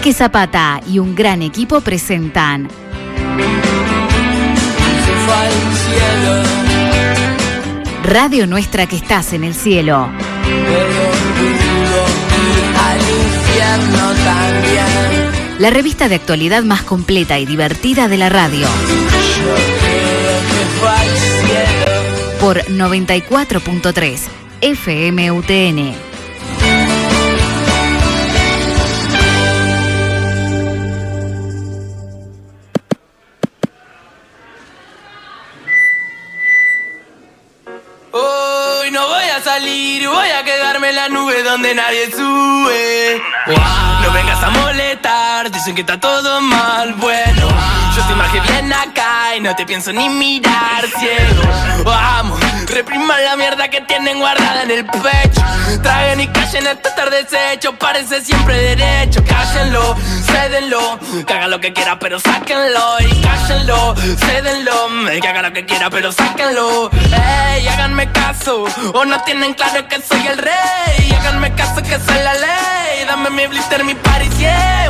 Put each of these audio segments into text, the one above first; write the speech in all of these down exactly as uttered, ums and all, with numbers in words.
Quique Zapata y un gran equipo presentan Radio Nuestra, que estás en el cielo. La revista de actualidad más completa y divertida de la radio. Por noventa y cuatro punto tres F M U T N. Hoy no voy a salir, voy a quedarme en la nube donde nadie sube. Wow. No vengas a molestar, dicen que está todo mal. Bueno, yo estoy más que bien acá y no te pienso ni mirar, ciego. Vamos, repriman la mierda que tienen guardada en el pecho. Traguen y callen hasta estar deshecho, parece siempre derecho. Cállenlo, cédenlo, que haga lo que quiera pero sáquenlo. Y cállenlo, cédenlo, que haga lo que quiera pero sáquenlo. Ey, háganme caso, o no tienen claro que soy el rey. Háganme caso que soy la ley, dame mi blister, mi party, yeah.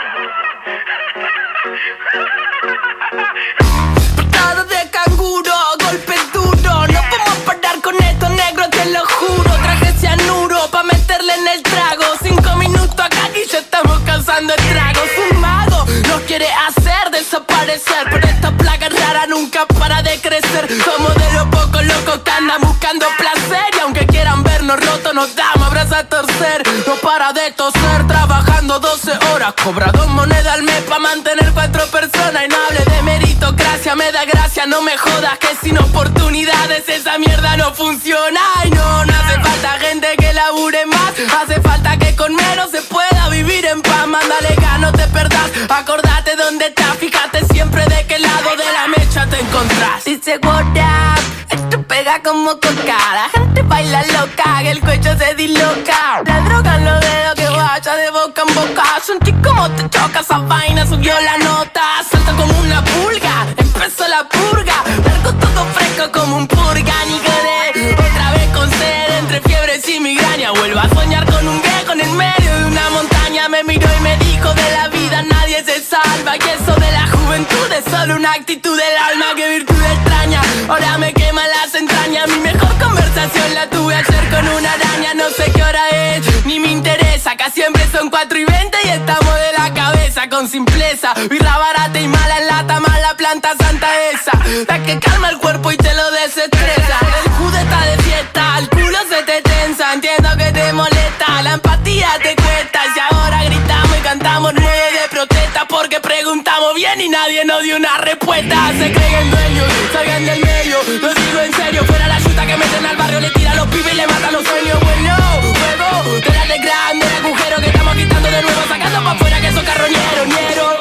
Portado de canguro, golpe duro. No podemos parar con esto, negro, te lo juro. Traje cianuro pa' meterle en el trago. Cinco minutos acá y ya estamos causando estragos. Un mago nos quiere hacer desaparecer, pero esta plaga rara nunca para de crecer. Somos de los pocos locos que andan buscando placer, y aunque quieran vernos rotos nos damos abrazos a torcer. No para de toser, trabajando doce horas, cobra dos monedas al mes pa' mantener cuatro personas. Y no hable de meritocracia, me da gracia, no me jodas que sin oportunidades esa mierda no funciona. Y no, no hace falta gente que labure más, hace falta que con menos se pueda vivir en paz. Mándale gas, no te perdás, acordate dónde estás, fíjate siempre de qué lado de la mecha te encontrás. Dice what up, esto pega como coca, la gente baila loca, que el cuello se disloca. La droga en los dedos que vaya de boca en boca. Sentí como te choca esa vaina, subió la nota. Salta como una pulga, empezó la purga. Largo todo fresco como un purga, ni quedé. Otra vez con sed, entre fiebres y migraña. Vuelvo a soñar con un viejo en el medio de una montaña. Me miró y me dijo, de la vida nadie se salva, y eso de la juventud es solo una actitud del alma. Que virtud extraña, ahora me quema las entrañas. Mi mejor conversación la tuve ayer con una araña. No sé qué hora es, ni me interesa. Acá siempre son cuatro y veinte y estamos de la cabeza con simpleza. Birra barata y mala en lata, mala planta santa esa, la que calma el cuerpo y te lo desestresa. El judo está de fiesta, el culo se te tensa. Entiendo que te molesta, la empatía te cuesta. Y ahora gritamos y cantamos nueve de protesta, porque preguntamos bien y nadie nos dio una respuesta. Se creen dueños, salgan del medio, lo digo en serio. Fuera la chuta que meten al barrio, le tiran los pibes y le matan los sueños. Bueno, juego, te la de grande el agujero que estamos quitando de nuevo, sacando pa' afuera que sos carroñero, ñero.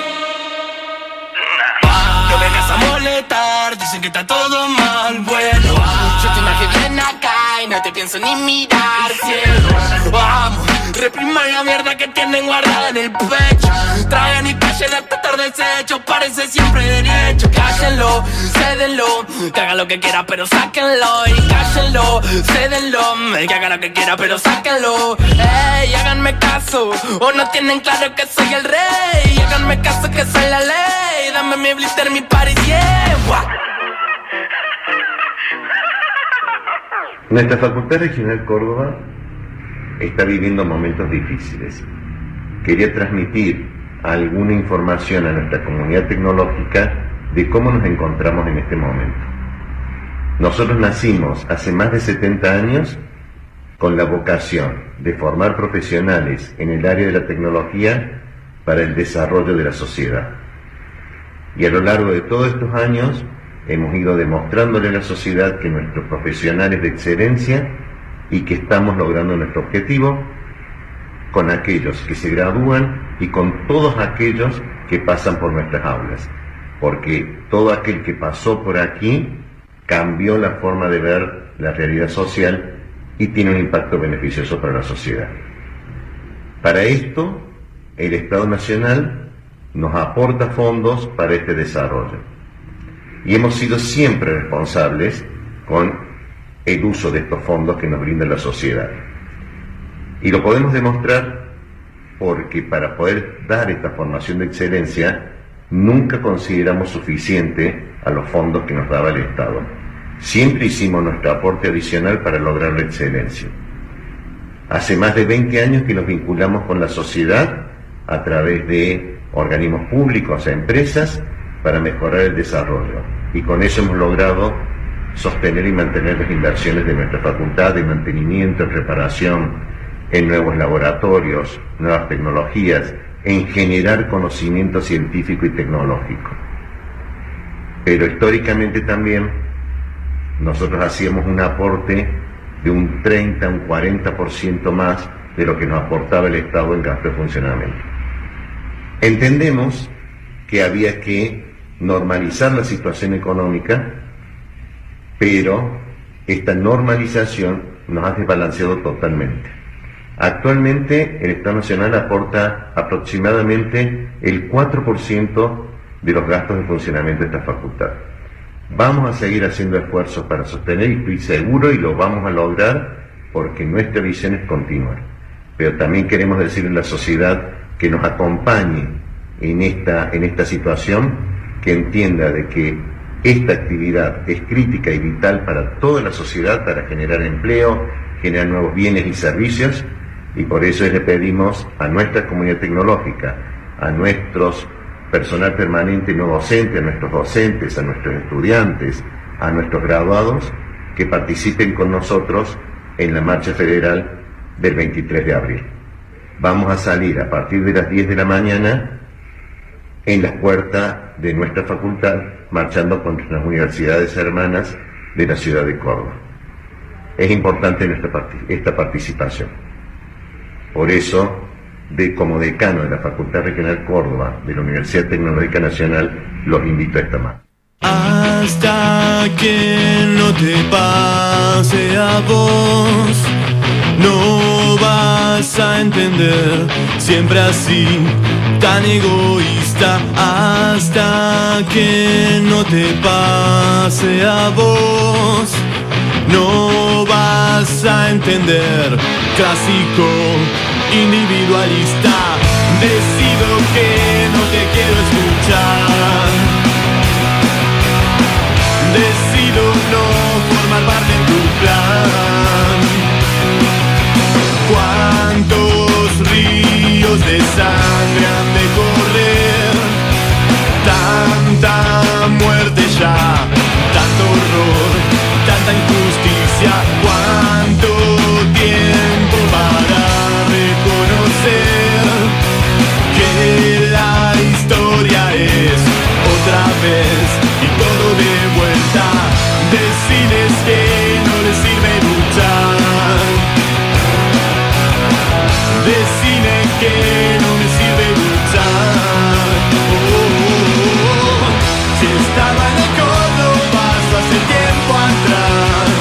No vengas a molestar, dicen que está todo mal. Bueno, yo estoy más que bien acá y no te pienso ni mirar, cielo. Vamos, repriman la mierda que tienen guardada en el pecho. Traigan y callen hasta estar deshecho, parece siempre derecho. Cállenlo, cédenlo, que haga lo que quiera pero sáquenlo. Y cállenlo, cédenlo, que haga lo que quiera pero sáquenlo. Ey, háganme caso, o no tienen claro que soy el rey. Háganme caso que soy la ley, dame mi blister, mi party, yeah. Nuestra Facultad Regional Córdoba está viviendo momentos difíciles. Quería transmitir alguna información a nuestra comunidad tecnológica de cómo nos encontramos en este momento. Nosotros nacimos hace más de setenta años con la vocación de formar profesionales en el área de la tecnología para el desarrollo de la sociedad. Y a lo largo de todos estos años hemos ido demostrándole a la sociedad que nuestros profesionales de excelencia y que estamos logrando nuestro objetivo con aquellos que se gradúan y con todos aquellos que pasan por nuestras aulas, porque todo aquel que pasó por aquí cambió la forma de ver la realidad social y tiene un impacto beneficioso para la sociedad. Para esto, el Estado Nacional nos aporta fondos para este desarrollo y hemos sido siempre responsables con el uso de estos fondos que nos brinda la sociedad. Y lo podemos demostrar porque para poder dar esta formación de excelencia nunca consideramos suficiente a los fondos que nos daba el Estado. Siempre hicimos nuestro aporte adicional para lograr la excelencia. Hace más de veinte años que nos vinculamos con la sociedad a través de organismos públicos, a empresas, para mejorar el desarrollo. Y con eso hemos logrado sostener y mantener las inversiones de nuestra facultad de mantenimiento, en reparación, en nuevos laboratorios, nuevas tecnologías, en generar conocimiento científico y tecnológico. Pero históricamente también nosotros hacíamos un aporte de un treinta, un cuarenta por ciento más de lo que nos aportaba el Estado en gasto de funcionamiento. Entendemos que había que normalizar la situación económica, pero esta normalización nos ha desbalanceado totalmente. Actualmente el Estado Nacional aporta aproximadamente el cuatro por ciento de los gastos de funcionamiento de esta facultad. Vamos a seguir haciendo esfuerzos para sostener, y estoy seguro, y lo vamos a lograr, porque nuestra visión es continua. Pero también queremos decirle a la sociedad que nos acompañe en esta, en esta situación, que entienda de que esta actividad es crítica y vital para toda la sociedad, para generar empleo, generar nuevos bienes y servicios, y por eso le pedimos a nuestra comunidad tecnológica, a nuestros personal permanente no docente, a nuestros docentes, a nuestros estudiantes, a nuestros graduados, que participen con nosotros en la marcha federal del veintitrés de abril. Vamos a salir a partir de las diez de la mañana en las puertas de nuestra facultad, marchando contra las universidades hermanas de la ciudad de Córdoba. Es importante nuestra part- esta participación. Por eso, de, como decano de la Facultad Regional Córdoba de la Universidad Tecnológica Nacional, los invito a esta marcha. Hasta que no te pase a vos, no vas a entender, siempre así, tan egoísta. Hasta que no te pase a vos, no vas a entender, clásico, individualista. Decido que no te quiero escuchar, decido no formar parte de tu plan. ¿Cuántos ríos de sangre han de correr? Tanta muerte ya, tanto horror, tanta injusticia. ¿Cuánto tiempo para reconocer que la historia es otra vez y todo de vuelta? Decides que no le sirve luchar, decide que no me sirve luchar. Oh, oh, oh. Si estaba en el Córdoba hace tiempo atrás,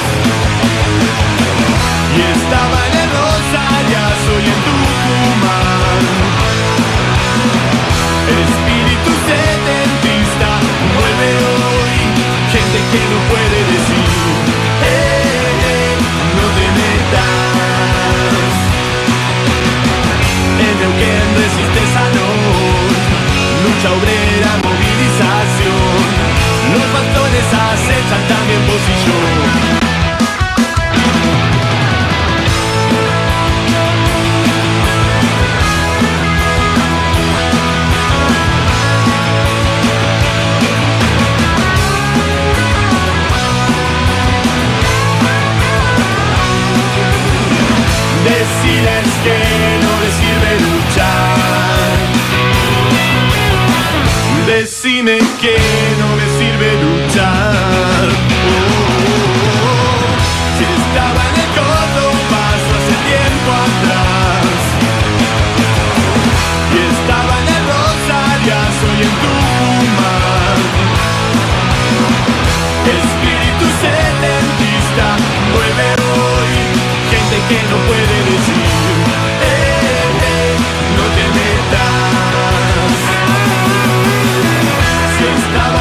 y estaba en el Rosariazo y en Tucumán, espíritu setentista vuelve hoy, gente que no puede decir, eh, eh, no te metas. En Neuquén resiste salón, lucha obrera, movilización, los patrones acechan también posición. Decides que no le sirve luchar, decime que no me sirve luchar. Oh, oh, oh. Si estaba en el Córdoba hace tiempo atrás, y estaba en el Rosariazo y en Tucumán, espíritu setentista vuelve hoy, gente que no puede decir, eh, eh, no te metas. Si estaba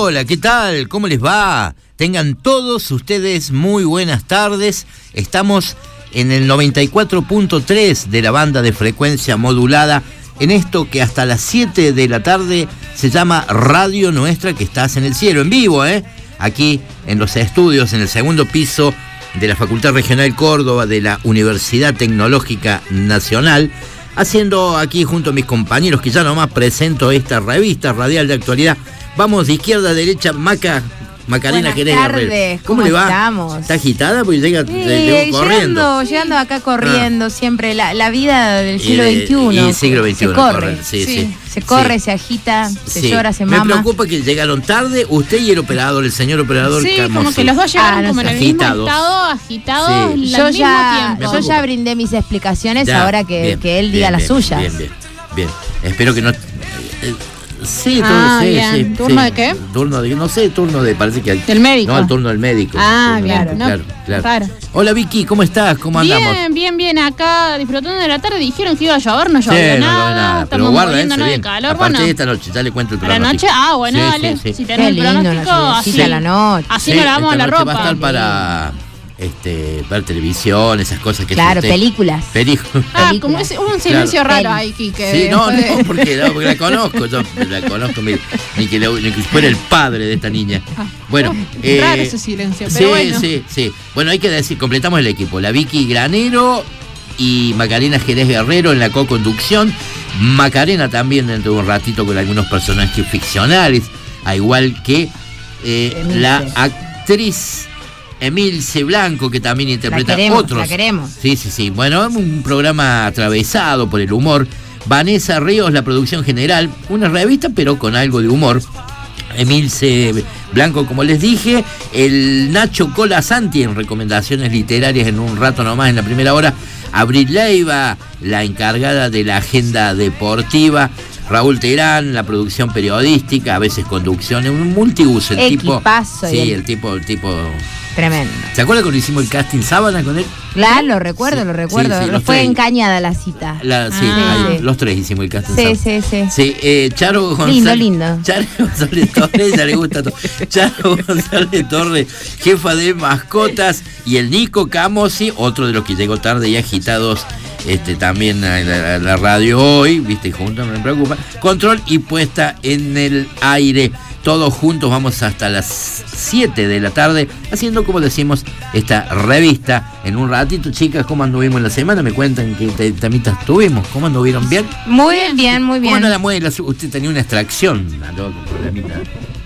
Hola, ¿qué tal? ¿Cómo les va? Tengan todos ustedes muy buenas tardes. Estamos en el noventa y cuatro punto tres de la banda de frecuencia modulada, en esto que hasta las siete de la tarde se llama Radio Nuestra, que estás en el cielo, en vivo, ¿eh? Aquí en los estudios, en el segundo piso de la Facultad Regional Córdoba de la Universidad Tecnológica Nacional, haciendo aquí junto a mis compañeros, que ya nomás presento esta revista radial de actualidad. Vamos de izquierda a derecha, Maca, Macarena Jerez Guerrero. ¿Cómo, ¿Cómo le va? estamos? ¿Está agitada? Porque llega Sí, llegó corriendo. llegando, llegando acá corriendo, Ah. siempre la, la vida del siglo Y de- veintiuno. y el siglo veintiuno, Se corre, corre, sí, sí. se corre, Sí. se agita, se Sí. llora, se Me mama. preocupa que llegaron tarde usted y el operador, el señor operador Sí, Camosi. como que los dos llegaron Ah, no como en sé. el mismo Agitados. estado, agitados, Sí. al Yo mismo ya, tiempo. yo ya brindé mis explicaciones, Ya, ahora que, bien, que él bien, diga las bien, suyas. Bien, bien, bien. Espero que no... eh, eh, sí, todo, Ah, sí, bien. sí. ¿Turno sí. de qué? Turno de... No sé, turno de... Parece que... Del médico. No, el turno del médico. Ah, Turno- bien, Claro, no, claro, claro. raro. Hola Vicky, ¿cómo estás? ¿Cómo andamos? Bien, bien, bien, acá disfrutando de la tarde. Dijeron que iba a llover, no Sí, llovió no, nada, no, nada. Pero estamos guarda eso muriéndonos de bien. calor. A partir Bueno, de esta noche, ya le cuento el a la pronóstico. noche, ah, bueno, Sí, dale, sí, sí. si Qué tenés el lindo, la pronóstico, así, lluviecita a la noche. así Sí, nos lavamos esta la noche ropa. Va a estar para este, ver televisión, esas cosas que Claro, hace usted. películas. Películas. Ah, película. como ese- un silencio Claro. raro ahí, Kike. Sí, no, después de- no, porque, no, porque la conozco, yo la conozco, mire, ni que, lo- ni que fuera el padre de esta niña. Bueno, Oh, raro ese silencio, pero sí, bueno. sí, sí. Bueno, hay que decir, completamos el equipo. La Vicky Granero y Macarena Jerez Guerrero en la co-conducción. Macarena también dentro de un ratito con algunos personajes ficcionales, a igual que eh, Emilce. la actriz Emilce Blanco, que también interpreta La queremos, otros. la queremos. Sí, sí, sí. Bueno, un programa atravesado por el humor. Vanessa Ríos, la producción general. Una revista, pero con algo de humor. Emilce Blanco, como les dije. El Nacho Colasanti en recomendaciones literarias en un rato nomás, en la primera hora. Abril Leiva, la encargada de la agenda deportiva. Raúl Terán, la producción periodística, a veces conducción, un multiuso. El Equipazo, tipo. Sí, y el- el tipo, el tipo. Tremendo. ¿Se acuerda cuando hicimos el casting Sábana con él? Claro, lo recuerdo, Sí, lo recuerdo. sí, sí, los Fue tres. encañada la cita. La- sí, Ah. ahí, Sí. los tres hicimos el casting Sí, Sábana. sí, sí. Sí, eh, Charo González. Lindo, lindo. Charo González Torres, ya le gusta todo. Charo González Torres, jefa de mascotas, y el Nico Camosi, otro de los que llegó tarde y agitados este, también a la, a la radio hoy, viste, juntos, no me preocupa. Control y puesta en el aire. Todos juntos vamos hasta las siete de la tarde, haciendo, como decimos, esta revista. En un ratito, chicas, ¿cómo anduvimos en la semana? Me cuentan que te- tamitas tuvimos. ¿Cómo anduvieron? ¿Bien? Muy bien, muy ¿Cómo bien. anda la muela? Usted tenía una extracción. Andaba con problemita.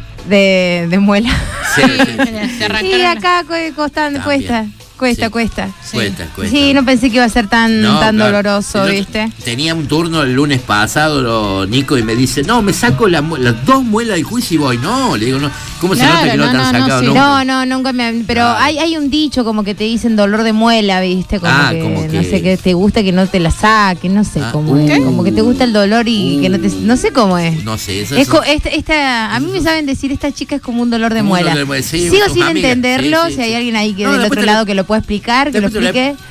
De, de muela. Sí, sí, sí. Se Sí, arrancaron. acá cu- costando, También. cuesta, cuesta, Sí. cuesta. Cuenta, cuenta. Sí, no pensé que iba a ser tan, No, tan claro. doloroso, Yo ¿viste? Tenía un turno el lunes pasado, lo- Nico, y me dice, no, me saco la mu- las dos muelas del juicio y voy. No, le digo, no. ¿Cómo se Claro, nota que no, no, te han no, no, sacado sí. nunca? No, no, nunca me... Pero Claro. hay, hay un dicho como que te dicen dolor de muela, ¿viste? Como, Ah, que, como no que- sé, que te gusta que no te la saquen, no sé Ah, cómo uh. es. Como que te gusta el dolor y que no te... No sé cómo es. No sé, eso Es es... co- esta, esta- a mí me saben decir, esta chica es como un dolor de Como un muela. dolor de muela, sí, Sigo tus sin amigas, entenderlo, sí, sí, si hay sí. alguien ahí que No, del después otro te lado lo- que lo pueda explicar, que lo después te lo- explique.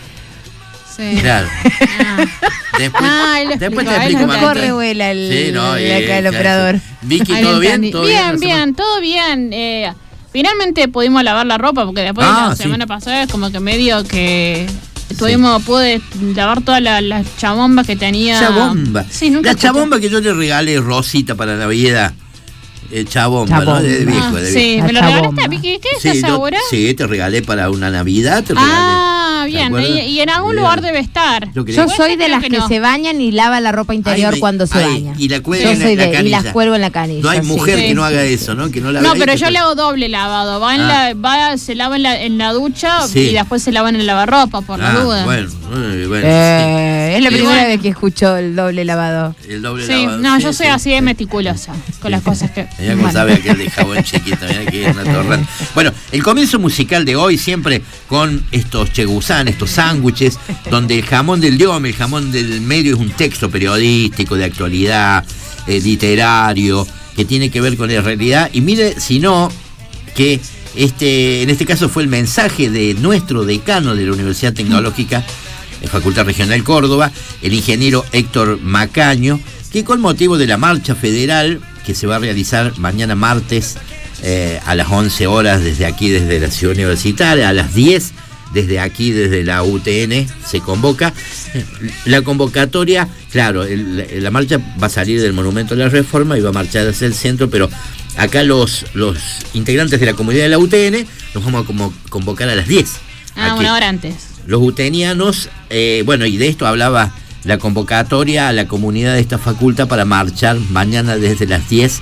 Sí. Claro. Ah. Después, Ah, él lo después te explicó, él explico lo más. entendió. Corre, vuela el- Sí, no, el- eh, acá el claro. operador. Vicky, Ahí ¿todo lo bien? entendí. ¿Todo bien, la semana? bien, todo bien. Eh, finalmente pudimos lavar la ropa porque después de Ah, la sí. semana pasada es como que medio que tuvimos, pude lavar todas las la chabombas que tenía. Chabomba. Sí, nunca La escuché. chabomba que yo le regalé Rosita para Navidad. Eh, chabomba, Chabomba. ¿no? De viejo, Ah, de sí, viejo. ¿me lo La regalaste chabomba. a Vicky? ¿Qué? Sí, ¿Estás yo- segura? sí, te regalé para una Navidad, te regalé. Ah, ¿Te bien. acuerdas? Y, y en algún Bien. lugar debe estar. Lo que- Yo Igual soy de creo las que, no. se bañan y lava la ropa interior Ahí me- cuando se ahí, baña. y la cuelga Yo en la- soy la de, y canilla. las cuelgo en la canilla. No hay sí. mujer Sí. que no haga eso, ¿no? Que no la No, haga pero ahí, yo que- le hago doble lavado. Va, en Ah. la, va se lava en la, en la ducha Sí. y después se lava en el lavarropa, por Ah, la duda. bueno, eh, bueno, Eh, es la Sí. primera Bueno. vez que escucho el doble lavado. sí, el doble Sí, lavado, no, sí, yo soy sí. así de meticulosa con las cosas que. Mirá cómo sabe aquel de jabón chiquito, mirá que es una torrante. Bueno, el comienzo musical de hoy siempre con estos chegusán, estos sándwiches, donde el jamón del diome, el jamón del medio es un texto periodístico, de actualidad, eh, literario, que tiene que ver con la realidad. Y mire, si no, que este, en este caso fue el mensaje de nuestro decano de la Universidad Tecnológica, de Facultad Regional Córdoba, el ingeniero Héctor Macaño, que con motivo de la marcha federal que se va a realizar mañana martes eh, a las once horas desde aquí, desde la Ciudad Universitaria, a las diez desde aquí, desde la U T N, se convoca. La convocatoria, claro, el, la marcha va a salir del Monumento a la Reforma y va a marchar hacia el centro, pero acá los, los integrantes de la comunidad de la U T N nos vamos a como convocar a las diez. Ah, aquí. Una hora antes. Los utenianos, eh, bueno, y de esto hablaba la convocatoria a la comunidad de esta facultad para marchar mañana desde las diez,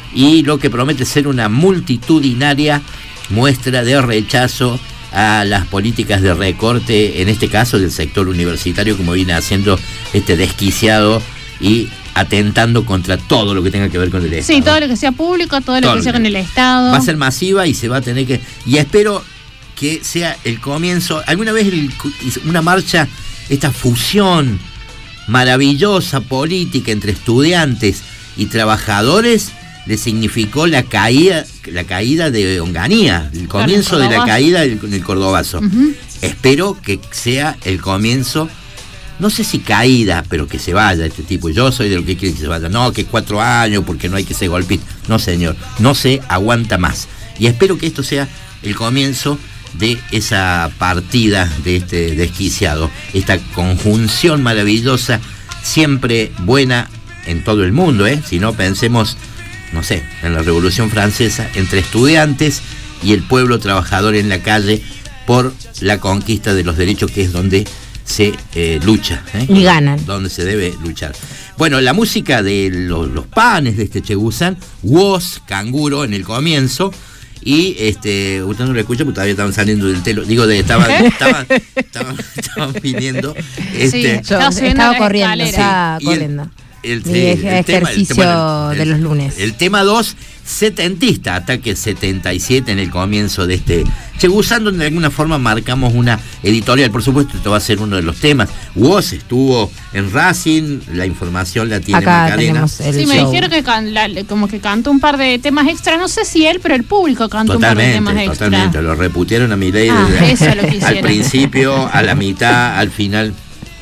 y lo que promete ser una multitudinaria muestra de rechazo a las políticas de recorte, en este caso del sector universitario, como viene haciendo este desquiciado y atentando contra todo lo que tenga que ver con el Estado. Sí, todo lo que sea público, todo lo Todo que sea lo con el Estado. Va a ser masiva y se va a tener que... Y espero que sea el comienzo... Alguna vez el, una marcha, esta fusión maravillosa política entre estudiantes y trabajadores, le significó la caída la caída de Onganía, el comienzo claro, el de la caída del, del Cordobazo. Uh-huh. Espero que sea el comienzo, no sé si caída, pero que se vaya este tipo. Yo soy de lo que quiere que se vaya. No, que cuatro años, porque no hay que ser golpista. No, señor, no se aguanta más. Y espero que esto sea el comienzo de esa partida de este desquiciado, esta conjunción maravillosa, siempre buena en todo el mundo, ¿eh? Si no, pensemos, no sé, en la Revolución Francesa, entre estudiantes y el pueblo trabajador en la calle por la conquista de los derechos, que es donde se eh, lucha, ¿eh? Y ganan. Donde se debe luchar. Bueno, la música de los, los panes de este Chegusán, Woz, Canguro en el comienzo, y este, usted no lo escucha porque todavía estaban saliendo del telo, digo, de, estaban, estaban, estaban, estaban viniendo. Este, sí, yo estaba corriendo, estaba sí, corriendo. El, Mi el, el ejercicio tema, el, de los lunes. El, el tema dos, setentista, Ataque setenta y siete en el comienzo de este Chegusán, donde de alguna forma marcamos una editorial. Por supuesto, esto va a ser uno de los temas. Woz estuvo en Racing, la información la tiene Acá Macarena. Sí, me show. dijeron que can, la, como que cantó un par de temas extra, no sé si él, pero el público cantó totalmente, un par de temas extra. Totalmente, lo reputieron a Milei ah, desde eso lo al principio, a la mitad, al final,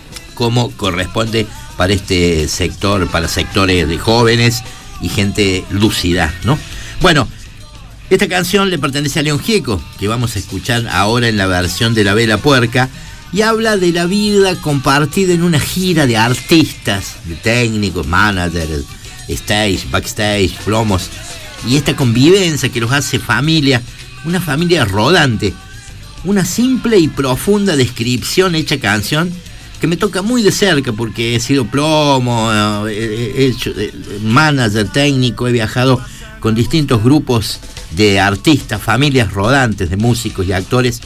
como corresponde para este sector, para sectores de jóvenes y gente lúcida, ¿no? Bueno, esta canción le pertenece a León Gieco, que vamos a escuchar ahora en la versión de La Vela Puerca, y habla de la vida compartida en una gira de artistas, de técnicos, managers, stage, backstage, promos, y esta convivencia que los hace familia, una familia rodante, una simple y profunda descripción hecha canción que me toca muy de cerca porque he sido plomo, he hecho manager técnico, he viajado con distintos grupos de artistas, familias rodantes de músicos y actores,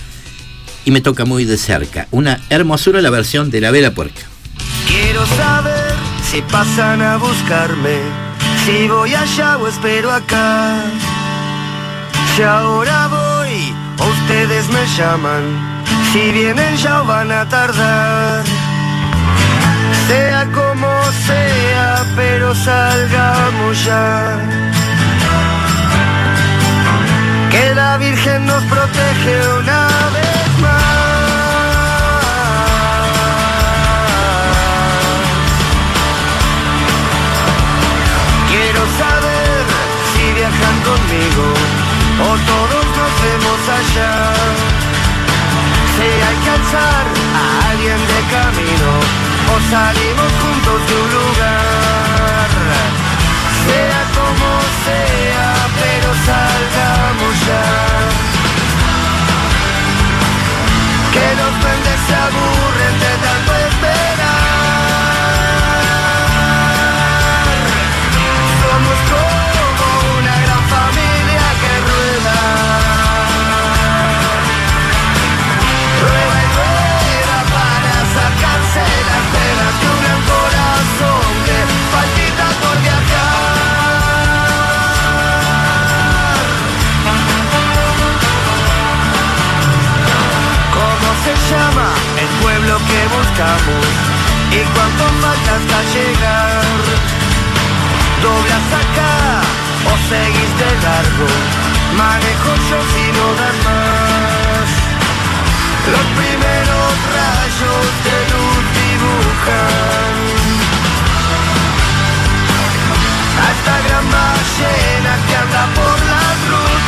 y me toca muy de cerca. Una hermosura la versión de La Vela Puerca. Quiero saber si pasan a buscarme, si voy allá o espero acá. Si ahora voy o ustedes me llaman, si vienen ya o van a tardar. Sea como sea, pero salgamos ya. Que la Virgen nos protege una vez más. Quiero saber si viajan conmigo o todos nos vemos allá. Si hay que alzar a alguien de camino o salimos juntos de un lugar. Sea como sea, pero salgamos ya. Que los duendes se aburren de tanto esperar. Somos como una gran familia que rueda. Rueda y rueda para sacarse las penas de un gran corazón que palpita por viajar. ¿Cómo se llama el pueblo que buscamos? ¿Y cuánto falta hasta llegar? ¿Doblas acá o seguís de largo? Manejo yo si no dan más. Los primeros rayos de luz dibujan a esta gran ballena que anda por las rutas.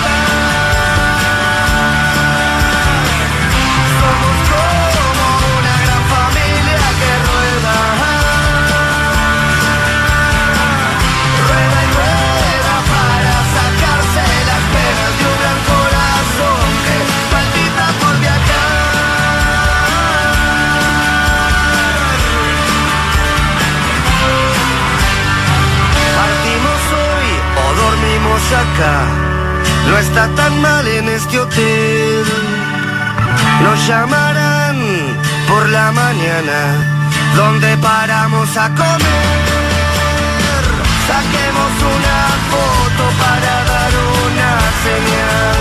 no está tan mal en este hotel. Nos llamarán por la mañana, donde paramos a comer. Saquemos una foto para dar una señal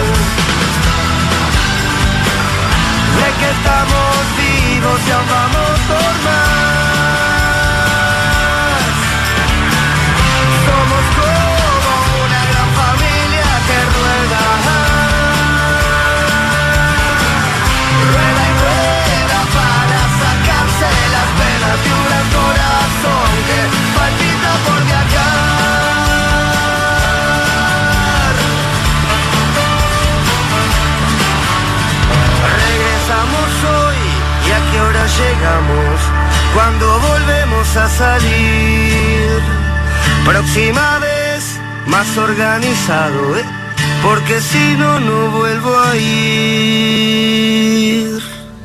de que estamos vivos y aún vamos por más. Somos como una gran familia que rueda, rueda y rueda para sacarse las penas de un gran corazón que palpita por viajar. Regresamos hoy y a qué hora llegamos cuando volvemos a salir. Próxima vez más organizado, ¿eh? Porque si no, no vuelvo a ir.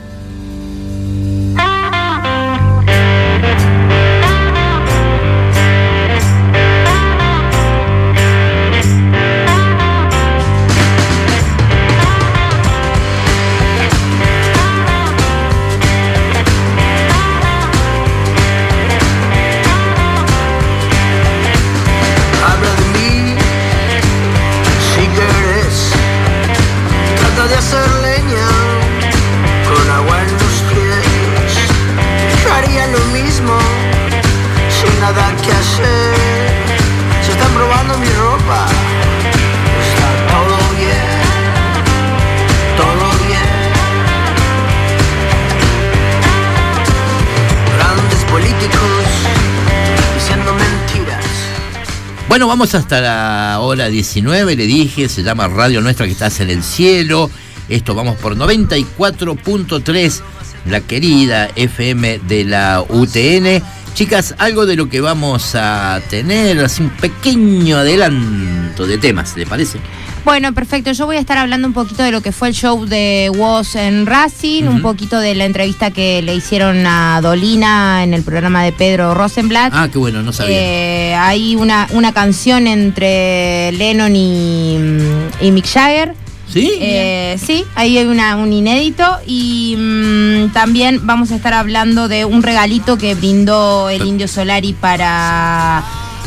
Bueno, vamos hasta la hora diecinueve, le dije, se llama Radio Nuestra que estás en el cielo. Esto vamos por noventa y cuatro punto tres, la querida F M de la U T N. Chicas, algo de lo que vamos a tener, así un pequeño adelanto de temas, ¿les parece? Bueno, perfecto. Yo voy a estar hablando un poquito de lo que fue el show de Woz en Racing, uh-huh. un poquito de la entrevista que le hicieron a Dolina en el programa de Pedro Rosenblatt. Ah, qué bueno, no sabía. Eh, hay una, una canción entre Lennon y, y Mick Jagger. ¿Sí? Eh, sí, ahí hay una, un inédito y mmm, también vamos a estar hablando de un regalito que brindó el Indio Solari para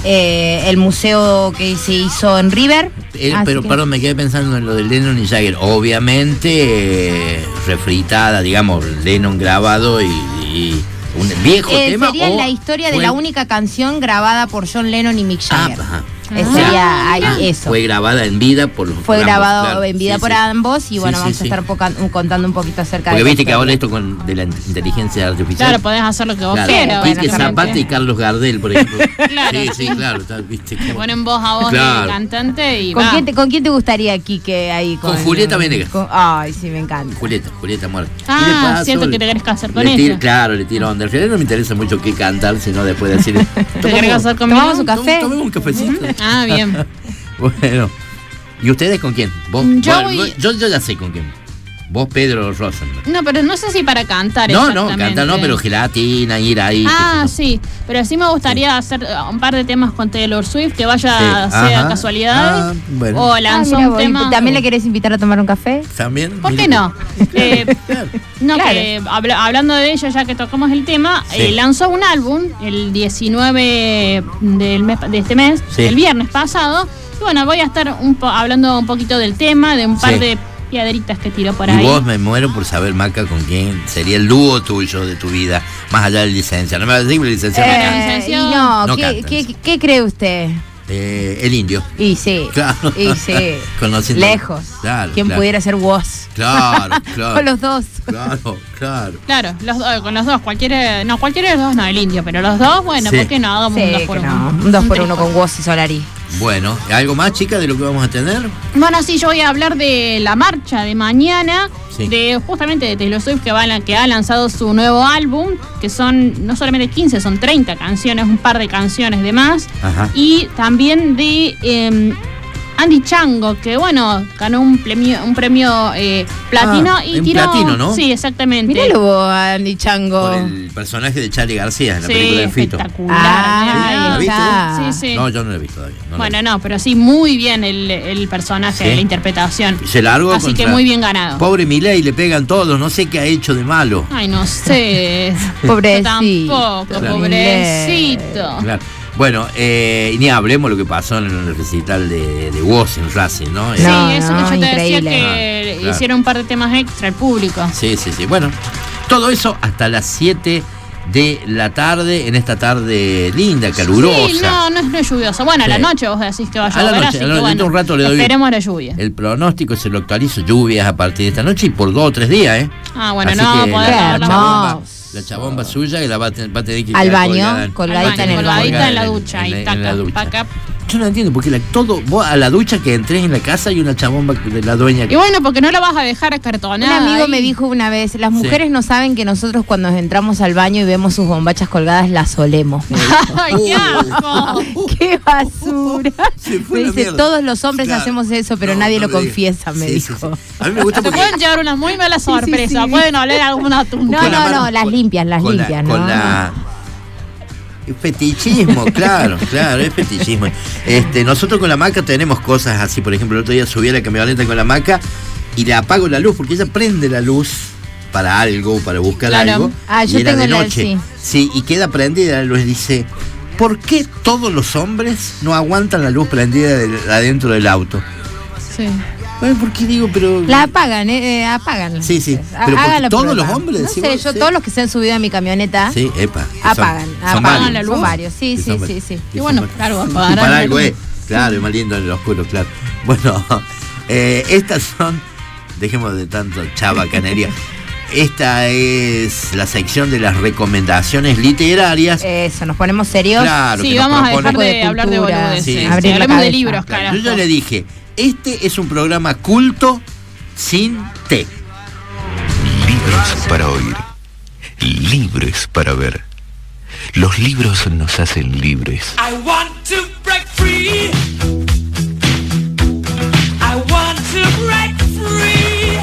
eh, el museo que se hizo en River. Eh, pero que... perdón, me quedé pensando en lo de Lennon y Jagger. Obviamente, eh, refritada, digamos, Lennon grabado y... y un viejo eh, tema. Sería o la historia fue... de la única canción grabada por John Lennon y Mick Jagger. Ah, ajá. Eh, sería ahí eso. Fue grabada en vida por los Fue por grabado ambos, claro. en vida sí, por sí. ambos y bueno, sí, vamos sí, a estar poca, contando un poquito acerca Porque de viste que historia. ahora esto con de la inteligencia artificial. Claro, podés hacer lo que vos claro, quieras. Quique Bueno, Zapata y Carlos Gardel, por ejemplo. Claro. Sí, sí, claro. Tal, viste, Te ponen voz a voz claro. de cantante y ¿Con va. quién, te, ¿Con quién te gustaría, Quique, ahí? Con, con Julieta Venegas. Con, ay, sí, me encanta. Julieta, Julieta Muerte. Ah, cierto que te querés casar con le tiro, ella. Claro, le tiro onda. Al final no me interesa mucho qué cantar, sino después de decir... ¿Te querés casar conmigo? ¿Tomamos un café? Tomemos un cafecito. Ah, bien. Bueno, ¿y ustedes con quién? ¿Vos? Yo, Bueno, voy... yo, yo ya sé con quién. Vos, Pedro Rosenblatt. No, pero no sé si para cantar No, no, exactamente. cantar no, pero gelatina, ir ahí. Ah, que, sí, pero sí me gustaría sí. hacer un par de temas con Taylor Swift, que vaya sí. sea Ajá. casualidad. Ah, bueno. O lanzó ah, mira, un tema. ¿También le querés invitar a tomar un café? ¿También? ¿Por Mira qué no? eh, claro. No, Claro. que habla, hablando de ella, ya que tocamos el tema, Sí. eh, lanzó un álbum el diecinueve del mes, de este mes, Sí. el viernes pasado. Y bueno, voy a estar un po- hablando un poquito del tema, de un par Sí. de piedritas que tiró por Y ahí. vos me muero por saber, Maca, con quién sería el dúo tuyo de tu vida, más allá del licenciado. No me vas a decir que el licenciado no canta. Eh, y licenciado. no, No ¿qué, cantan, qué, sí. ¿qué cree usted? Eh, el indio. Y sí, Claro. y sí. Conociendo- Lejos. Claro, ¿Quién claro. pudiera ser Woz? Claro, claro. Con los dos. Claro, claro. Claro, los dos, con los dos, cualquiera, no, cualquiera de los dos, no, el indio, pero los dos, bueno, Sí. ¿por qué no? Hagamos Sí, un dos por que uno. no. Un dos por tres uno con Woz y Solari. Bueno, ¿algo más, chica, de lo que vamos a tener? Bueno, sí, yo voy a hablar de la marcha de mañana, Sí. de justamente de Taylor Swift, que, va a la- que ha lanzado su nuevo álbum, que son no solamente quince, son treinta canciones, un par de canciones de más. Ajá. Y también de eh, Andy Chango, que bueno, ganó un premio, un premio eh, platino Ah, y en tiró. platino, ¿no? Sí, exactamente. Míralo vos, Andy Chango. Por el personaje de Charlie García en la Sí, película de Fito. espectacular. Ah, ¿La viste? está. Sí, sí. No, yo no la he visto todavía. no la Bueno, vi. no, pero sí, muy bien el, el personaje, Sí. la interpretación. Y se largó Así contra- que muy bien ganado. Pobre Milei, le pegan todos, no sé qué ha hecho de malo. Ay, no sé. Pobrecito. Tampoco, Claro. pobrecito. Claro. Bueno, eh, y ni hablemos lo que pasó en el recital de, de Woz en Racing, ¿no? Sí, No, eso no, que yo te increíble. decía que Ah, claro. hicieron un par de temas extra al público. Sí, sí, sí. Bueno, todo eso hasta las siete de la tarde, en esta tarde linda, calurosa. Sí, no, no es, no es lluvioso. Bueno, a la Sí. noche vos decís que va a A la llover, noche, así a la que noche, bueno, dentro de un rato le doy- esperemos la lluvia. El pronóstico se lo actualizo, lluvias a partir de esta noche y por dos o tres días, ¿eh? Ah, bueno, Así no vamos a que poder la, lavar la la chabomba, hermoso. la chabomba suya que la va a, tener, va a tener que Al quedar baño, colgada en- colgadita Al baño, en el baño. colgadita en la en- ducha, en y la- en taca, la ducha. paca. Yo no entiendo, porque la, todo, vos a la ducha que entres en la casa hay una chabomba de la dueña. Y bueno, porque no la vas a dejar Un acartonada. amigo ahí. me dijo una vez, las mujeres no saben que nosotros cuando entramos al baño y vemos sus bombachas colgadas, las olemos. Me dijo. ¡Ay, qué asco! ¡Qué basura! Se fue Me la dice, mierda. todos los hombres Claro. hacemos eso, pero No, nadie no lo me digas. confiesa, me Sí, sí, dijo. sí. A mí me gusta Te porque... pueden llevar una muy mala sí, sorpresa. sí. Pueden oler alguna tumba. No, con la no, mano- no, las con- limpias, las con la- limpias, con ¿no? la- Fetichismo, claro, claro, es fetichismo. Este, nosotros con la Maca tenemos cosas así, por ejemplo, el otro día subí a la camioneta con la Maca y le apago la luz porque ella prende la luz para algo, para buscar Claro. algo. Ah, yo y era tengo de la- noche. sí. Sí, y queda prendida la luz y dice, ¿por qué todos los hombres no aguantan la luz prendida de- adentro del auto? Sí. Bueno, ¿por qué digo, pero... La apagan, eh, eh, apagan. Sí, sí, Ha- pero porque háganlo todos prueba. los hombres, No decís sé, vos, yo sí. todos los que se han subido a mi camioneta Sí, epa. que apagan, son- son apagan varios. la luz. Son varios, sí, Que sí, son sí, varios. sí. Que Y son bueno, varios. claro, Y apagarán para la algo luz. es, claro, es más lindo en el oscuro, claro. Bueno, eh, estas son, dejemos de tanto chabacanería. Esta es la sección de las recomendaciones literarias. Eso, nos ponemos serios. Claro, Sí, que nos vamos a propone- dejar de, Un poco de hablar de cultura, boludeces. sí. Sí, Abrir la hablemos de cabeza. libros, Claro, carajo. yo ya le dije, este es un programa culto sin té. Libros para oír, libres para ver. Los libros nos hacen libres. I want to break free. I want to break free.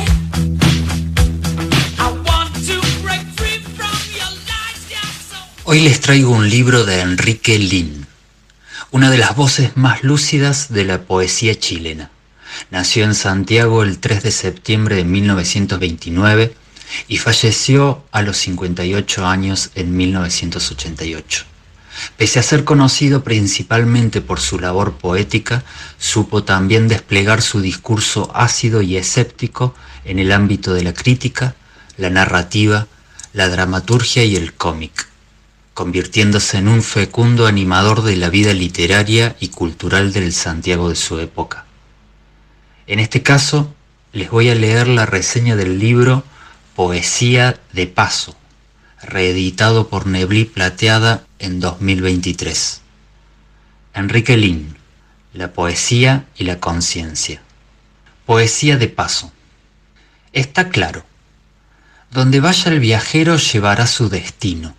I want to break free from your lies, yeah, so Hoy les traigo un libro de Enrique Lin, una de las voces más lúcidas de la poesía chilena. Nació en Santiago el tres de septiembre de mil novecientos veintinueve y falleció a los cincuenta y ocho años en mil novecientos ochenta y ocho. Pese a ser conocido principalmente por su labor poética, supo también desplegar su discurso ácido y escéptico en el ámbito de la crítica, la narrativa, la dramaturgia y el cómic, convirtiéndose en un fecundo animador de la vida literaria y cultural del Santiago de su época. En este caso, les voy a leer la reseña del libro Poesía de Paso, reeditado por Neblí Plateada en dos mil veintitrés. Enrique Lin, la poesía y la conciencia. Poesía de paso. Está claro, donde vaya el viajero llevará su destino.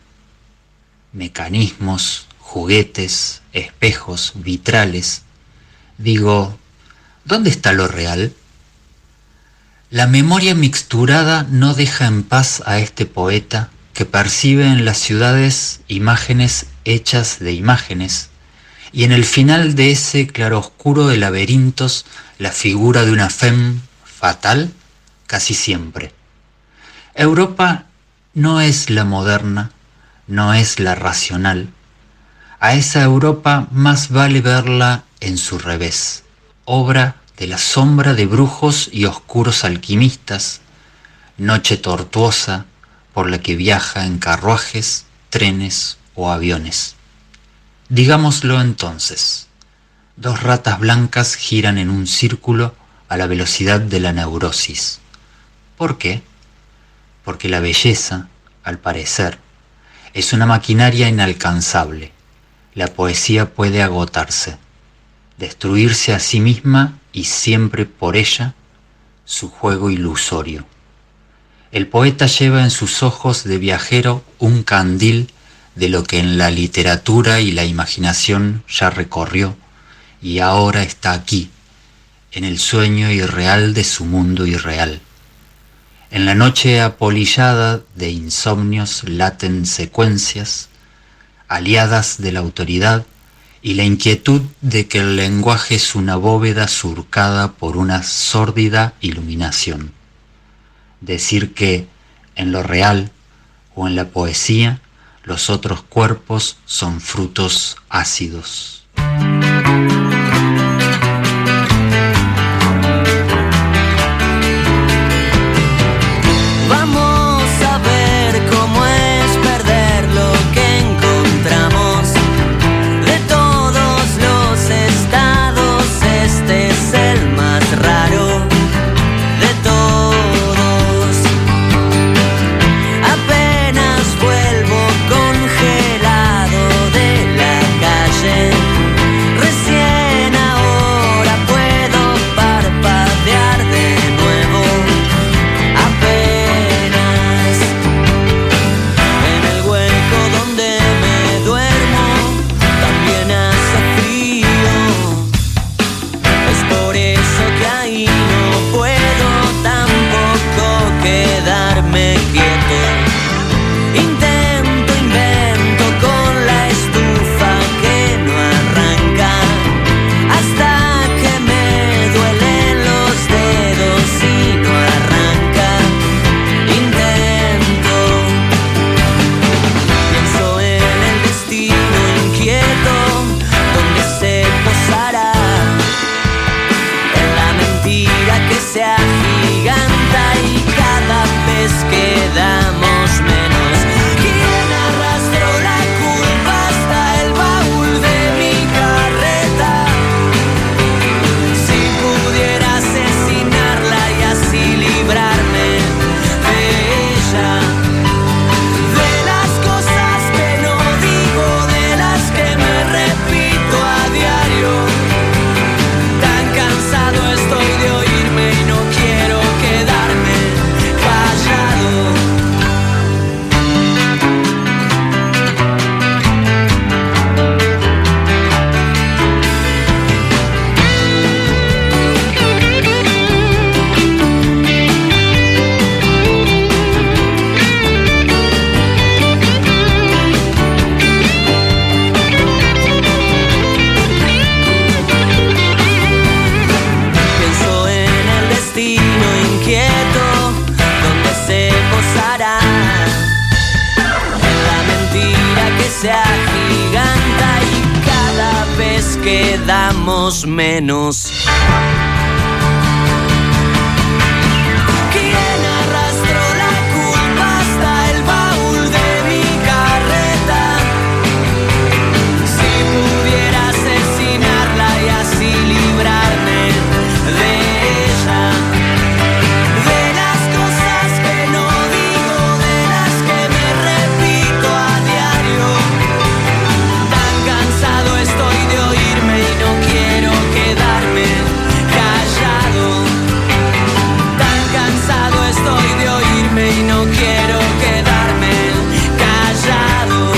Mecanismos, juguetes, espejos, vitrales. Digo, ¿dónde está lo real? La memoria mixturada no deja en paz a este poeta que percibe en las ciudades imágenes hechas de imágenes, y en el final de ese claroscuro de laberintos la figura de una femme fatal casi siempre. Europa no es la moderna, no es la racional. A esa Europa más vale verla en su revés, obra de la sombra de brujos y oscuros alquimistas, noche tortuosa por la que viaja en carruajes, trenes o aviones. Digámoslo entonces, dos ratas blancas giran en un círculo a la velocidad de la neurosis. ¿Por qué? Porque la belleza, al parecer, es una maquinaria inalcanzable. La poesía puede agotarse, destruirse a sí misma y siempre por ella su juego ilusorio. El poeta lleva en sus ojos de viajero un candil de lo que en la literatura y la imaginación ya recorrió y ahora está aquí, en el sueño irreal de su mundo irreal. En la noche apolillada de insomnios laten secuencias, aliadas de la autoridad y la inquietud de que el lenguaje es una bóveda surcada por una sórdida iluminación. Decir que, en lo real o en la poesía, los otros cuerpos son frutos ácidos. Vamos a ver cómo es perder lo que encontramos. De todos los estados, este es el más raro de todos. Apenas vuelvo congelado de la calle. Recién ahora puedo parpadear de nuevo. Apenas en el hueco donde me duermo también hace frío. Es por eso que ahí no puedo tampoco quedarme quieto. Intento, invento con la estufa que no arranca, hasta que me duelen los dedos y no arranca. Intento, pienso en el destino inquieto, donde se posará, en la mentira que se agiganta y cada vez quedamos menos. ¿Quién arrastró la culpa hasta el baúl de mi carreta? Si pudiera asesinarla y así librarme de ella, de las cosas que no digo, de las que me repito a diario. Tan cansado estoy de oírme y no quiero quedarme callado. Pienso en el destino inquieto, donde se posará, en la mentira que se agiganta y cada vez quedamos menos. ¿Quién arrastró la culpa hasta el baúl de mi carreta? Si pudiera asesinarla y así librarme de ella, de las cosas que no digo, de las que me repito a diario. Tan cansado estoy de oírme y no quiero quedarme callado. Tan cansado estoy de oírme y no quiero quedarme callado.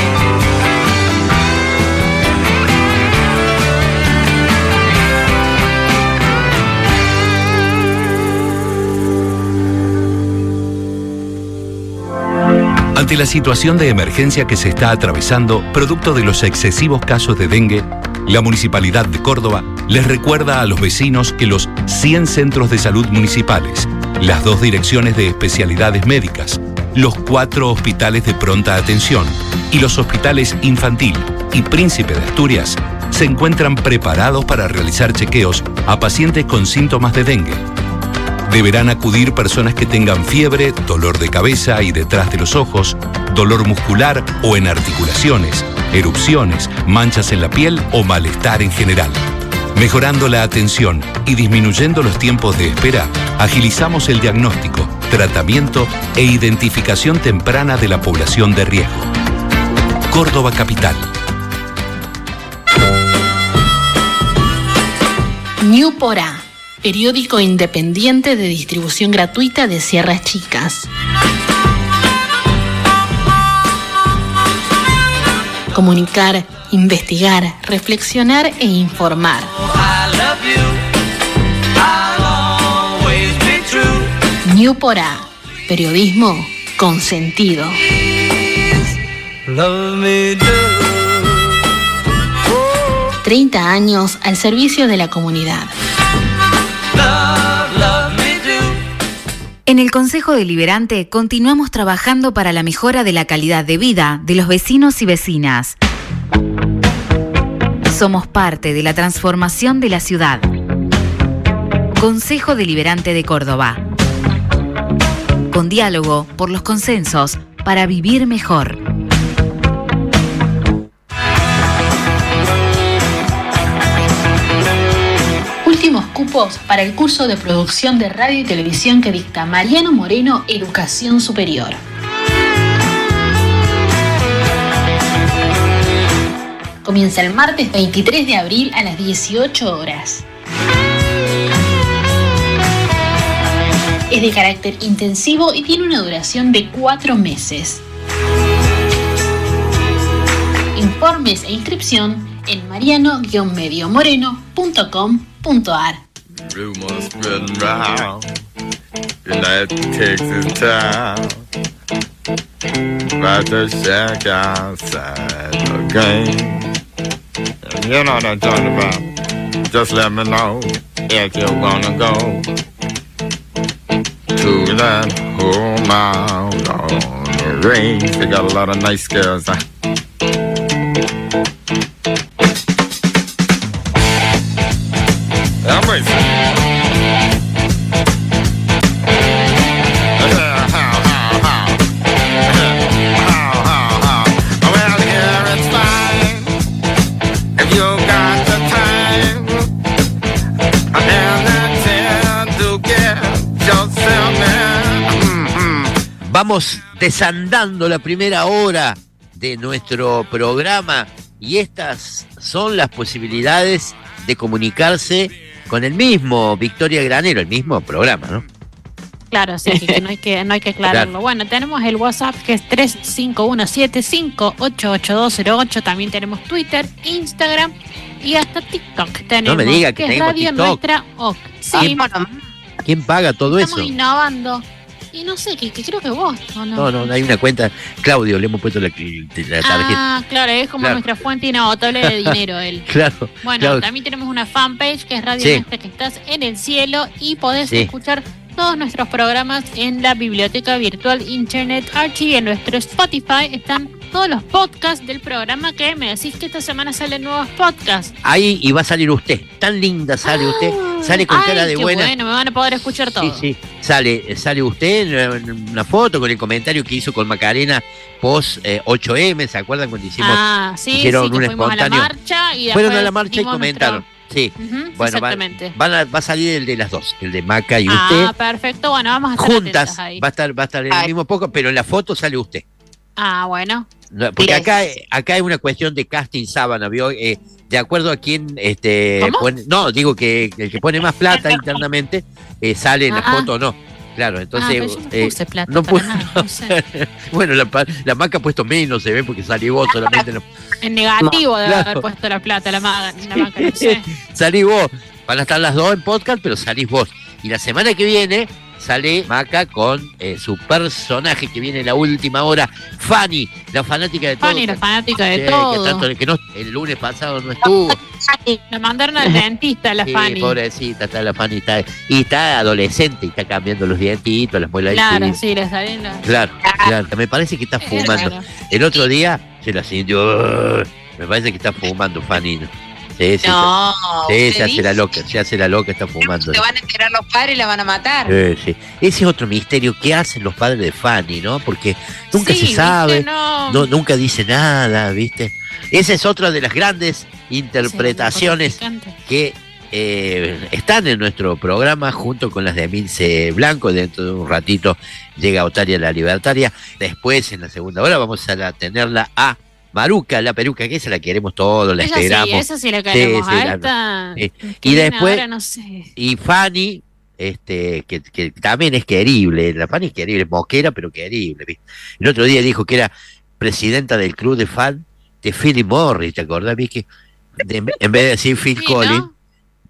Ante la situación de emergencia que se está atravesando, producto de los excesivos casos de dengue, la Municipalidad de Córdoba les recuerda a los vecinos que los cien centros de salud municipales, las dos direcciones de especialidades médicas, los cuatro hospitales de pronta atención y los hospitales Infantil y Príncipe de Asturias se encuentran preparados para realizar chequeos a pacientes con síntomas de dengue. Deberán acudir personas que tengan fiebre, dolor de cabeza y detrás de los ojos, dolor muscular o en articulaciones, erupciones, manchas en la piel o malestar en general. Mejorando la atención y disminuyendo los tiempos de espera, agilizamos el diagnóstico, tratamiento e identificación temprana de la población de riesgo. Córdoba Capital. New Porá, periódico independiente de distribución gratuita de Sierras Chicas. Comunicar, investigar, reflexionar e informar. I love you. New por A. Periodismo con sentido. Love me do. treinta años al servicio de la comunidad. Love, love me do. En el Consejo Deliberante continuamos trabajando para la mejora de la calidad de vida de los vecinos y vecinas. Somos parte de la transformación de la ciudad. Consejo Deliberante de Córdoba. Con diálogo por los consensos para vivir mejor. Últimos cupos para el curso de producción de radio y televisión que dicta Mariano Moreno, Educación Superior. Comienza el martes veintitrés de abril a las dieciocho horas. Es de carácter intensivo y tiene una duración de cuatro meses. Informes e inscripción en mariano-medio moreno punto com punto a r. Rumors spreading round in that Texas town. About the shack outside the game. And you know what I'm talking about. Just let me know if you wanna go to that home out on the range. They got a lot of nice girls. Huh? I'm racing. Vamos desandando la primera hora de nuestro programa y estas son las posibilidades de comunicarse con el mismo Victoria Granero, el mismo programa, ¿no? Claro, sí, que no hay que, no hay que aclararlo. Claro. Bueno, tenemos el WhatsApp que es tres cinco uno siete cinco ocho ocho dos cero ocho. También tenemos Twitter, Instagram y hasta TikTok. Tenemos, No me diga que es tenemos Radio TikTok. Nuestra O C. Sí, ¿Quién, ¿Quién paga todo estamos eso? innovando. Y no sé, que, que creo que vos, ¿o no? No, no, hay una cuenta. Claudio, le hemos puesto la, la tarjeta. Ah, claro, es como Claro. nuestra fuente inagotable de dinero él. Claro. Bueno, claro. también tenemos una fanpage que es Radio Sí. Nuestra, que estás en el cielo y podés Sí. escuchar todos nuestros programas en la biblioteca virtual Internet Archive. En nuestro Spotify están todos los podcasts del programa, que me decís que esta semana salen nuevos podcasts. Ahí y va a salir usted. Tan linda sale usted. Sale con Ay, cara de qué buena. bueno, me van a poder escuchar todo. Sí, sí. Sale, sale usted en una foto con el comentario que hizo con Macarena post eh, ocho eme. ¿Se acuerdan cuando hicimos? Ah, sí, hicieron sí, que un fuimos a la espontáneo. marcha y Fueron a después la marcha y dimos comentaron. nuestro- Sí. Ujú, Bueno, va, exactamente. van a- va a salir el de las dos, el de Maca y usted. Ah, perfecto, bueno, vamos a estar Juntas. atentas ahí. Va a estar, va a estar en el mismo poco, pero en la foto sale usted. Ah, bueno. No, porque Mira. acá, acá hay una cuestión de casting sábana, ¿vio? Eh, de acuerdo a quién este, ¿Cómo? pone- no, digo que el que pone más plata internamente eh, sale en la Ah. foto o no. Claro, entonces. Ah, pero yo no eh, puse plata no para pu- nada, no sé. Bueno, la, pa- la Maca ha puesto menos, se ve porque salí vos solamente. No. En negativo de Claro. haber puesto la plata, la maga, la maga, no sé. Salís vos. Van a estar las dos en podcast, pero salís vos. Y la semana que viene sale Maca con eh, su personaje que viene en la última hora, Fanny, la fanática de todo. Fanny, la fanática de Sí, todo. Que, tanto- que no, el lunes pasado no estuvo. La mandaron al dentista, la Sí, Fanny. pobrecita, está la Fanny. Está, y está adolescente y está cambiando los dientitos, las muelas. Claro, y- sí, le salen las... Claro, claro, me parece que está fumando. claro. El otro día se la sintió. Me parece que está fumando, Fanny. Sí, sí, No, sí, usted se hace la dice. loca, se hace la loca, está fumando. Se van a enterar los padres y la van a matar. Sí, sí. Ese es otro misterio. ¿Qué hacen los padres de Fanny, no? Porque nunca Sí, se ¿viste? sabe, No. no, nunca dice nada, ¿viste? Esa es otra de las grandes interpretaciones que eh, están en nuestro programa junto con las de Emilce Blanco. Dentro de un ratito llega Otaria la Libertaria. Después, en la segunda hora, vamos a la- tenerla a Maruca, la peruca, que esa la queremos todos, la Esa esperamos. sí, esa sí la queremos. Sí, sí, a la- esta... sí. que Y viene después, ahora, no sé. y Fanny, este, que, que también es querible, la Fanny es querible, moquera, pero querible. ¿viste? El otro día dijo que era presidenta del club de fan de Philip Morris, ¿te acordás, Vicky? De- en vez de decir Phil Sí, Collins, ¿no?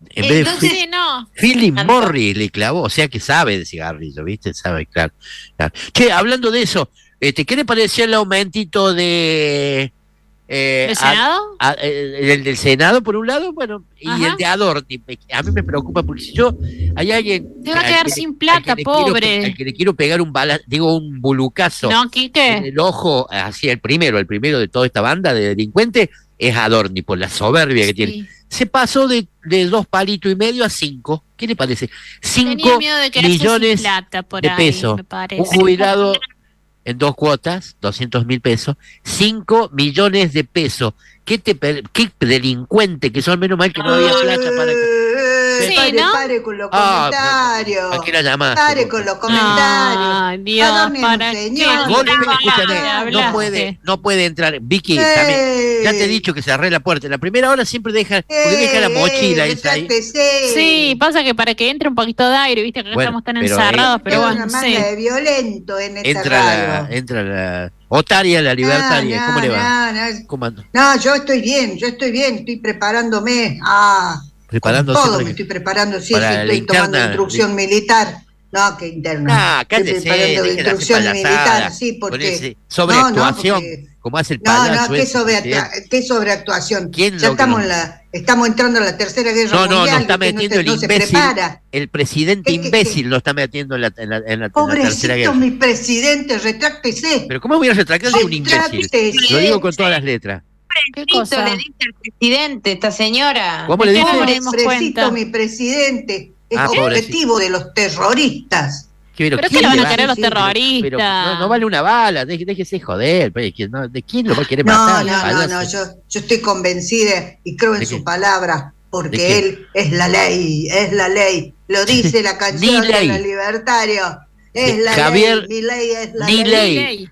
En vez Entonces, de sí, no. Philip Morris le clavó, o sea que sabe de cigarrillo, ¿viste? Sabe, claro. claro. Che, hablando de eso, este, ¿qué le pareció el aumentito de... Eh, ¿Del Senado? A, a, el del Senado, por un lado, bueno, y Ajá. el de Adorni. A mí me preocupa porque si yo, hay alguien... Se va a al quedar que le- sin al plata, que le quiero- pobre. al que le quiero pegar un bala, digo, un bulucazo No, en Quique. el ojo, así el primero, el primero de toda esta banda de delincuentes, es Adorni, por la soberbia que tiene. Se pasó de, de dos palitos y medio a cinco. ¿Qué le parece? Tenía Cinco miedo de quedarse millones sin plata por de ahí, pesos. me parece. Un jubilado en dos cuotas, doscientos mil pesos, cinco millones de pesos. ¿Qué, te, per- qué delincuente que son? Menos mal que no había plata para... Eh, Sí, pare, ¿no? pare con los Ah, comentarios. ¿para qué la llamaste? Pare con los comentarios. Ay, Dios, Adorni es un ¿para qué? señor. Golpe, Hablaste, escúchame, no hablaste. puede, no puede entrar. Vicky, Eh. también, ya te he dicho que cerré la puerta. En la primera hora siempre deja, porque deja la mochila Eh, esa ahí. retráctese. Sí, pasa que para que entre un poquito de aire, viste que acá Bueno, estamos tan pero, encerrados, eh, pero Es bueno, una manga sí. de violento en esta Entra la, radio. entra la Otaria, la libertaria. No, ¿Cómo le va? no, no. ¿Cómo ando? No, yo estoy bien, yo estoy bien, estoy preparándome. Ah, Preparando todo siempre me que- estoy preparando, sí, para sí, la estoy tomando interna, instrucción militar. No, que interna. Ah, estoy cállese, preparando deje de hacer instrucción payasada, militar, sí, con porque... ese sobreactuación, No, no, porque- como hace el No, payaso. no, qué, ese, sobreactua- ¿sí? qué sobreactuación. ¿Quién Ya lo que estamos, no? en la, estamos entrando a la tercera guerra No, no, mundial. nos está usted metiendo no el se, no se imbécil, prepara. el presidente ¿Qué, qué, imbécil lo está metiendo en la, en la, en la- en la tercera Pobrecito guerra. mi presidente, retráctese. Pero ¿cómo voy a retratar de un imbécil? Retráctese. Lo digo con todas las letras. ¿Qué Esto cosa? le dice el presidente, esta señora. ¿Cómo le ¿De qué dice? nos dimos Pobrecito cuenta? mi presidente. Es Ah, objetivo de los terroristas. Pero, Pero ¿quién que lo van le a va- querer los sí, pero- terroristas. Pero no, no vale una bala, deje- déjese joder. pues, que no- ¿De quién lo va a querer No, matar? no, no, payaso? no, yo, yo estoy convencida y creo en ¿De su qué? palabra, ¿De porque qué? él es la ley, es la ley. Lo dice la canción Ni de ley. los libertarios. Es De la Javier, ley, mi ley es la ni ley. ley.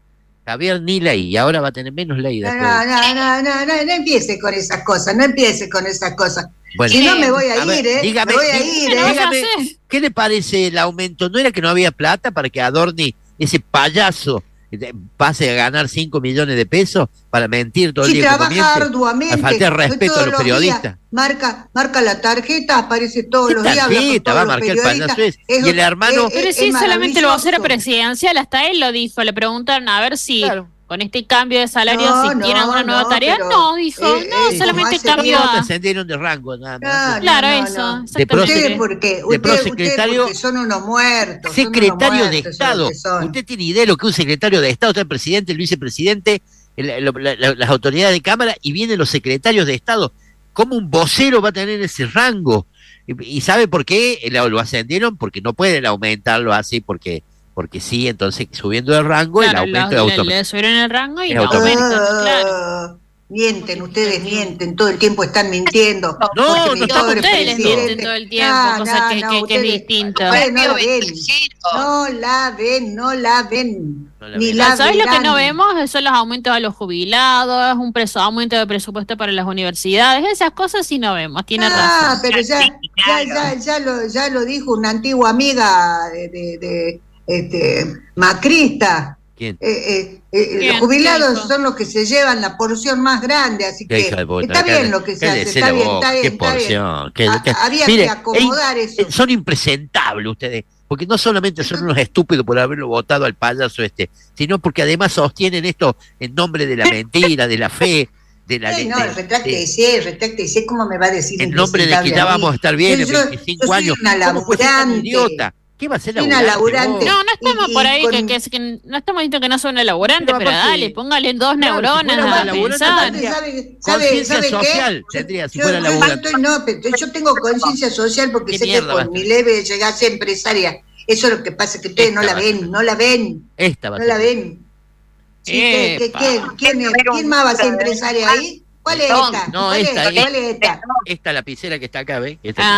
Javier ni ley, y ahora va a tener menos ley No, después. no, no, no, no, no, no empiece con esas cosas, no empiece con esas cosas. Bueno, Si no me voy a, a ver, ir, ¿eh? dígame, me voy a dí- ir, ¿Qué ¿eh? vas a dígame, hacer? ¿qué le parece el aumento? ¿No era que no había plata para que Adorni, ese payaso, eh, pase a ganar cinco millones de pesos para mentir todo el Si día como trabaja miente? arduamente, A falta de respeto todos a los días, periodistas. marca, marca la tarjeta, aparece todos ¿Qué los días, habla con tarjeta todos va a los marcar el periodistas. payaso ese? Y el hermano- es- Pero es- sí, es solamente el vocero maravilloso. presidencial, hasta él lo dijo. Le preguntaron a ver si Claro. con este cambio de salario, No, si no, tiene alguna nueva no, tarea. pero, No, dijo, eh, no, eh, solamente como hace cambio No, te a... ascendieron de rango, nada más. No, no, Claro, no, eso, no. De pro- exactamente. Ustedes porque, de usted, prosecretario- porque son unos muertos. son unos Secretario de muertos, son Estado. lo que son. ¿Usted tiene idea de lo que es un secretario de Estado? Está el presidente, el vicepresidente, el- lo- la- la- las autoridades de Cámara y vienen los secretarios de Estado. ¿Cómo un vocero va a tener ese rango? ¿Y, y sabe por qué lo, lo ascendieron? Porque no pueden aumentarlo así, porque porque sí, entonces subiendo de rango Claro, el aumento lo- es le, automático. le subieron el rango y Es no automático. aumentan, claro. Ah, mienten, ustedes mienten, todo el tiempo están mintiendo. No, porque no mi estamos- pobre Ustedes les presidente- mienten todo el tiempo, No, cosa no, que, no, que- que es ustedes- distinto. ustedes no la ven, Veinticinco. no la ven, no la ven, No la ni ven. la ¿Sabes lo que verán. no vemos? Son los aumentos a los jubilados, un preso, aumento de presupuesto para las universidades, esas cosas sí no vemos, tiene Ah, razón. pero ya, Sí, ya, claro. ya, ya lo, ya lo dijo una antigua amiga de, de, de, este, macrista. ¿Quién? Eh, eh, eh, ¿Quién? los ¿Qué jubilados dijo? son los que se llevan la porción más grande, así Qué que hija de puta, está cállate- bien lo que se hace, cállese está la bien, boca, está bien, qué está bien. porción, qué- Ha- qué- había Mire, que acomodar eh, eso. son impresentables ustedes, porque no solamente son unos estúpidos por haberlo votado al payaso este, sino porque además sostienen esto en nombre de la mentira, de la fe, de la Sí, de- no, de- retráctese, retráctese, ¿cómo me va a decir? en nombre de que impresentable ya a mí? vamos a estar bien en Yo- yo- veinticinco yo soy años. una ¿Cómo puede ser tan laburante. idiota? ¿Qué va a ser Soy una laburante. No, no estamos Y- y por ahí, con- que, que, que no estamos diciendo que no son elaborantes, Pero pero, aparte- dale, póngale dos Claro, si neuronas fuera una a laburante, pensar. Aparte, ¿sabe, sabe, Conciencia sabe qué? social tendría, si Yo- fuera yo laburante. estoy- no, pero yo tengo conciencia social porque ¿Qué sé que mierda va a con ser? mi leve llegué a ser empresaria. Eso es lo que pasa, que ustedes no Esta la va a ven, no la ven, Esta va a no ser. la ven. Sí, ¿qué- qué- Epa. qué- ¿Quién, es- quién más va a ser empresaria ahí? ¿Cuál es esta? No, ¿Cuál es esta, esta? ¿Cuál es esta? Esta lapicera que está acá, ¿ves? Esta-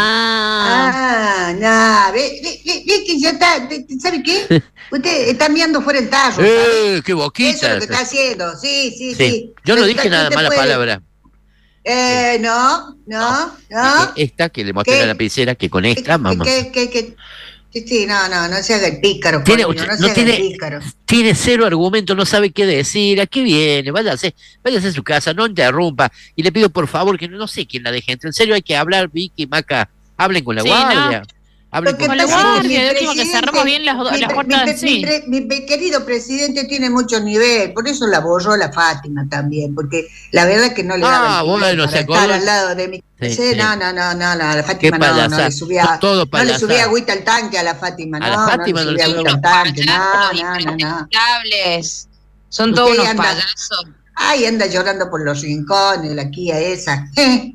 Ah, Ah, no, ve, ve, ve, ve que ya está, te- te- ¿sabe qué? Usted está mirando fuera el tarro, ¿sabe? ¡Eh, qué Eso boquita! es lo que está haciendo, sí, sí, Sí. sí. Yo no Usted- dije nada usted mala puede- palabra. Eh, no, no, no. Dije esta que le mostré ¿Qué? la lapicera, que con esta, ¿Qué, mamá. qué, qué, qué? Sí, sí, no, no, no se haga el pícaro, Tiene, Corino, no, no se haga tiene, el pícaro. tiene cero argumento, no sabe qué decir, ¿a qué viene? Váyase, váyase a su casa, no interrumpa. Y le pido por favor que no, no sé quién la deje. En serio hay que hablar, Vicky, Maca, hablen con la Sí, guardia. ¿no? Hablen Lo que con la pasa es que guardia, mi de última que presidente- cerramos bien las, mi, las pre- mi, puertas, pre- mi sí. pre- mi pe- querido presidente tiene mucho nivel, por eso la borró la Fátima también, porque la verdad es que no le daba Ah, el nivel bueno, para se estar acordó. al lado de mi Sí, Sí, sí. no, no, no, no, no, a la Qué Fátima no, no payasada. le subía, Todo no le payasada. subía agüita al tanque a la Fátima, A no, la no Fátima le no le subía subía agüita al tanque, no, no, no, no. Impecables. Son Usted todos unos anda- payasos. Ay, anda llorando por los rincones, la Kia esa. ¿Qué?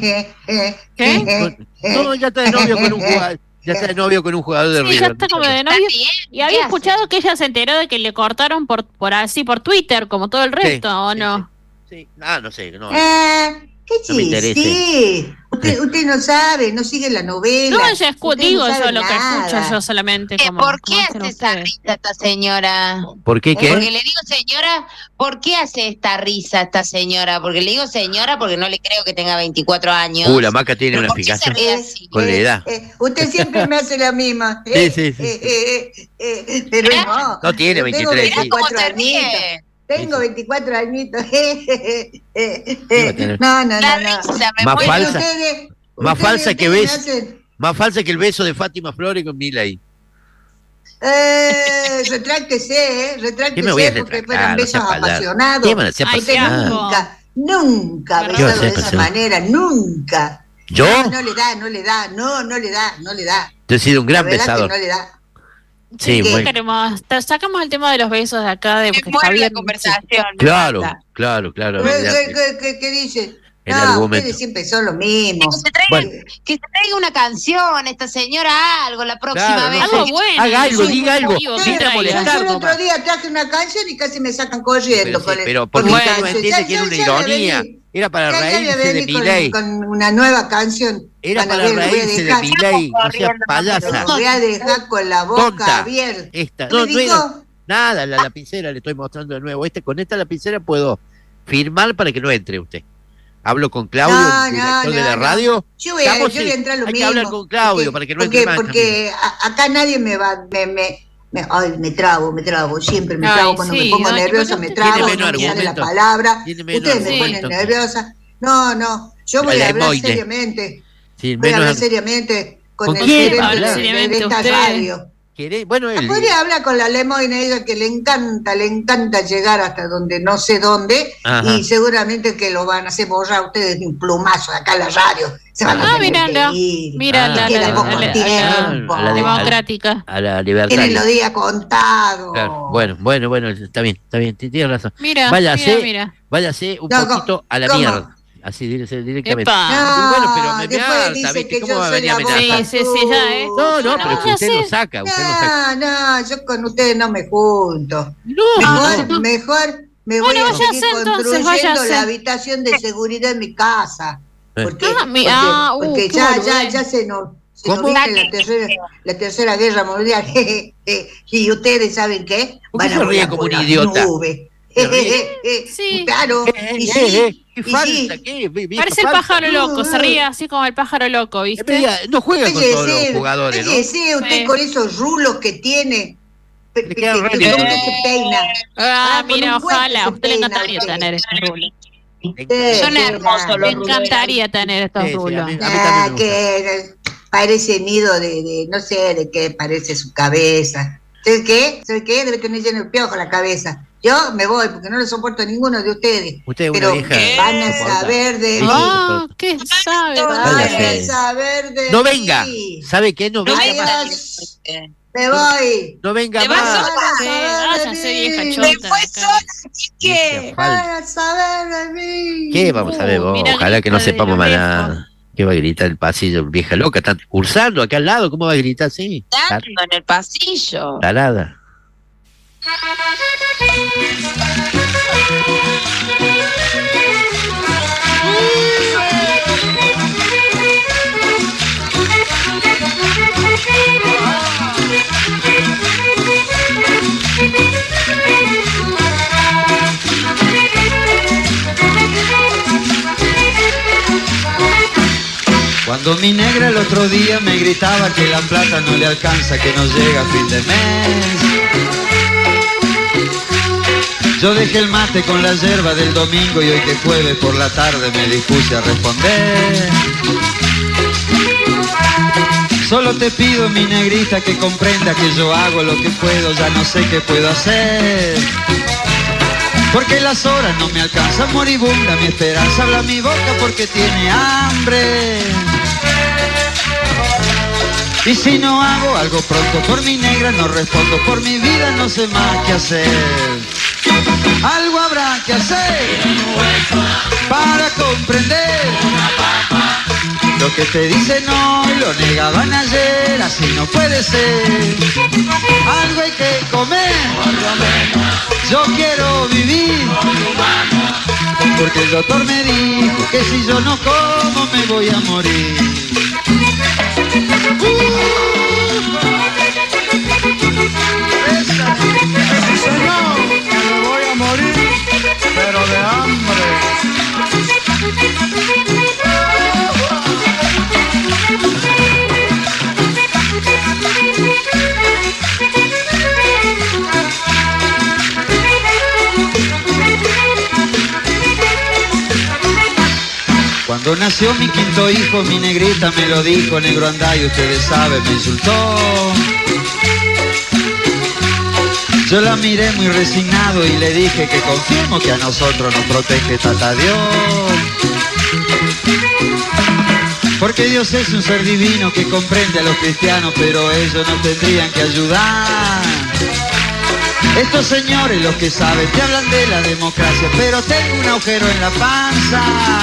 No, ya está de novio con un jugador, ya está de novio con un jugador de Sí, River. ya está como de novio. bien, Y había ¿qué escuchado que ella se enteró de que le cortaron por, por así, por Twitter, como todo el resto, ¿o sí, no? Sí, ah, no sé, no. Ah, ¿qué No me sí? interesa. Sí. Usted, usted no sabe, no sigue la novela. No, ella escu- Usted no digo sabe yo lo que nada. escucho yo solamente. Eh, Como, ¿Por como qué hacen hace esa ustedes. risa esta señora? ¿Por qué qué? Porque le digo señora, ¿por qué hace esta risa esta señora? Porque le digo señora porque no le creo que tenga veinticuatro años. Uh, la Maca tiene Pero una ¿por qué se explicación ríe así? con la edad. Eh, usted siempre me hace la misma. Sí, Eh, sí, sí. eh, eh, eh, eh, pero no. No tiene yo tengo veintitrés, sí. veinticuatro ¿Cómo te ríe? añitos. Tengo veinticuatro añitos. Eh, eh, eh, ¿Qué va a eh, tener? No, no, La no, no. risa me Más muero. falsa. Ustedes- Más ustedes- falsa que ustedes me ves. hacen- Más falsa que el beso de Fátima Flores con Milei. Eh, retráctese, eh, retráctese ¿Qué me voy a porque retractar? fueron No besos sea palabra. apasionados. ¿Qué van a ser Ay, qué apasionados? asco. Nunca, nunca ¿Qué besado va a ser de esa apasionado? manera, nunca. ¿Yo? No, no le da, no le da, no, no le da, no le da. Yo he sido un gran La verdad besador. que no le da. Sí, ¿Qué bueno. queremos? Ta- Sacamos el tema de los besos de acá, de Me porque muero la Javier. conversación. me Claro, mata. claro, claro. ¿Qué, olvidate. qué, qué- qué dice? El No, argumento. ustedes siempre son lo mismo. Que se traiga, Bueno. que se traiga una canción, esta señora, algo la próxima Claro, vez. no sé. Algo bueno. Haga algo, sí, diga algo. positivo, Viene que a traiga. molestar. Yo el nomás. otro día traje una canción y casi me sacan corriendo. Pero, con sí, el- pero con porque la usted no canción. entiende Ya- que era ya- una ya voy a ironía. venir. Era para Ya- ya voy a reírse de venir con- Milei. Con una nueva canción. Era Van a para ver, lo voy a reírse de dejar. Milei. No seas Lo payasa. voy a dejar con la boca Tonta. abierta. Esta. ¿Qué No, me no era- dijo? nada, la lapicera le estoy mostrando de nuevo. Este, con esta lapicera puedo firmar para que no entre usted. Hablo con Claudio, No, el no, director de no, la no. radio. Yo voy a, Estamos, yo voy a sí, entrar lo hay mismo. que hablar con Claudio porque, para que no porque, entre más. porque a- acá nadie me va, me, me, me- ay, me trabo, me trabo, siempre me Ay, trabo cuando sí, me pongo no, nerviosa, chicos, me no trabo, tiene no menos me sale la argumento. palabra, Tiene menos ustedes me argumento ponen que- nerviosa. No, no, yo voy La a hablar Lemoine. seriamente, Sí, voy a hablar menos. seriamente con, ¿Con el quién gerente va a hablar de- de, seriamente esta usted? radio. ¿Querés? Bueno, él. Podría hablar con la Lemoine, ella que le encanta, le encanta llegar hasta donde no sé dónde, Ajá. y seguramente que lo van a hacer borrar ustedes de un plumazo de acá en la radio. Se van a Ah, tener mírala. que ir. Mira, Ah, la, queda la, poco la- la- tiempo. a la de- democrática. A la libertad. Tienen los días contados. Claro. Bueno, bueno, bueno, está bien, está bien, tienes razón. Mira, Váyase, mira, mira. váyase un No, poquito a la ¿cómo? mierda. Así directamente. directamente. Epa. No, Y bueno, pero me, me después harta, dice ¿viste? que ¿Cómo yo va a soy venir a la voz amenazar? Sí, sí, sí, ya, ¿eh? No, no, No, pero que ya usted sé. lo saca, usted lo saca. No, no, yo con ustedes no me junto. No, Mejor, no. mejor me Bueno, voy a váyase, seguir entonces, construyendo váyase. la habitación de seguridad en mi casa. Porque, Ah, mi- porque, ah, uh, porque qué ya, boludo. ya, ya se nos, se nos ¿Cómo? viene la tercera, la tercera guerra mundial. Y ustedes saben qué, ¿Por qué van a se ríe volar como por un las idiota? nubes. Se ríe. Sí. Claro, Eh, y eh, sí, eh, qué y falsa, sí. qué vieja Parece el falsa. pájaro loco, se ríe así como el pájaro loco, Eh, ¿viste? mira, no juega con todos los Fíjese, jugadores, ¿no? fíjese usted Sí. con esos rulos que tiene. pe- Le pe- quedan que- re que- lindos. ¿Cómo se peina? Ah, Ah, con mira, un buen ojalá, que a se usted le peina encantaría usted. tener estos rulos. Eh, Son qué hermosos grande. los Me encantaría tener estos Sí, sí, a rulos. mí- a mí Ah, también me gusta. que parece nido de, de, no sé, de qué parece su cabeza. ¿Sabes qué? ¿Sabes qué? Debe tener lleno de piojo la cabeza. Yo me voy porque no lo soporto a ninguno de ustedes. Usted es una Pero vieja. van a insoportable. saber de mí. Ah, ¿qué sabe? Van Váyase. a saber de No venga. mí. ¿Sabe qué? No venga más. Adiós. Me voy. No venga Te vas más. sola. Van a Sí, saber de váyase, mí. vieja Me chota. fue acá. sola, Vieja chique. falsa. Van a saber de mí. ¿Qué vamos a ver vos? Mira, Ojalá que no grita de sepamos lo más lejos. nada. ¿Qué va a gritar el pasillo? Vieja loca, está cursando acá al lado. ¿Cómo va a gritar así? Dando en el pasillo. Tarada. Cuando mi negra el otro día me gritaba que la plata no le alcanza, que no llega a fin de mes, yo dejé el mate con la yerba del domingo y hoy que jueves por la tarde me dispuse a responder. Solo te pido, mi negrita, que comprenda que yo hago lo que puedo, ya no sé qué puedo hacer. Porque las horas no me alcanzan, moribunda mi esperanza, habla mi boca porque tiene hambre. Y si no hago algo pronto por mi negra no respondo, por mi vida no sé más qué hacer. Algo habrá que hacer para comprender lo que te dicen hoy, lo negaban ayer, así no puede ser. Algo hay que comer, yo quiero vivir, porque el doctor me dijo que si yo no como me voy a morir. Señor, me voy a morir, pero de hambre. Cuando nació mi quinto hijo, mi negrita me lo dijo, negro andá y ustedes saben, me insultó. Yo la miré muy resignado y le dije que confiemos que a nosotros nos protege Tata Dios. Porque Dios es un ser divino que comprende a los cristianos, pero ellos nos tendrían que ayudar. Estos señores, los que saben, te hablan de la democracia, pero tengo un agujero en la panza.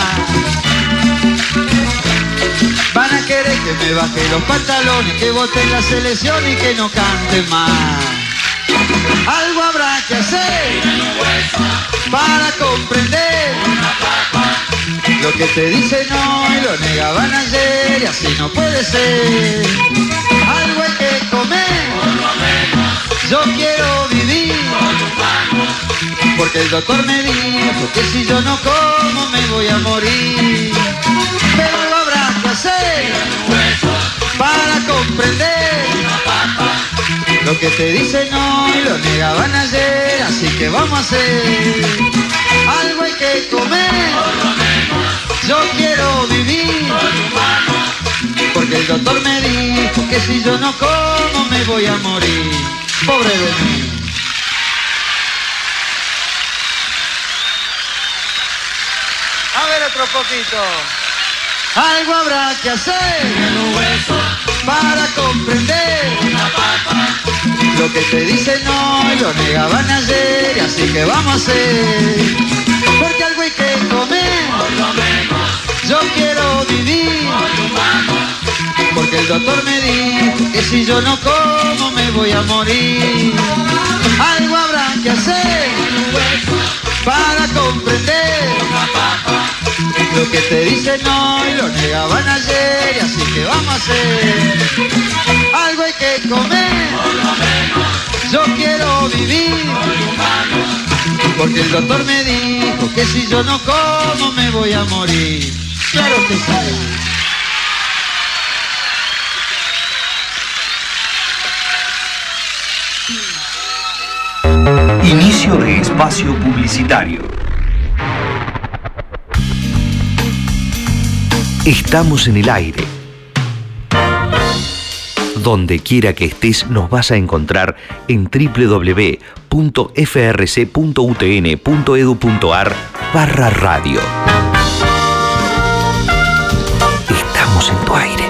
Van a querer que me baje los pantalones, que vote en la selección y que no cante más. Algo habrá que hacer para comprender lo que te dicen hoy, lo negaban ayer y así no puede ser. Algo hay que comer, yo quiero vivir, porque el doctor me dijo que si yo no como me voy a morir. Pero algo habrá que hacer para comprender lo que te dicen hoy, lo negaban ayer, así que vamos a hacer. Algo hay que comer, yo quiero vivir, porque el doctor me dijo que si yo no como me voy a morir. Pobre de mí. A ver otro poquito. Algo habrá que hacer para comprender lo que te dicen hoy, lo negaban ayer, y así que vamos a hacer. Porque algo hay que comer, yo quiero vivir, porque el doctor me dijo que si yo no como me voy a morir. Algo habrá que hacer para comprender lo que te dicen hoy, lo negaban ayer, y así que vamos a hacer. Algo hay que comer, yo quiero vivir, porque el doctor me dijo que si yo no como me voy a morir. Claro que sí. Inicio de espacio publicitario. Estamos en el aire. Donde quiera que estés nos vas a encontrar en w w w punto f r c punto u t n punto e d u punto a r barra radio. Estamos en tu aire.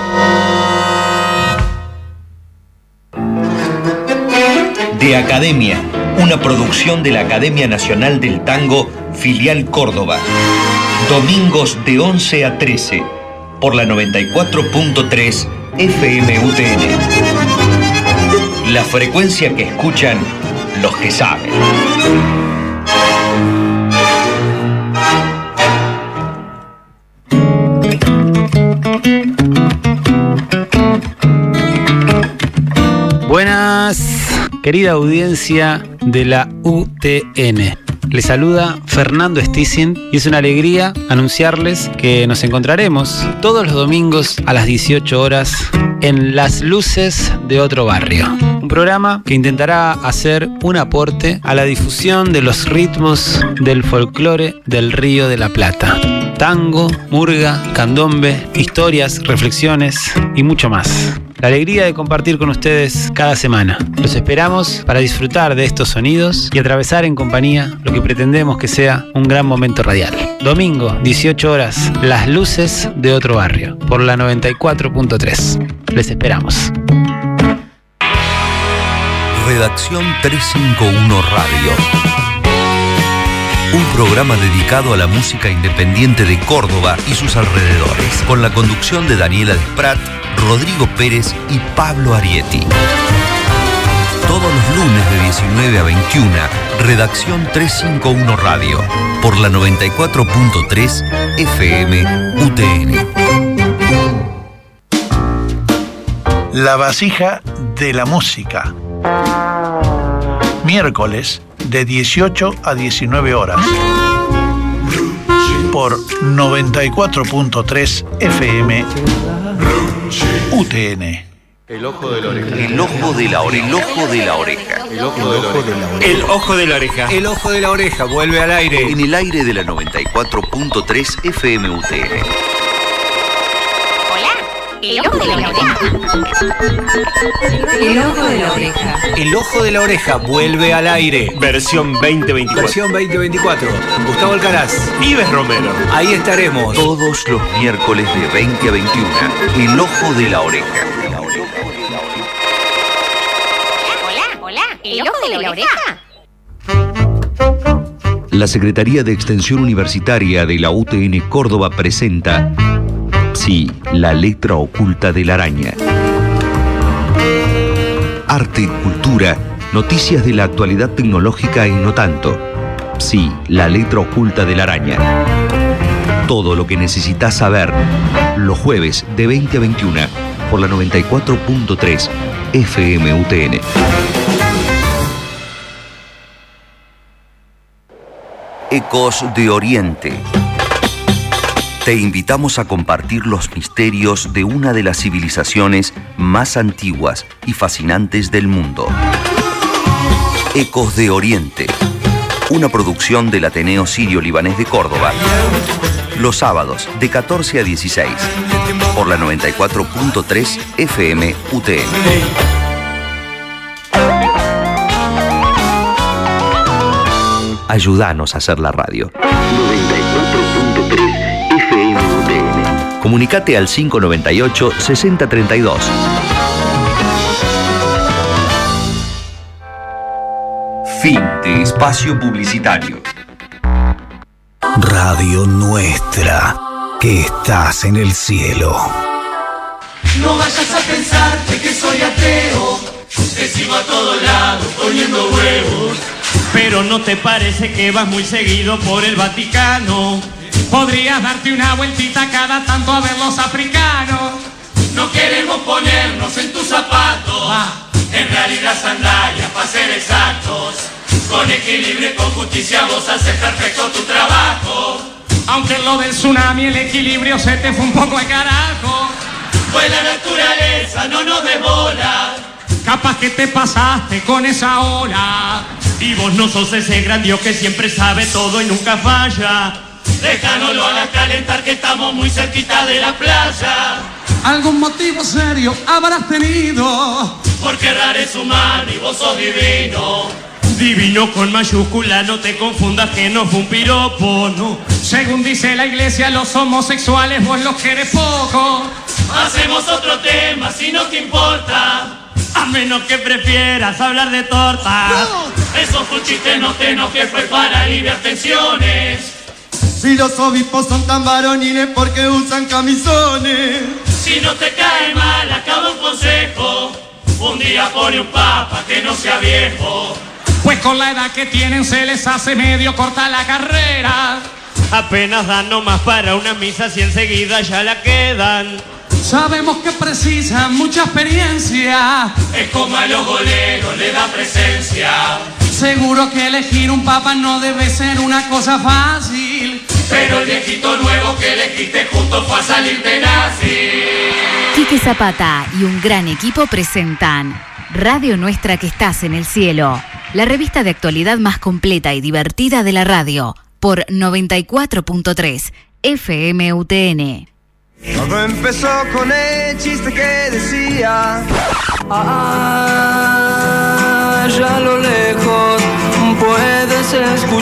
De Academia, una producción de la Academia Nacional del Tango, filial Córdoba. Domingos de once a trece, por la noventa y cuatro punto tres F M U T N. La frecuencia que escuchan los que saben. Buenas, querida audiencia de la U T N. Les saluda Fernando Stissin y es una alegría anunciarles que nos encontraremos todos los domingos a las dieciocho horas en Las Luces de Otro Barrio. Un programa que intentará hacer un aporte a la difusión de los ritmos del folclore del Río de la Plata. Tango, murga, candombe, historias, reflexiones y mucho más. La alegría de compartir con ustedes cada semana. Los esperamos para disfrutar de estos sonidos y atravesar en compañía lo que pretendemos que sea un gran momento radial. Domingo, dieciocho horas, Las Luces de Otro Barrio, por la noventa y cuatro punto tres. Les esperamos. Redacción trescientos cincuenta y uno Radio. Un programa dedicado a la música independiente de Córdoba y sus alrededores, con la conducción de Daniela Desprat, Rodrigo Pérez y Pablo Arietti. Todos los lunes de diecinueve a veintiuna, Redacción trescientos cincuenta y uno Radio, por la noventa y cuatro punto tres F M U T N. La vasija de la música. Miércoles de dieciocho a diecinueve horas. Por noventa y cuatro punto tres F M U T N. El ojo de la oreja. El ojo de la oreja. El ojo de la oreja. El ojo de la oreja. El ojo de la oreja. El ojo de la oreja vuelve al aire. En el aire de la noventa y cuatro punto tres F M U T N. El ojo de la oreja. El ojo de la oreja. El ojo de la oreja vuelve al aire. Versión veinte veinticuatro. Versión veinte veinticuatro. Gustavo Alcaraz. Ives Romero. Ahí estaremos. Todos los miércoles de veinte a veintiuna. El ojo de la oreja. Hola, hola. El ojo de la oreja. La Secretaría de Extensión Universitaria de la U T N Córdoba presenta Sí, la letra oculta de la araña. Arte, cultura, noticias de la actualidad tecnológica y no tanto. Sí, la letra oculta de la araña. Todo lo que necesitas saber, los jueves de veinte a veintiuna, por la noventa y cuatro punto tres F M U T N. Ecos de Oriente. Te invitamos a compartir los misterios de una de las civilizaciones más antiguas y fascinantes del mundo. Ecos de Oriente, una producción del Ateneo Sirio-Libanés de Córdoba. Los sábados de catorce a dieciséis, por la noventa y cuatro punto tres F M U T N. Ayúdanos a hacer la radio. noventa y cuatro punto tres F M U T N. Comunicate al cinco noventa y ocho, sesenta treinta y dos. Fin de espacio publicitario. Radio Nuestra, que estás en el cielo. No vayas a pensarte que soy ateo, que sigo a todos lados poniendo huevos. Pero ¿no te parece que vas muy seguido por el Vaticano? Podrías darte una vueltita cada tanto a ver los africanos. No queremos ponernos en tus zapatos, ah. En realidad sandalias para ser exactos. Con equilibrio y con justicia vos haces perfecto tu trabajo. Aunque en lo del tsunami el equilibrio se te fue un poco al carajo. Pues la naturaleza no nos dé bola. Capaz que te pasaste con esa ola. Y vos no sos ese gran Dios que siempre sabe todo y nunca falla. Deja, no lo hagas calentar que estamos muy cerquita de la playa. Algún motivo serio habrás tenido. Porque errar es humano y vos sos divino. Divino con mayúscula, no te confundas que no fue un piropo, no. Según dice la iglesia, los homosexuales vos los querés poco. Hacemos otro tema si no te importa. A menos que prefieras hablar de torta. No. Eso fue un chiste, no te enojes, fue para aliviar tensiones. Si los obispos son tan varoniles, ¿por qué usan camisones? Si no te cae mal, acaba un consejo. Un día pone un papa que no sea viejo. Pues con la edad que tienen se les hace medio corta la carrera. Apenas dan nomás para una misa si enseguida ya la quedan. Sabemos que precisan mucha experiencia. Es como a los goleros le da presencia. seguro que elegir un papa no debe ser una cosa fácil. Pero el viejito nuevo que elegiste justo fue a salir de nazi. Quique Zapata y un gran equipo presentan Radio Nuestra que estás en el cielo, la revista de actualidad más completa y divertida de la radio, por noventa y cuatro punto tres F M U T N. Todo empezó con el chiste que decía: ah, allá a lo lejos puedes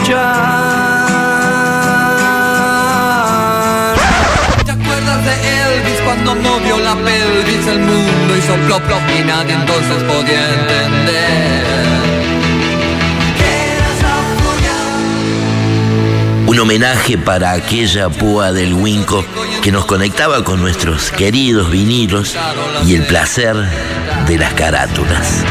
escuchar. ¿Te acuerdas de Elvis cuando movió la pelvis? El mundo hizo plop plop y nadie entonces podía entender. Un homenaje para aquella púa del Winco que nos conectaba con nuestros queridos vinilos y el placer de las carátulas.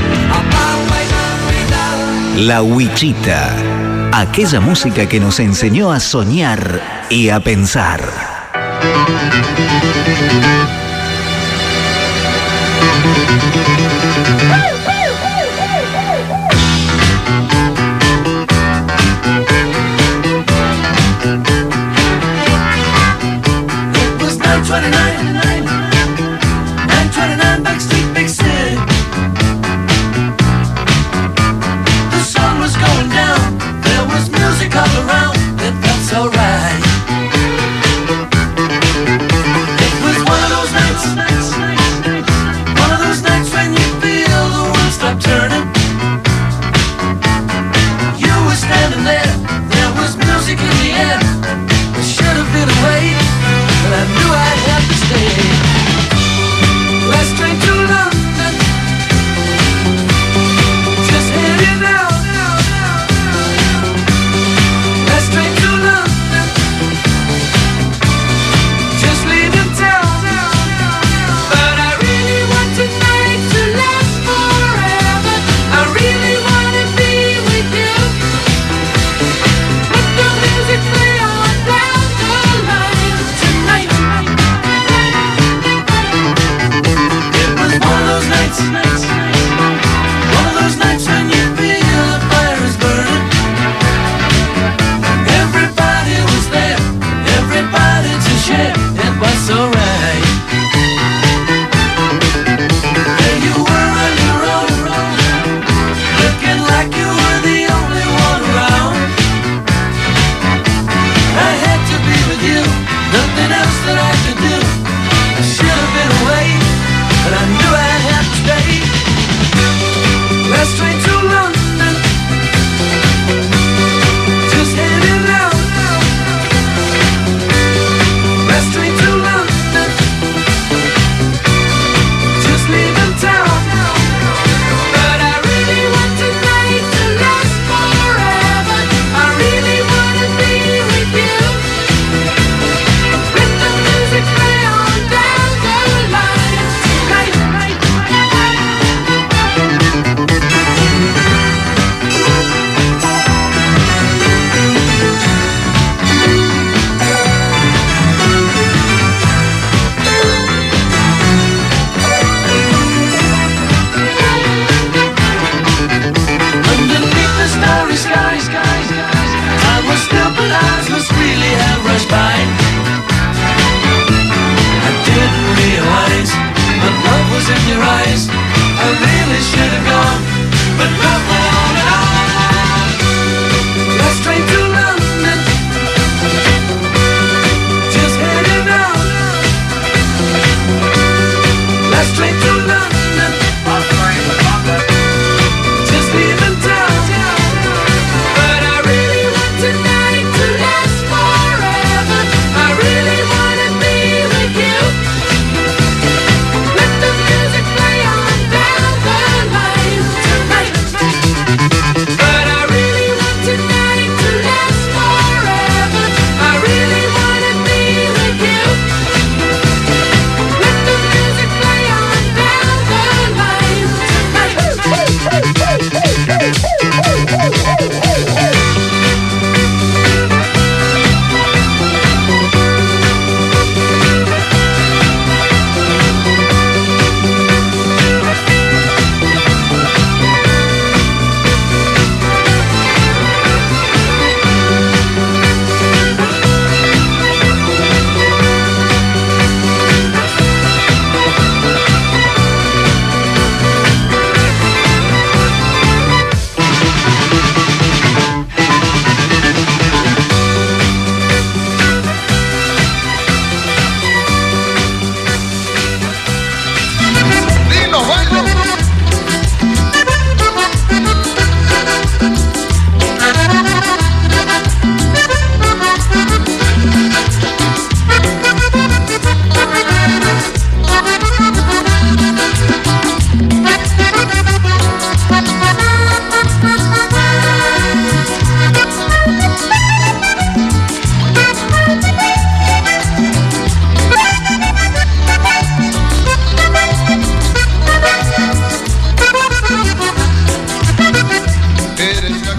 La Huichita, aquella música que nos enseñó a soñar y a pensar. twenty-nine, nine twenty-nine Backstreet Big City. The sun was going down, there was music all around, it felt so right. It was one of those nights, one of those nights when you feel the world stop turning. You were standing there, there was music in the air. It should have been away, but I knew I'd have to stay. Last train to London, just heading out. Last train to London, just leaving town. But I really want tonight to last forever. I really want to be with you. Let the music play on down the line tonight. It was one of those nights, nights, one of those nights when you feel the fire is burning. Everybody was there, everybody to share. It was so right. There you were on your own, looking like you were the only one around. I had to be with you, nothing else that I could do. I should have been away, but I knew I'd have to stay. Last train to London, just heading out. Last train to London, just leaving town. But I really want tonight to last forever. I really want to be with you. Let the music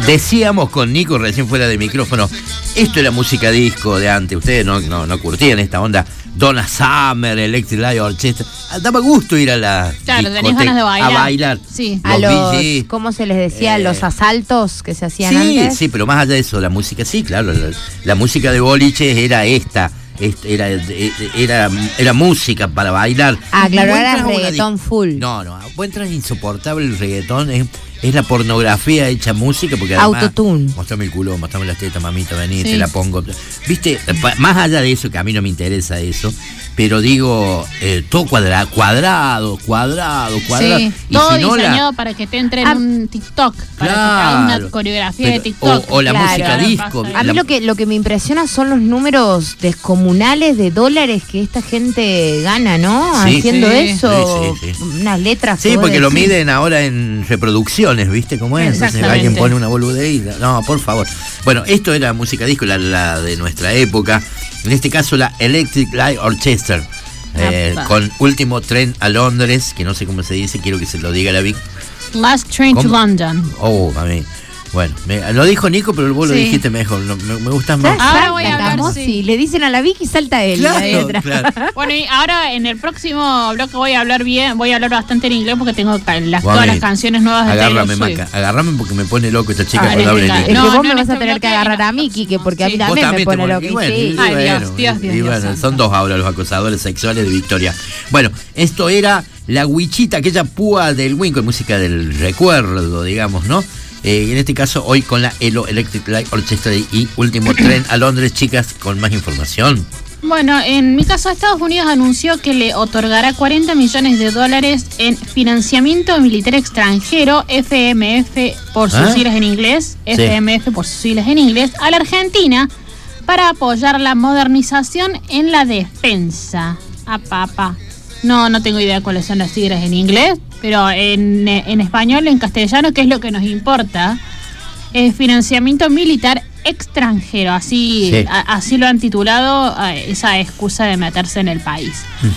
Decíamos con Nico recién fuera de micrófono, esto era música disco de antes, ustedes no, no, no curtían esta onda, Donna Summer, Electric Light Orchestra, daba gusto ir a la Claro, tenés discoteca ganas de bailar. a bailar. Sí. Los A los, V G. ¿cómo se les decía? Eh, Los asaltos que se hacían Sí, antes. sí, pero más allá de eso, la música, sí, claro, la, la música de boliches era esta, est- era, era, era música para bailar. Ah, claro, Vos era entras a una reggaetón dis- full. No, no, vos entras insoportable el reggaetón, es, es la pornografía hecha música, porque además... Autotune. Mostrame el culo, mostrame las tetas, mamita, vení, Sí. te la pongo. Viste, pa- más allá de eso, que a mí no me interesa eso, pero digo, eh, todo cuadra, cuadrado, cuadrado, cuadrado. Sí, Y todo si no, la- diseñado para que te entre en Ah, un TikTok, para que te haga Claro, una coreografía pero- de TikTok. o- o la música Claro, disco. pasa A mí La- lo que, lo que me impresiona son los números descomunales de dólares que esta gente gana, ¿no? Sí. Haciendo Sí. eso, Sí, sí, sí. unas letras. Sí, que vos porque lo decís. miden ahora en reproducciones, ¿viste cómo es? Entonces Exactamente. alguien pone una boludez y... No, por favor. Bueno, esto era música disco, la, la de nuestra época. En este caso la Electric Light Orchestra. eh, Apa. con Último Tren a Londres, que no sé cómo se dice, quiero que se lo diga la Vic. Last Train to ¿Cómo? London. Oh, a mí. Bueno, me- lo dijo Nico, pero vos lo Sí. dijiste mejor. No, me, me gustan Ya más. Ahora salta, voy a hablar, Camusi, sí. le dicen a la Vicky y salta él. Claro, ahí atrás. claro. Bueno, y ahora en el próximo bloque voy a hablar bien, voy a hablar bastante en inglés porque tengo ca- las, Guau, todas las mira, canciones nuevas de Agárrame, Taylor Swift. Maca. Agárrame porque me pone loco esta chica Ah, cuando habla en es Es inglés. que No, vos no, me en vas a este tener que bloque agarrar no. a Miki, que porque a mí Sí. Vos también me también te pone pones- loco. y bueno, Sí. y Ay, bueno, Dios, Dios, Dios, y Dios bueno, santo. son dos ahora los acosadores sexuales de Victoria. Bueno, esto era la huichita, aquella púa del Winco, música del recuerdo, digamos, ¿no? Eh, en este caso, hoy con la Elo Electric Light Orchestra y Último Tren a Londres, chicas, con más información. Bueno, en mi caso, Estados Unidos anunció que le otorgará cuarenta millones de dólares en financiamiento militar extranjero, F M F por sus ¿Ah? siglas en inglés, Sí. F M F por sus siglas en inglés, a la Argentina para apoyar la modernización en la defensa. Ah, papá. No, no tengo idea cuáles son las siglas en inglés, pero en, en español, en castellano, que es lo que nos importa, es financiamiento militar extranjero, así, Sí. a- así lo han titulado, eh, esa excusa de meterse en el país.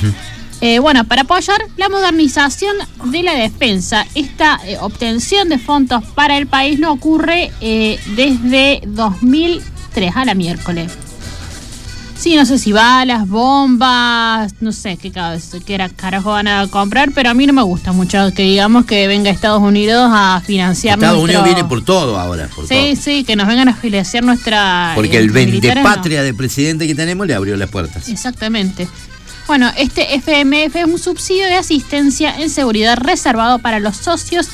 Eh, bueno, para apoyar la modernización de la defensa, esta eh, obtención de fondos para el país no ocurre eh, desde dos mil tres, a la miércoles. Sí, no sé si balas, bombas, no sé qué, ca- qué era- carajo van a comprar, pero a mí no me gusta mucho que digamos que venga Estados Unidos a financiar Estados nuestro... Unidos viene por todo ahora, por Sí, todo. sí, que nos vengan a financiar nuestra... Porque eh, el militares, no. vendepatria de presidente que tenemos le abrió las puertas. Exactamente. Bueno, este F M F es un subsidio de asistencia en seguridad reservado para los socios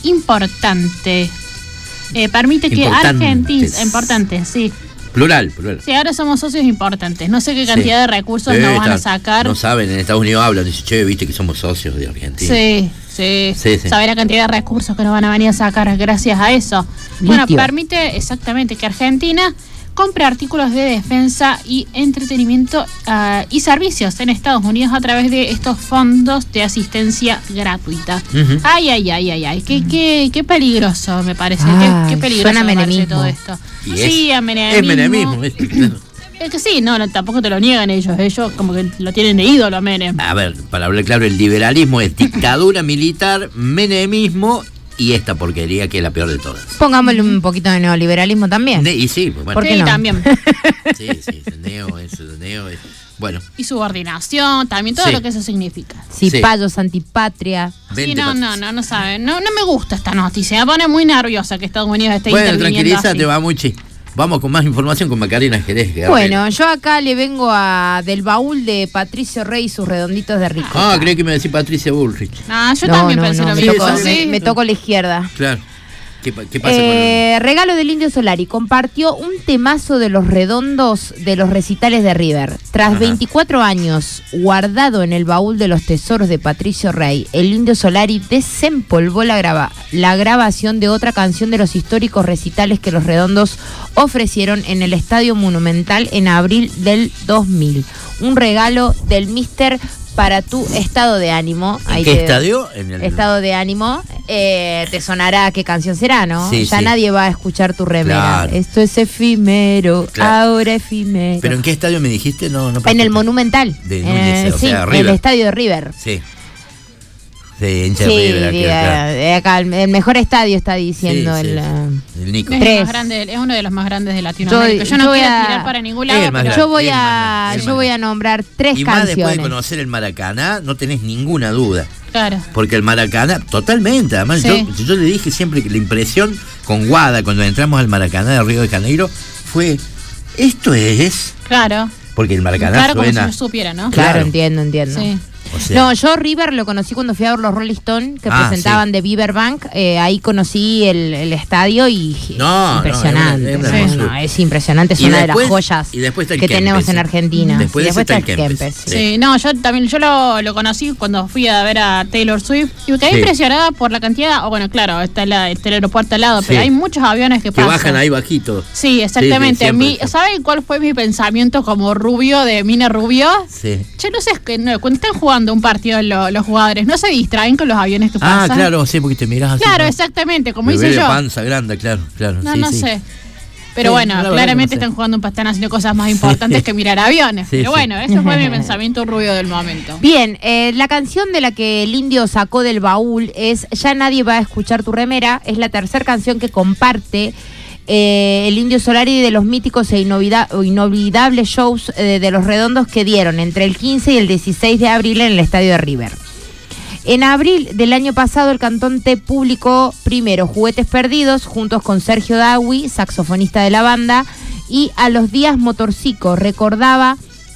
importantes. Eh, permite que Importantes. Argentina... Importantes, sí. Plural, plural. Sí, ahora somos socios importantes. No sé qué cantidad Sí. de recursos Eh, nos van a está- sacar. No saben, en Estados Unidos hablan, dicen, che, viste que somos socios de Argentina. Sí, sí, Sí, sí. Saber la cantidad de recursos que nos van a venir a sacar gracias a eso. Bueno, Litio. permite exactamente que Argentina compre artículos de defensa y entretenimiento ah, y servicios en Estados Unidos a través de estos fondos de asistencia gratuita. Ujú. Ay, ay, ay, ay, ay, qué, qué, qué peligroso me parece, Ay, qué, qué peligroso suena me parece menemismo. todo esto. Y Sí, es, a menemismo. es menemismo. es- Es que sí, no, no, tampoco te lo niegan ellos, ellos como que lo tienen de ídolo a Menem. A ver, para hablar claro, el liberalismo es dictadura militar, menemismo y esta porquería que es la peor de todas. Pongámosle un poquito de neoliberalismo también. Ne- y sí, pues bueno. ¿Por qué Sí, no? también. Sí, sí, el neo, es el neo. es- Bueno, Y subordinación, también todo Sí. lo que eso significa. Cipayos, antipatria. Sí, vente no, pa- no, no, no saben. No, no me gusta esta noticia. Me pone muy nerviosa que Estados Unidos esté Bueno, interviniendo tranquilízate, así. va Muchi. Vamos con más información con Macarena Jerez. que Bueno, yo acá le vengo a del baúl de Patricio Rey y sus redonditos de rico. Ah, creí que me decía Patricia Bullrich. No, yo No, también no, pensé no, lo me, mismo. tocó, Sí. me- me tocó la izquierda. Claro. ¿Qué, pa- qué pasa Eh, regalo del Indio Solari compartió un temazo de los redondos de los recitales de River. Tras Ajá. veinticuatro años guardado en el baúl de los tesoros de Patricio Rey, el Indio Solari desempolvó la, grava- la grabación de otra canción de los históricos recitales que los redondos ofrecieron en el Estadio Monumental en abril del dos mil. Un regalo del Mister para tu estado de ánimo. ¿En Ahí qué te- estadio? En el- Estado de ánimo. Eh, te sonará qué canción será, ¿no? Sí, ya sí. nadie va a escuchar tu remera. Claro. Esto es efímero, Claro. ahora efímero. ¿Pero en qué estadio me dijiste? No, no En el Monumental. De Eh, Núñez, o sí, sea, en River. el estadio de River. Sí. Sí, hincha Sí, de River, aquí, de, claro. de acá, el, el mejor estadio está diciendo Sí, sí, el, sí. eh, El Nico. Es, el Tres. más grande, es uno de los más grandes de Latinoamérica. Yo, Yo- no yo voy quiero a- tirar para ningún Es lado, el más pero grande. Yo voy el más a grande, el yo más voy a nombrar tres Y más después de canciones. conocer el Maracaná, no tenés ninguna duda. claro. Porque el Maracaná, totalmente, además Sí. yo, yo le dije siempre que la impresión con Guada cuando entramos al Maracaná de Río de Janeiro fue, esto es, Claro. porque el Maracaná Claro, como si suena... yo supiera, ¿no? Claro, Claro. entiendo, entiendo. Sí. O sea, No, yo River lo conocí cuando fui a ver los Rolling Stones que Ah, presentaban de Beaverbank. Eh, ahí conocí el, el estadio y No, no, impresionante. es una- es Sí, una no, hermosura. es impresionante, es Y una después- de las joyas y después está el que Kempes, tenemos en ¿eh? Argentina. Después y de ese después está el Kempes. sí. Sí, no, yo también yo lo, lo conocí cuando fui a ver a Taylor Swift y me quedé Sí. impresionada por la cantidad, o bueno, claro, está, la, está el aeropuerto al lado, Sí. pero hay muchos aviones que, que pasan. bajan ahí bajito. Sí, exactamente. Sí, sí, siempre, Mi- ¿Saben cuál fue mi pensamiento como rubio de Mina Rubio? Sí. Yo no sé, es que no, cuando están jugando un partido lo- los jugadores, ¿no se distraen con los aviones que Ah, pasan? claro, sí, porque te miras así. Claro, ¿no? exactamente, como Me hice ve yo. la panza grande, claro, claro. No, sí, no sí. sé. Pero Sí, bueno, la verdad claramente que no sé. están jugando un están haciendo cosas más importantes que mirar aviones. Sí, Pero sí. bueno, ese fue mi pensamiento rubio del momento. Bien, eh, la canción de la que el indio sacó del baúl es Ya nadie va a escuchar tu remera. Es la tercera canción que comparte eh, el Indio Solari de los míticos e inolvida- o inolvidables shows eh, de Los Redondos que dieron entre el quince y el dieciséis de abril en el estadio de River. En abril del año pasado, el cantante publicó primero Juguetes Perdidos, juntos con Sergio Dawi, saxofonista de la banda, y A los Días Motorcico. Recordaba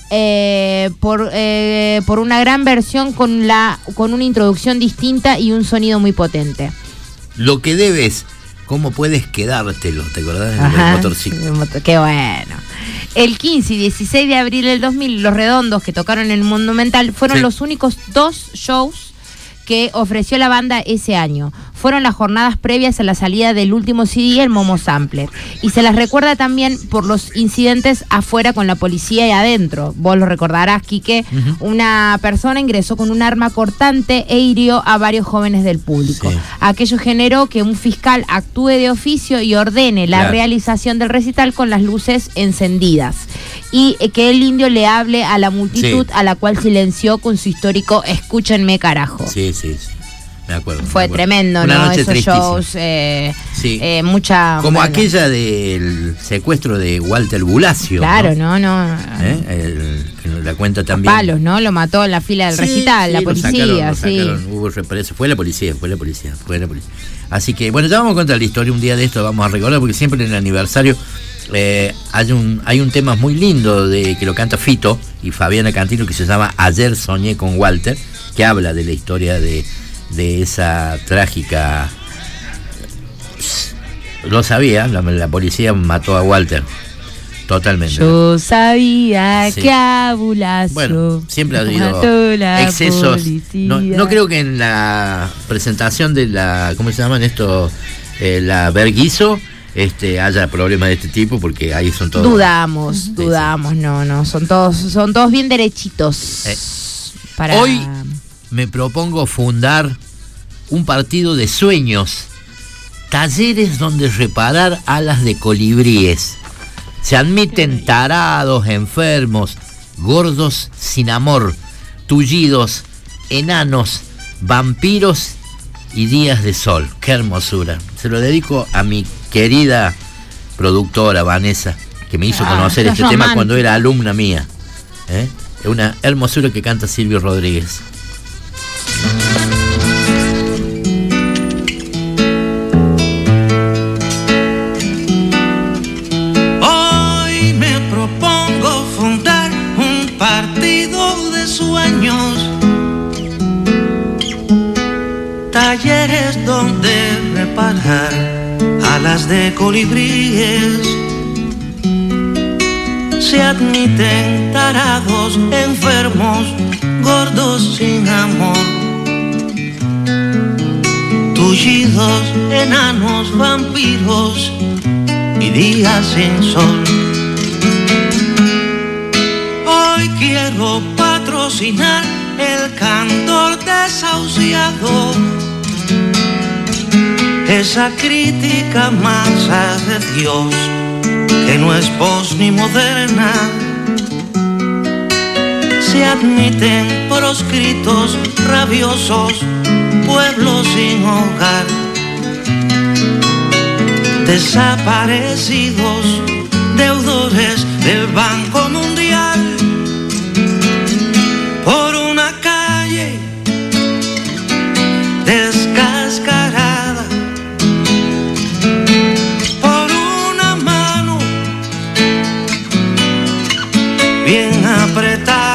eh, por, eh, por una gran versión con, la, con una introducción distinta y un sonido muy potente. Lo que debes, ¿cómo puedes quedártelo? ¿Te acordás del Ajá, motorcito? el motor- Qué bueno. El quince y dieciséis de abril del dos mil, Los Redondos, que tocaron en el Monumental, fueron Sí. los únicos dos shows que ofreció la banda ese año. Fueron las jornadas previas a la salida del último C D, el Momo Sampler. Y se las recuerda también por los incidentes afuera con la policía y adentro. Vos lo recordarás, Quique. Ujú. Una persona ingresó con un arma cortante e hirió a varios jóvenes del público. Sí. Aquello generó que un fiscal actúe de oficio y ordene la Claro. realización del recital con las luces encendidas. Y eh, que el indio le hable a la multitud, Sí. a la cual silenció con su histórico "Escúchenme, carajo". Sí, sí, sí. Me acuerdo. Fue me acuerdo. tremendo, Una ¿no? noche Esos tristísima. shows, eh, Sí. eh, mucha... Como bueno, aquella del secuestro de Walter Bulacio. Claro, no, no. ¿Eh? El- que la cuenta también. Palos, ¿no? Lo mató en la fila del Sí, recital, sí, la lo policía, sacaron, lo sí. sacaron, hubo represa. Fue la policía, fue la policía, fue la policía. Así que, bueno, ya vamos a contar la historia un día de esto, vamos a recordar, porque siempre en el aniversario eh, hay un hay un tema muy lindo de que lo canta Fito y Fabiana Cantilo, que se llama Ayer soñé con Walter, que habla de la historia de, de esa trágica... Lo sabía, la, la policía mató a Walter. Totalmente. Yo sabía Sí. que a Bulacio Bueno, siempre ha mató habido la excesos. policía. No, no creo que en la presentación de la, ¿cómo se llaman esto? Eh, la Berguizo, este, haya problemas de este tipo, porque ahí son todos. Dudamos, dudamos, no, no, son todos, son todos bien derechitos. Eh, para... Hoy me propongo fundar un partido de sueños, talleres donde reparar alas de colibríes. Se admiten tarados, enfermos, gordos sin amor, tullidos, enanos, vampiros y días de sol. ¡Qué hermosura! Se lo dedico a mi querida productora Vanessa, que me hizo Ah, conocer qué este tema romántico. cuando era alumna mía. ¿Eh? Es una hermosura que canta Silvio Rodríguez. Hoy me propongo fundar un partido de sueños, talleres donde reparar alas de colibríes. Se admiten tarados, enfermos, gordos sin amor, tullidos, enanos, vampiros y días sin sol. Hoy quiero patrocinar el candor desahuciado, esa crítica masa de Dios que no es pos ni moderna. Se admiten proscritos rabiosos pueblo sin hogar, desaparecidos, deudores del Banco Mundial, por una calle descascarada, por una mano bien apretada.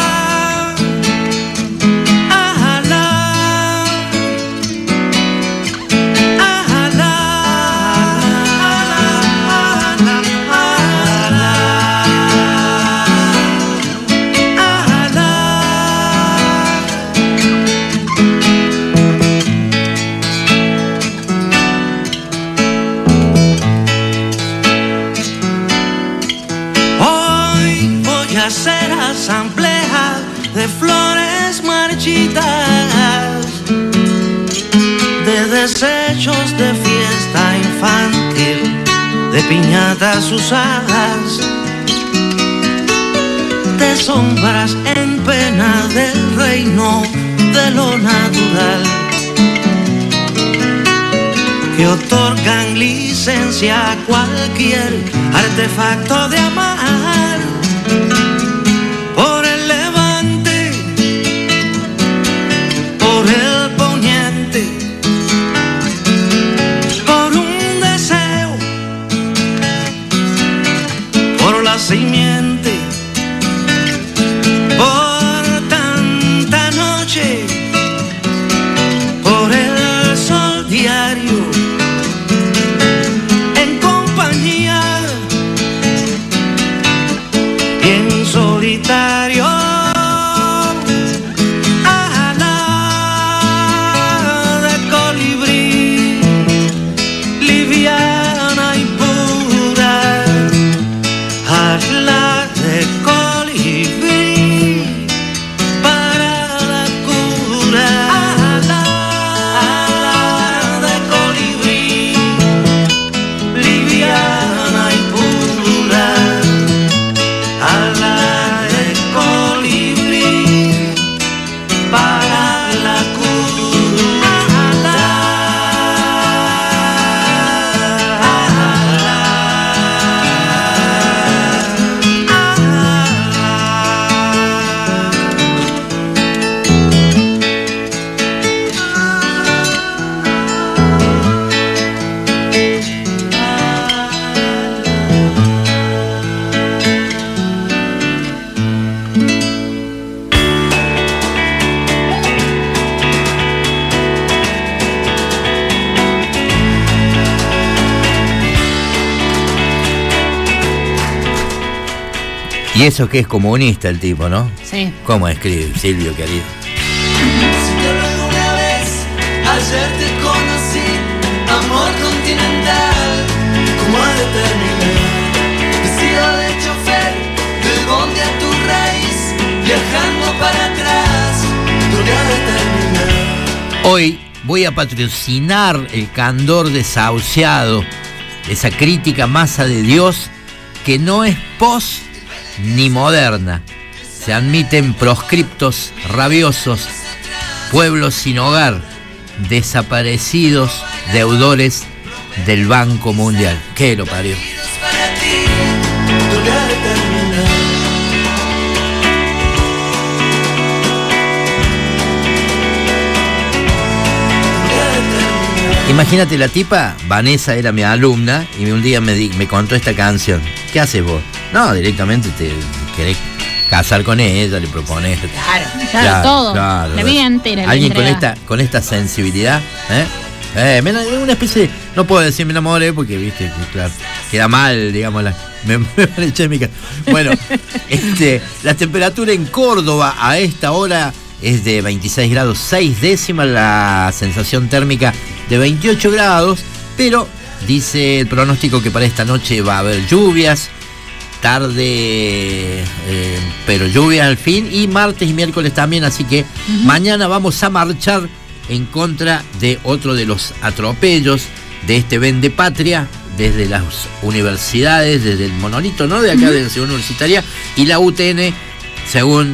Hacer asamblea de flores marchitas, de desechos de fiesta infantil, de piñatas usadas, de sombras en pena del reino de lo natural, que otorgan licencia a cualquier artefacto de amar. Por el levante, por el poniente, por un deseo, por la simiente, por tanta noche, por el sol diario, en compañía y en solitario. Ala de colibrí, liviana y pura. Ala de colibrí para la cura. Ala, ala de colibrí, liviana y pura. Ala de colibrí para la cura. Y eso que es comunista el tipo, ¿no? Sí. ¿Cómo escribe, Silvio, querido? Si te lo digo una vez, ayer te conocí, amor continental, ¿cómo ha de terminar? Vestido de chofer, del bonde a tu raíz, viajando para atrás, ¿dónde ha de terminar? Hoy voy a patrocinar el candor desahuciado, esa crítica masa de Dios que no es pos ni moderna. Se admiten proscriptos rabiosos, pueblos sin hogar, desaparecidos, deudores del Banco Mundial. ¿Qué lo parió? Imagínate, la tipa, Vanessa era mi alumna y un día me, di, me contó esta canción. ¿Qué haces vos? No, directamente te querés casar con ella, le propones. Claro, claro, todo. Claro, la vida entera. Alguien con esta, con esta sensibilidad, ¿eh? Eh, me, una especie de, no puedo decir me enamoré porque, viste, claro, queda mal, digamos, la, me, me eché mi casa. Bueno, este, la temperatura en Córdoba a esta hora es de veintiséis grados seis décimas, la sensación térmica de veintiocho grados, pero dice el pronóstico que para esta noche va a haber lluvias, tarde, eh, pero lluvias al fin, y martes y miércoles también, así que uh-huh. mañana vamos a marchar en contra de otro de los atropellos de este Vende Patria, desde las universidades, desde el monolito, ¿no? De acá uh-huh. de la ciudad universitaria, y la U T N, según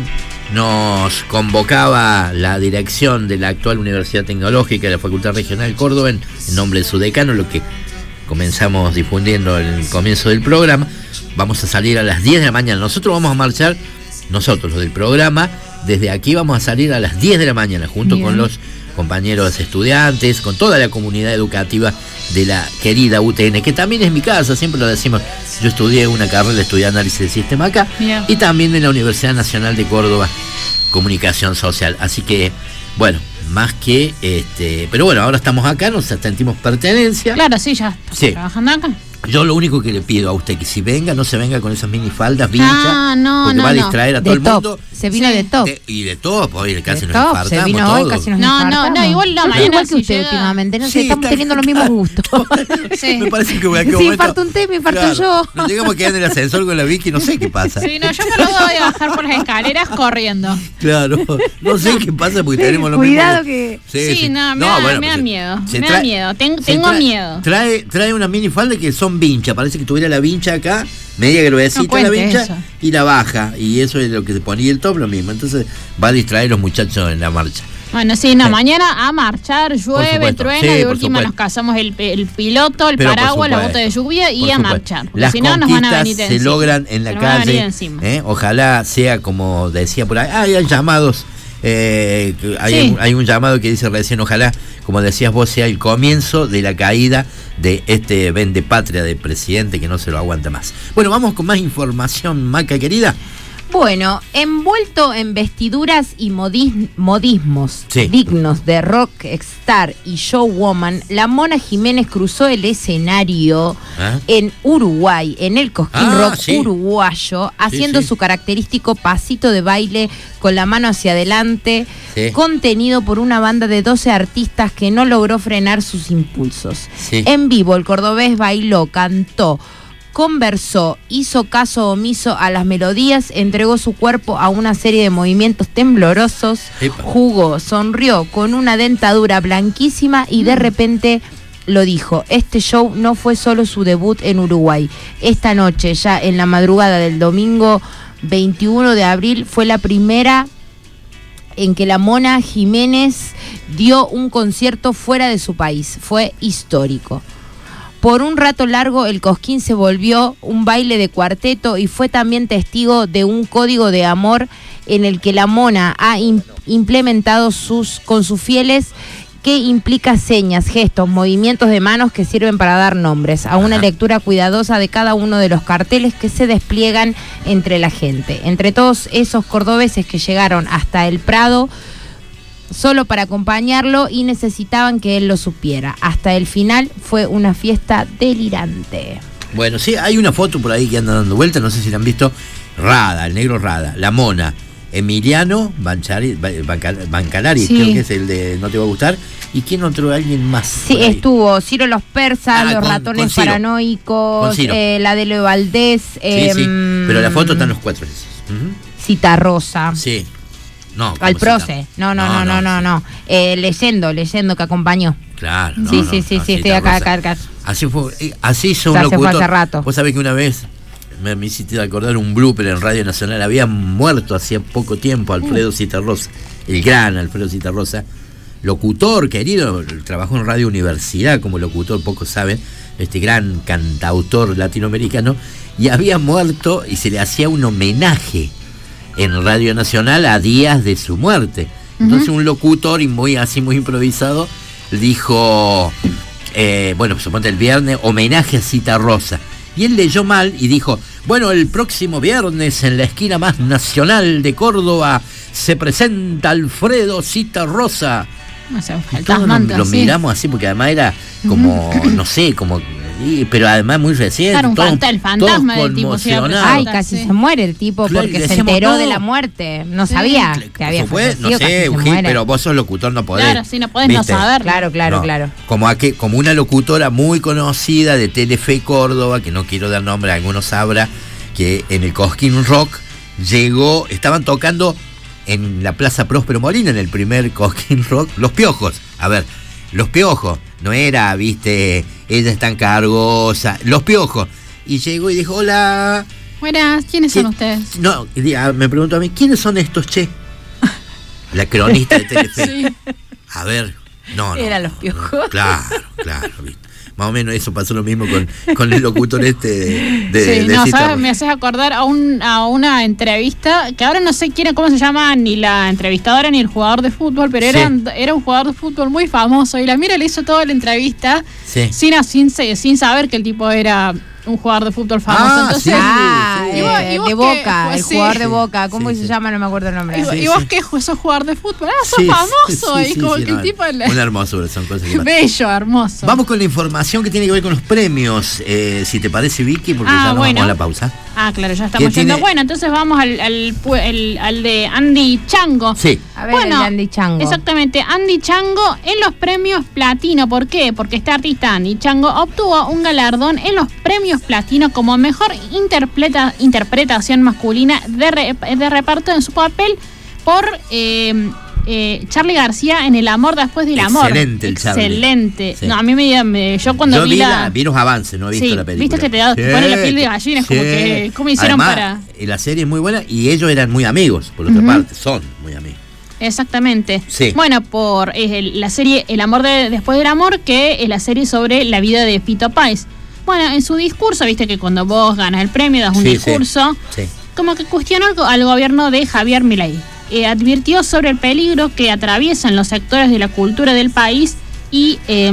nos convocaba la dirección de la actual Universidad Tecnológica de la Facultad Regional de Córdoba en, en nombre de su decano, lo que comenzamos difundiendo en el comienzo del programa. Vamos a salir a las diez de la mañana. Nosotros vamos a marchar, nosotros los del programa, desde aquí vamos a salir a las diez de la mañana, junto Bien. con los compañeros estudiantes, con toda la comunidad educativa de la querida U T N, que también es mi casa, siempre lo decimos. Yo estudié una carrera, estudié análisis del sistema acá, Bien. y también en la Universidad Nacional de Córdoba, comunicación social. Así que, bueno, más que, este, pero bueno, ahora estamos acá, nos sentimos pertenencia. Claro, sí, ya estamos sí. trabajando acá. Yo lo único que le pido a usted que si venga, no se venga con esas minifaldas vinchas, ah, no, porque no, va a no. distraer a De todo el top. mundo. Se vino Sí. de top. De- y de todo, pues casi De nos top, infartamos se vino hoy, todo. casi nos No, no, infartamos. no, igual la Yo mañana igual que si usted llega- últimamente, no sé, Sí, estamos está- teniendo los mismos gustos. Sí. Me parece que voy a quedar Si infarto un té, me infarto Claro, yo. Nos llegamos a quedar en el ascensor con la Vicky, no sé qué pasa. Sí, no, yo me lo voy a bajar por las escaleras corriendo. Claro, no sé qué pasa porque tenemos lo Cuidado mismo. que... Sí, no, me, da, bueno, me da pues, miedo. se Me trae- da miedo. Ten- se tengo trae- miedo. Trae, trae una minifalda que son vincha, parece que tuviera la vincha acá, media gruesita No cuente la vincha, eso. y la baja, y eso es lo que se ponía el top, lo mismo. Entonces va a distraer a los muchachos en la marcha. Bueno, sí, no, mañana a marchar, llueve, supuesto. truena, Sí, de por última supuesto. nos casamos el, el piloto, el Pero por paraguas, la supuesto, bota de lluvia y por a supuesto. marchar. Porque Las si no, nos van a conquistas venir de se encima. logran en la Se nos van a venir calle. encima. ¿eh? Ojalá sea como decía por ahí. Ah, hay llamados. eh, que hay, Sí. un, hay un llamado que dice recién, ojalá, como decías vos, sea el comienzo de la caída de este vendepatria de presidente que no se lo aguanta más. Bueno, vamos con más información, Maca querida. Bueno, envuelto en vestiduras y modis- modismos Sí. dignos de rockstar y showwoman, la Mona Jiménez cruzó el escenario ¿Ah? en Uruguay, en el Cosquín Ah, Rock sí. uruguayo, haciendo sí. su característico pasito de baile con la mano hacia adelante, Sí. contenido por una banda de doce artistas que no logró frenar sus impulsos. Sí. En vivo, el cordobés bailó, cantó, conversó, hizo caso omiso a las melodías, entregó su cuerpo a una serie de movimientos temblorosos, Epa. jugó, sonrió con una dentadura blanquísima y de repente lo dijo. Este show no fue solo su debut en Uruguay. Esta noche, ya en la madrugada del domingo veintiuno de abril, fue la primera en que la Mona Jiménez dio un concierto fuera de su país. Fue histórico. Por un rato largo el Cosquín se volvió un baile de cuarteto y fue también testigo de un código de amor en el que la Mona ha im- implementado sus, con sus fieles, que implica señas, gestos, movimientos de manos que sirven para dar nombres, a una Ajá. lectura cuidadosa de cada uno de los carteles que se despliegan entre la gente. Entre todos esos cordobeses que llegaron hasta el Prado solo para acompañarlo y necesitaban que él lo supiera. Hasta el final fue una fiesta delirante. Bueno, sí, hay una foto por ahí que anda dando vuelta, no sé si la han visto. Rada, el negro Rada, la Mona, Emiliano Banchari, Banca- Bancalari, Sí. creo que es el de No Te Va a Gustar. ¿Y quién otro? ¿Alguien más? Sí, por ahí? estuvo Ciro los Persas, Ah, los con- ratones con Ciro. paranoicos, Con Ciro. eh, la de Leo Valdés, Sí, eh, sí, pero la foto están los cuatro esos. Ujú. Cita Rosa. Sí. No, Al ¿cómo proce. Cita? No, no, no, no, no, no. Eh, leyendo, leyendo que acompañó. Claro. no, sí, no, sí, sí, no, sí, estoy Cita acá, Rosa. acá, acá. Así fue, eh, así hizo Ya un se fue locutor. hace rato. Vos sabés que una vez me, me hiciste acordar un blooper en Radio Nacional. Había muerto hacía poco tiempo Alfredo Citarrosa, el gran Alfredo Citarrosa, locutor querido, trabajó en Radio Universidad como locutor, pocos saben, este gran cantautor latinoamericano, y había muerto y se le hacía un homenaje en Radio Nacional a días de su muerte. Entonces un locutor y muy así muy improvisado dijo, eh, bueno, suponte el viernes, homenaje a Citarrosa. Y él leyó mal y dijo, bueno, el próximo viernes en la esquina más nacional de Córdoba se presenta Alfredo Citarrosa. No sé, Y el todos nos- manto, lo sí. miramos así porque además era como, no sé, como, y- pero además muy reciente. Claro, un todos- fanta- el fantasma todos del tipo se iba a conmocionados. Ay, presentar, casi sí. se muere el tipo Claro, y porque se decíamos, enteró no. de la muerte. No Sí. sabía que Por había supuesto, no fallecido, casi sé, se Eugenio, muere. pero vos sos locutor, no podés. Claro, sí, no podés no ¿viste? saberlo. Claro, claro, No, claro. Como, a que, como una locutora muy conocida de Telefe Córdoba, que no quiero dar nombre, algunos sabrá, que en el Cosquín Rock llegó, estaban tocando en la Plaza Próspero Molina, en el primer Cosquín Rock, Los Piojos. A ver, Los Piojos, no era, viste, ella es tan cargosa, Los Piojos. Y llegó y dijo, hola, Buenas, ¿quiénes son ¿Quién? ustedes? No, diga, me pregunto a mí, ¿quiénes son estos, che? La cronista de Telefe. Sí. A ver, no, no. Eran los piojos. Claro, claro, ¿viste? Más o menos eso pasó lo mismo con, con el locutor este de, de, Sí, de no, Cita ¿sabes? Roja. Me haces acordar a, un, a una entrevista, que ahora no sé quién, cómo se llama, ni la entrevistadora ni el jugador de fútbol, pero Sí. era, era un jugador de fútbol muy famoso, y la mira le hizo toda la entrevista Sí. sin, sin, sin saber que el tipo era un jugador de fútbol famoso. Ah, Entonces, sí, Ah, ¿Y vos- eh, y vos de qué? Boca, Pues el sí. jugador de Boca. ¿Cómo Sí, se sí. llama? No me acuerdo el nombre. ¿Y, Sí, y vos sí. qué sos jugador de fútbol? Ah, sos Sí, famoso. sí, y sí, como sí, que no, el tipo le- una hermosura, son cosas que pasan. bello, hermoso. Vamos con la información que tiene que ver con los premios, eh, si te parece, Vicky, porque Ah, ya nos bueno. vamos a la pausa. Ah, claro, ya estamos ¿Quién yendo. tiene? Bueno, entonces vamos al, al, pu- el- al de Andy Chango. Sí. A ver, Bueno, el de Andy Chango. Exactamente, Andy Chango en los premios platino. ¿Por qué? Porque este artista Andy Chango obtuvo un galardón en los premios platino como mejor interpreta, interpretación masculina de, re- de reparto en su papel por eh, eh, Charly García en El amor después del amor. Excelente el Charly. Excelente. Sí. No, a mí me, me- yo cuando Yo vi, vi, la, la, vi los avances, no he visto Sí, la película. viste que te da- te pone la piel de gallina, es como que, ¿cómo hicieron Además, para...? eh, la serie es muy buena y ellos eran muy amigos, por otra Ujú. parte, son muy amigos. Exactamente. Sí. Bueno, por eh, el- la serie El amor de, después del amor, que es la serie sobre la vida de Fito Páez. Bueno, en su discurso, viste que cuando vos ganas el premio, das un Sí, sí. discurso, Sí. como que cuestionó al, go- al gobierno de Javier Milei. Eh, advirtió sobre el peligro que atraviesan los sectores de la cultura del país y eh,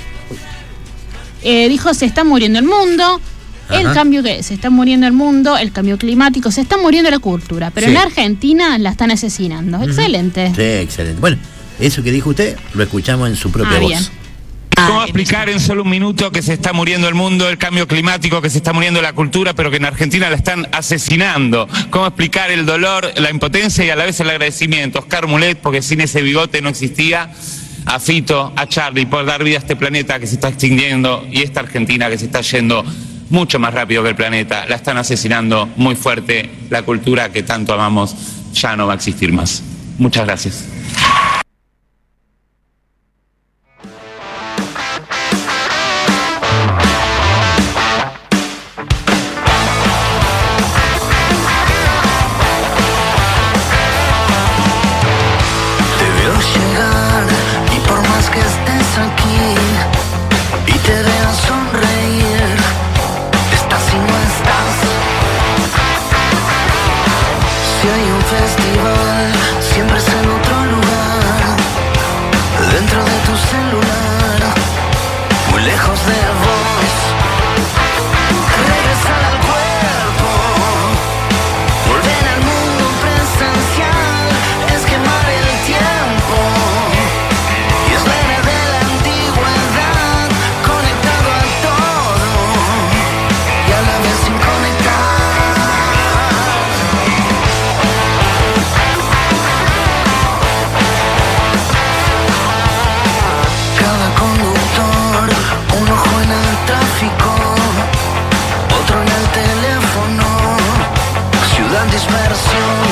eh, dijo, se está muriendo el mundo, el Ajá. cambio que se está muriendo el mundo, el cambio climático, se está muriendo la cultura, pero Sí. en Argentina la están asesinando. Ujú. Excelente. Sí, excelente. Bueno, eso que dijo usted lo escuchamos en su propia Ah, voz. bien. ¿Cómo explicar en solo un minuto que se está muriendo el mundo, el cambio climático, que se está muriendo la cultura, pero que en Argentina la están asesinando? ¿Cómo explicar el dolor, la impotencia y a la vez el agradecimiento? Oscar Mulet, porque sin ese bigote no existía, a Fito, a Charly, por dar vida a este planeta que se está extinguiendo y esta Argentina que se está yendo mucho más rápido que el planeta. La están asesinando muy fuerte, la cultura que tanto amamos ya no va a existir más. Muchas gracias. Te veo llegar y por más que estés aquí y te veas sonreír, estás y no estás. Si hay un festival, siempre es en otro lugar, dentro de tu celular, muy lejos de vos. Regresar al cuerpo, volver al mundo presencial, es quemar el tiempo. Y es la era de la antigüedad, conectado a todo y a la vez sin conectar. Cada conductor, un ojo en el tráfico, otro en el teléfono, ciudad dispersión.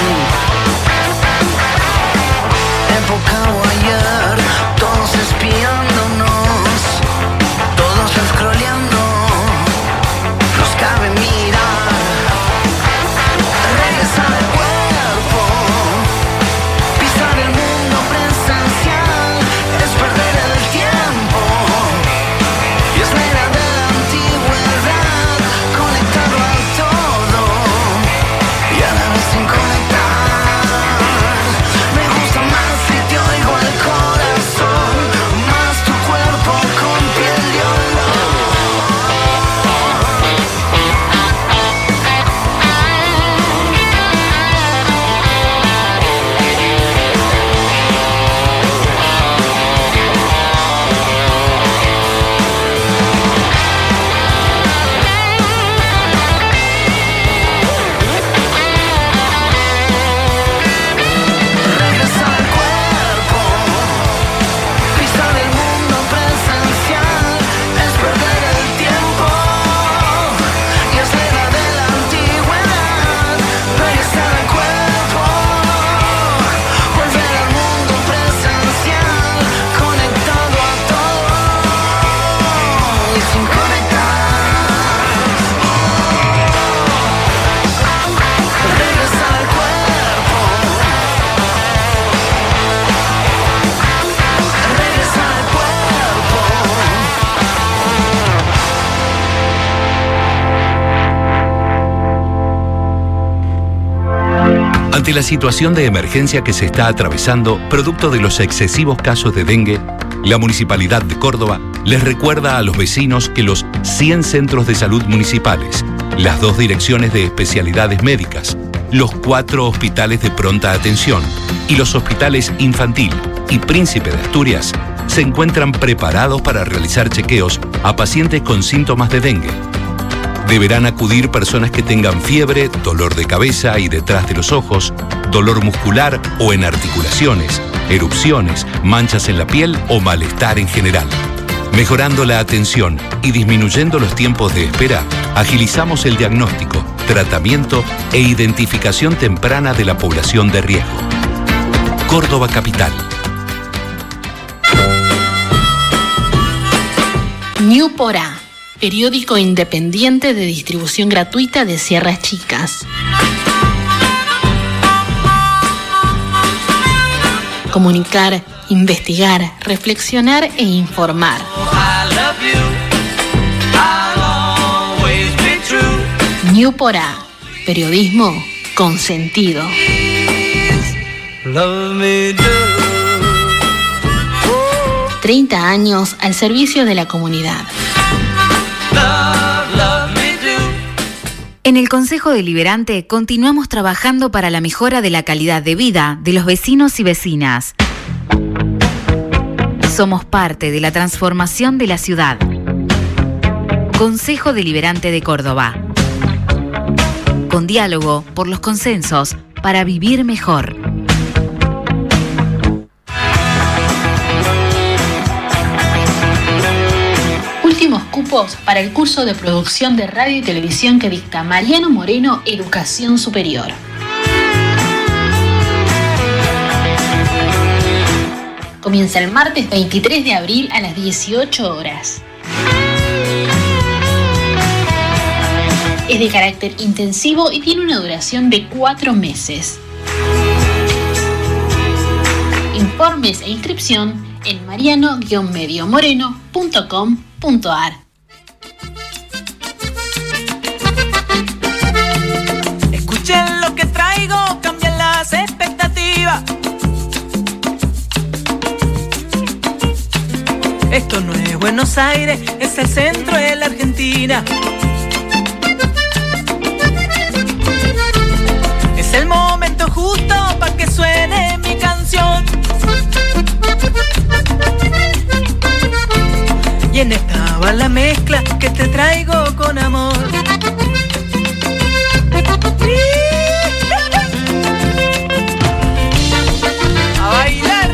Época o ayer, todos espiándonos, todos scrolleando, nos cabe mirar. Regresar al cuerpo, pisar el mundo presencial, es perder el tiempo. Y es la era de la antigüedad, conectado a todo y a la vez sin conectar. Me gusta más si te oigo el corazón, más tu Ante la situación de emergencia que se está atravesando, producto de los excesivos casos de dengue, la Municipalidad de Córdoba les recuerda a los vecinos que los cien centros de salud municipales, las dos direcciones de especialidades médicas, los cuatro hospitales de pronta atención y los hospitales Infantil y Príncipe de Asturias se encuentran preparados para realizar chequeos a pacientes con síntomas de dengue. Deberán acudir personas que tengan fiebre, dolor de cabeza y detrás de los ojos, dolor muscular o en articulaciones, erupciones, manchas en la piel o malestar en general. Mejorando la atención y disminuyendo los tiempos de espera, agilizamos el diagnóstico, tratamiento e identificación temprana de la población de riesgo. Córdoba Capital. New Porá, periódico independiente de distribución gratuita de Sierras Chicas. Comunicar, investigar, reflexionar e informar. New Porá, periodismo con sentido. treinta años al servicio de la comunidad. En el Consejo Deliberante continuamos trabajando para la mejora de la calidad de vida de los vecinos y vecinas. Somos parte de la transformación de la ciudad. Consejo Deliberante de Córdoba. Con diálogo por los consensos para vivir mejor. Últimos cupos para el curso de producción de radio y televisión que dicta Mariano Moreno, Educación Superior. Comienza el martes veintitrés de abril a las dieciocho horas. Es de carácter intensivo y tiene una duración de cuatro meses. Informes e inscripción en mariano medio moreno punto com punto a r. Escuchen lo que traigo, cambian las expectativas. Esto no es Buenos Aires, es el centro de la Argentina. Es el momento justo para que suene mi canción. Y en esta va la mezcla que te traigo con amor. A bailar.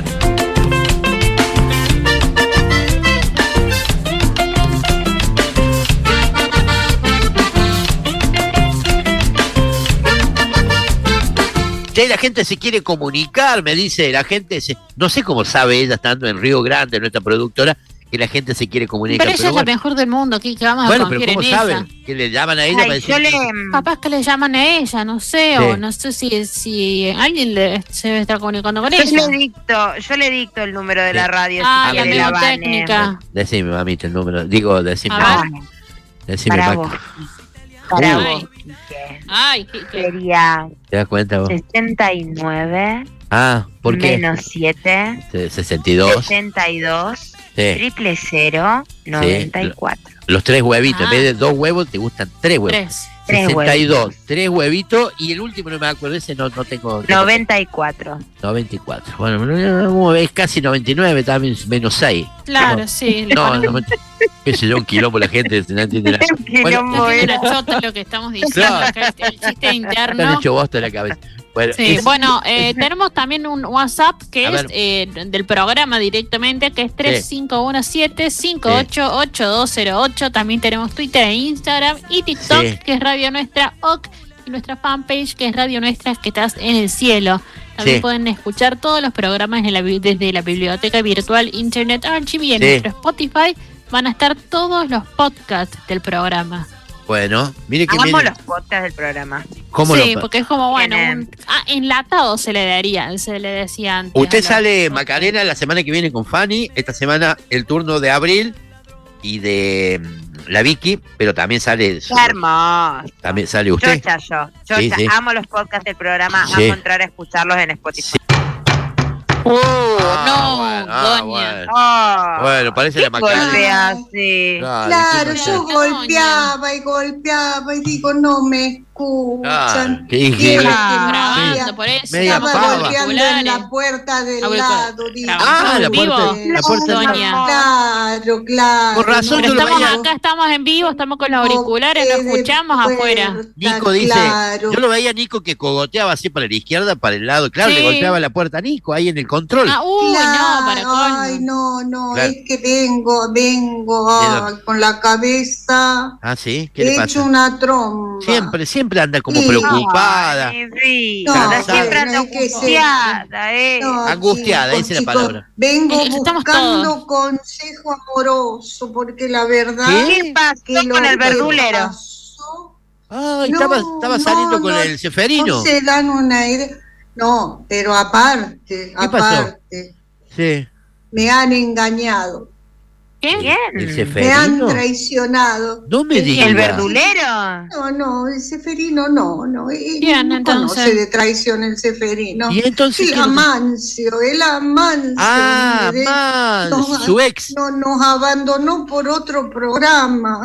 Che, la gente se quiere comunicar, me dice, la gente se, no sé cómo sabe ella estando en Río Grande, nuestra productora, que la gente se quiere comunicar. Pero ella pero es bueno. la mejor del mundo, ¿qué vamos Bueno, a pero confiar ¿cómo en saben? ella? Que le llaman a ella Ay, para decir... yo le- Capaz que le llaman a ella, no sé, Sí. o no sé si, si alguien le, se debe estar comunicando con Yo ella. le dicto, yo le dicto el número de la radio. Ah, si la quiere la Vane. técnica. Decime, mamita, el número. Digo, decime. A ver. Decime, Para Maca. vos. Para Uh. vos. Ay, ¿qué, qué? Sería ¿Te das cuenta vos? sesenta y nueve Ah, ¿por qué? menos siete, Se- sesenta y dos. sesenta y dos, Sí. triple cero, noventa y cuatro. Los tres huevitos. Ah. En vez de dos huevos, te gustan tres huevos. Tres. Tres sesenta y dos. huevitos. Tres huevitos. Y el último, no me acuerdo, ese no, no tengo. noventa y cuatro. noventa y cuatro. Bueno, es casi noventa y nueve, también menos seis. Claro, No. sí. No, no, qué sé yo, un quilombo la gente no entiende nada. Bueno, Es una chota lo que estamos diciendo Claro. acá, el chiste me han interno. hecho bosta en la cabeza. Bueno, Sí, es- bueno, eh, tenemos también un WhatsApp que A es ver. eh, del programa directamente, que es tres cinco uno siete, cinco ocho ocho dos cero ocho. También tenemos Twitter e Instagram y TikTok, Sí. que es Radio Nuestra O C, y nuestra fanpage, que es Radio Nuestra, que estás en el cielo. También Sí. pueden escuchar todos los programas en la bi- desde la biblioteca virtual Internet Archive, y en Sí. nuestro Spotify van a estar todos los podcasts del programa. Bueno, mire que Hagamos viene. los podcasts del programa. ¿Cómo Sí, lo- porque es como, bueno, Tienen- un, ah, enlatado se le daría, se le decía antes. Usted a los- sale Macarena la semana que viene con Fanny. Esta semana el turno de Abril y de, la Vicky, pero también sale... Qué hermoso. También sale usted. Chocha yo. Chocha, Sí, sí. amo los podcasts del programa, Sí. amo entrar a escucharlos en Spotify. Oh, no, doña. Ah, bueno. Oh, Bueno, parece la Macarena. golpea así. Claro, Claro, ¿qué yo pasa? golpeaba y golpeaba y digo, no me escuchan. Claro, qué Y hija. era que Ah, no grabando, por eso. Media estaba pava. golpeando en la puerta del Auriculares. lado. digo, Ah, la ¿En vivo? puerta, la puerta Doña. Claro, claro. Con razón Pero yo lo estamos veía. acá, estamos en vivo, estamos con los auriculares, no escuchamos afuera. Nico dice, claro. yo lo veía a Nico que cogoteaba así para la izquierda, para el lado, claro, Sí. le golpeaba la puerta a Nico ahí en el control. Ah, uy, Claro, no, para colmo. ay, no, no, Claro. es que vengo, vengo ¿De ay, dónde? con la cabeza Ah, sí, ¿qué le he hecho pasa? una tromba. Siempre, siempre anda como Sí. preocupada. Ay, Rita, Cansada. siempre anda No, es que se- angustiada, eh. No, Angustiada, chicos, esa es la chicos, palabra. Vengo Eh, estamos buscando todos. consejo amoroso, porque la verdad ¿Qué? ¿Qué pasó que lo con el que verdulero? pasó, Ay, no, estaba, estaba saliendo no, con no, el ceferino. no se dan una idea. No, pero aparte, pasó? aparte, Sí. me han engañado, ¿Qué? ¿Quién? ¿El me han ceferino? traicionado. No me ¿Y digas. el verdulero? No, no, el ceferino no, no. él Bien, no entonces. conoce de traición el ceferino. ¿Y entonces El qué? Amancio, el Amancio. Ah, mire, man, nos- su ex. no, nos abandonó por otro programa.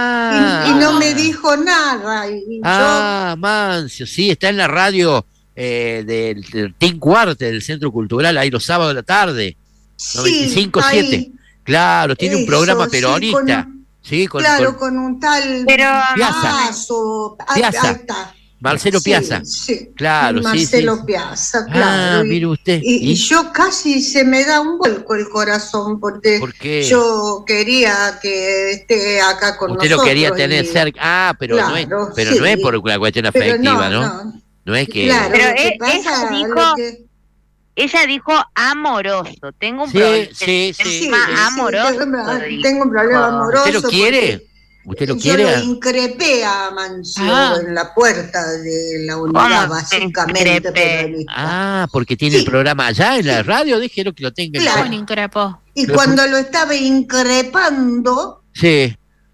Ah. Y, y no me dijo nada. Y Ah, Mancio, sí, está en la radio eh, del, del Team Cuarte, del Centro Cultural, ahí los sábados de la tarde. yo, noventa y cinco sí, siete. ahí, Claro, tiene un eso, programa sí, peronista. con- Sí, con, claro, con con un tal Pero, Piazza. Paso. Ah, Piazza. ahí está. Marcelo Sí, Piazza. sí. Claro, sí, Marcelo sí. Piazza, Ah, claro. y- mire usted. Y, y ¿Y? yo casi se me da un vuelco el corazón porque ¿Por qué? yo quería que esté acá con Usted nosotros. lo quería tener y- cerca. Ah, pero, no, es, Claro, pero sí. no es por una cuestión Pero afectiva, no, ¿no? no. No es que... Claro, Pero lo que e- pasa, ella dijo- lo que- Ella dijo amoroso. Tengo un Sí, problema. sí, sí, Tema sí. amoroso. tengo, dijo. tengo un problema amoroso. ¿Usted lo quiere? porque ¿Usted lo Yo quiere? lo increpé a Mancio Ah. en la puerta de la unidad, ¿Cómo básicamente. increpé? peronista. Ah, porque tiene el Sí. programa allá en la radio, déjelo que lo tenga. en Claro. Con increpo. Y Pero- cuando lo estaba increpando, Sí.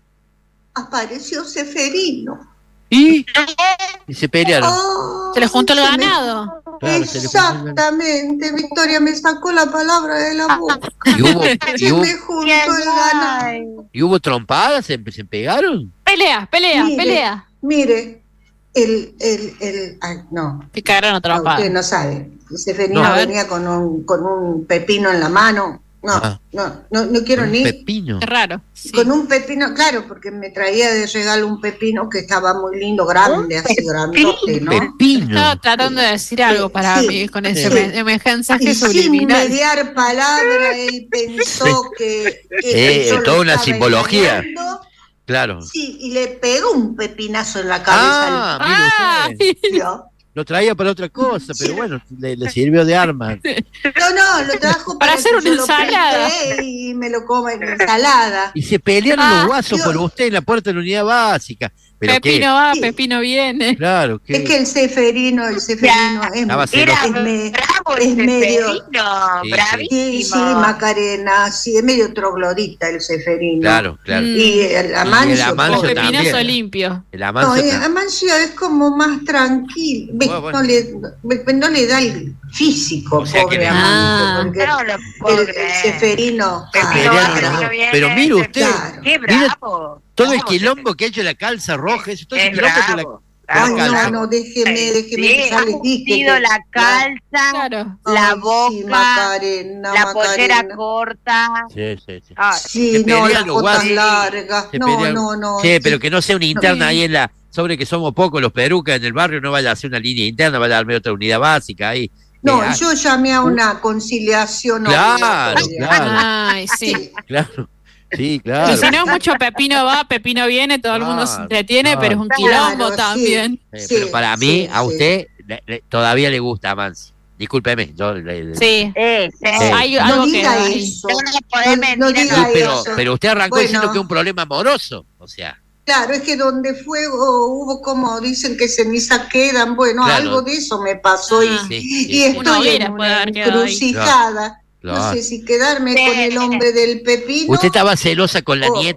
apareció Seferino. ¿Y? Y se pelearon. Oh, Se le juntó el se me- ganado. Claro, se le juntó el Exactamente, Victoria me sacó la palabra de la boca. ¿Y hubo, y Se hubo, me juntó el ganado. y hubo trompadas? ¿Se, se pegaron? Pelea, pelea, Mire, pelea. Mire, el, el, el, ay, no, Que cagaron a no, trompada. usted no sabe. Seferino No. venía con un, con un pepino en la mano. No, Ah. no, no, no quiero Un ni. pepino. Qué raro. Sí. Con un pepino, claro, porque me traía de regalo un pepino que estaba muy lindo, grande, así grandote, ¿no? Pepino. Estaba tratando de decir algo para Sí, mí con sí. ese me- mensaje Y sin subliminal. mediar palabra, él pensó que, que Eh, yo lo toda una estaba simbología. engañando. Claro. Sí, y le pegó un pepinazo en la cabeza. Ah, mire Ah, usted. ¿Vio? Lo traía para otra cosa, pero bueno, le, le sirvió de arma. No, no, lo trajo Para para, hacer que una yo lo ensalada. preste y me lo coma en ensalada. Y se pelearon Ah, los guasos Dios. por usted en la puerta de la unidad básica. Pero Pepino qué, va, Sí. Pepino viene. claro, que Es que el ceferino, el ceferino es, Estaba es, celoso. me- Bravo es el medio. Seferino, Sí, Sí, sí, bravísimo. Macarena, sí, es medio troglodita el ceferino. claro, claro. Mm. Y el Amancio. Y el Amancio pobre. Pepinazo también. limpio. El No, Amancio el también. Amancio es como más tranquilo. Ve, Bueno, bueno. No, le, no le da el físico, O sea que pobre le- Amancio, Ah. porque No lo puedo el, el creer. ceferino. Pepino ay, Pelearon va, los Pepino dos. viene, Pero mire usted, Claro. Qué mire bravo. todo el Bravo, quilombo que ha hecho la calza roja, eso, todo ese Es quilombo que la, bravo. Ay, la calza. no, no, déjeme, déjeme Sí, que ya ha les dije. ungido que- la calza, Claro. la Ay, boca, sí, Macarena, la pollera Macarena. corta. Sí, sí, sí. Ay, Sí, Se no, pelean las los botas guasos. largas. Se No, pelean. no, no. Sí, sí. pero que no sea una interna ahí en la, sobre que somos pocos los perucas en el barrio, no vaya a ser una línea interna, vaya a darme otra unidad básica ahí. No, Eh, ah, yo llamé a una conciliación. Claro, obligatoria. claro. Ay, sí. Claro, sí, claro. Y si no es mucho Pepino va, Pepino viene, todo el mundo se Claro, entretiene, claro. pero es un Claro, quilombo sí. también. Eh, Sí, pero para mí, sí, a sí. usted le- le- todavía le gusta Amancio. Discúlpeme, yo le- le- Sí. Eh, sí. Hay No algo que diga hay. eso. No, no podés No- mentir no en diga Sí, la- pero, eso. pero usted arrancó Bueno. diciendo que es un problema amoroso. O sea, Claro, es que donde fuego hubo como dicen que cenizas quedan, bueno, Claro. algo de eso me pasó y, Ah. sí, y sí, sí. estoy Una hoguera en puede una haber quedado ahí. encrucijada. No Claro. sé si quedarme Sí. con el hombre del pepino. usted estaba celosa con la Oh. nieta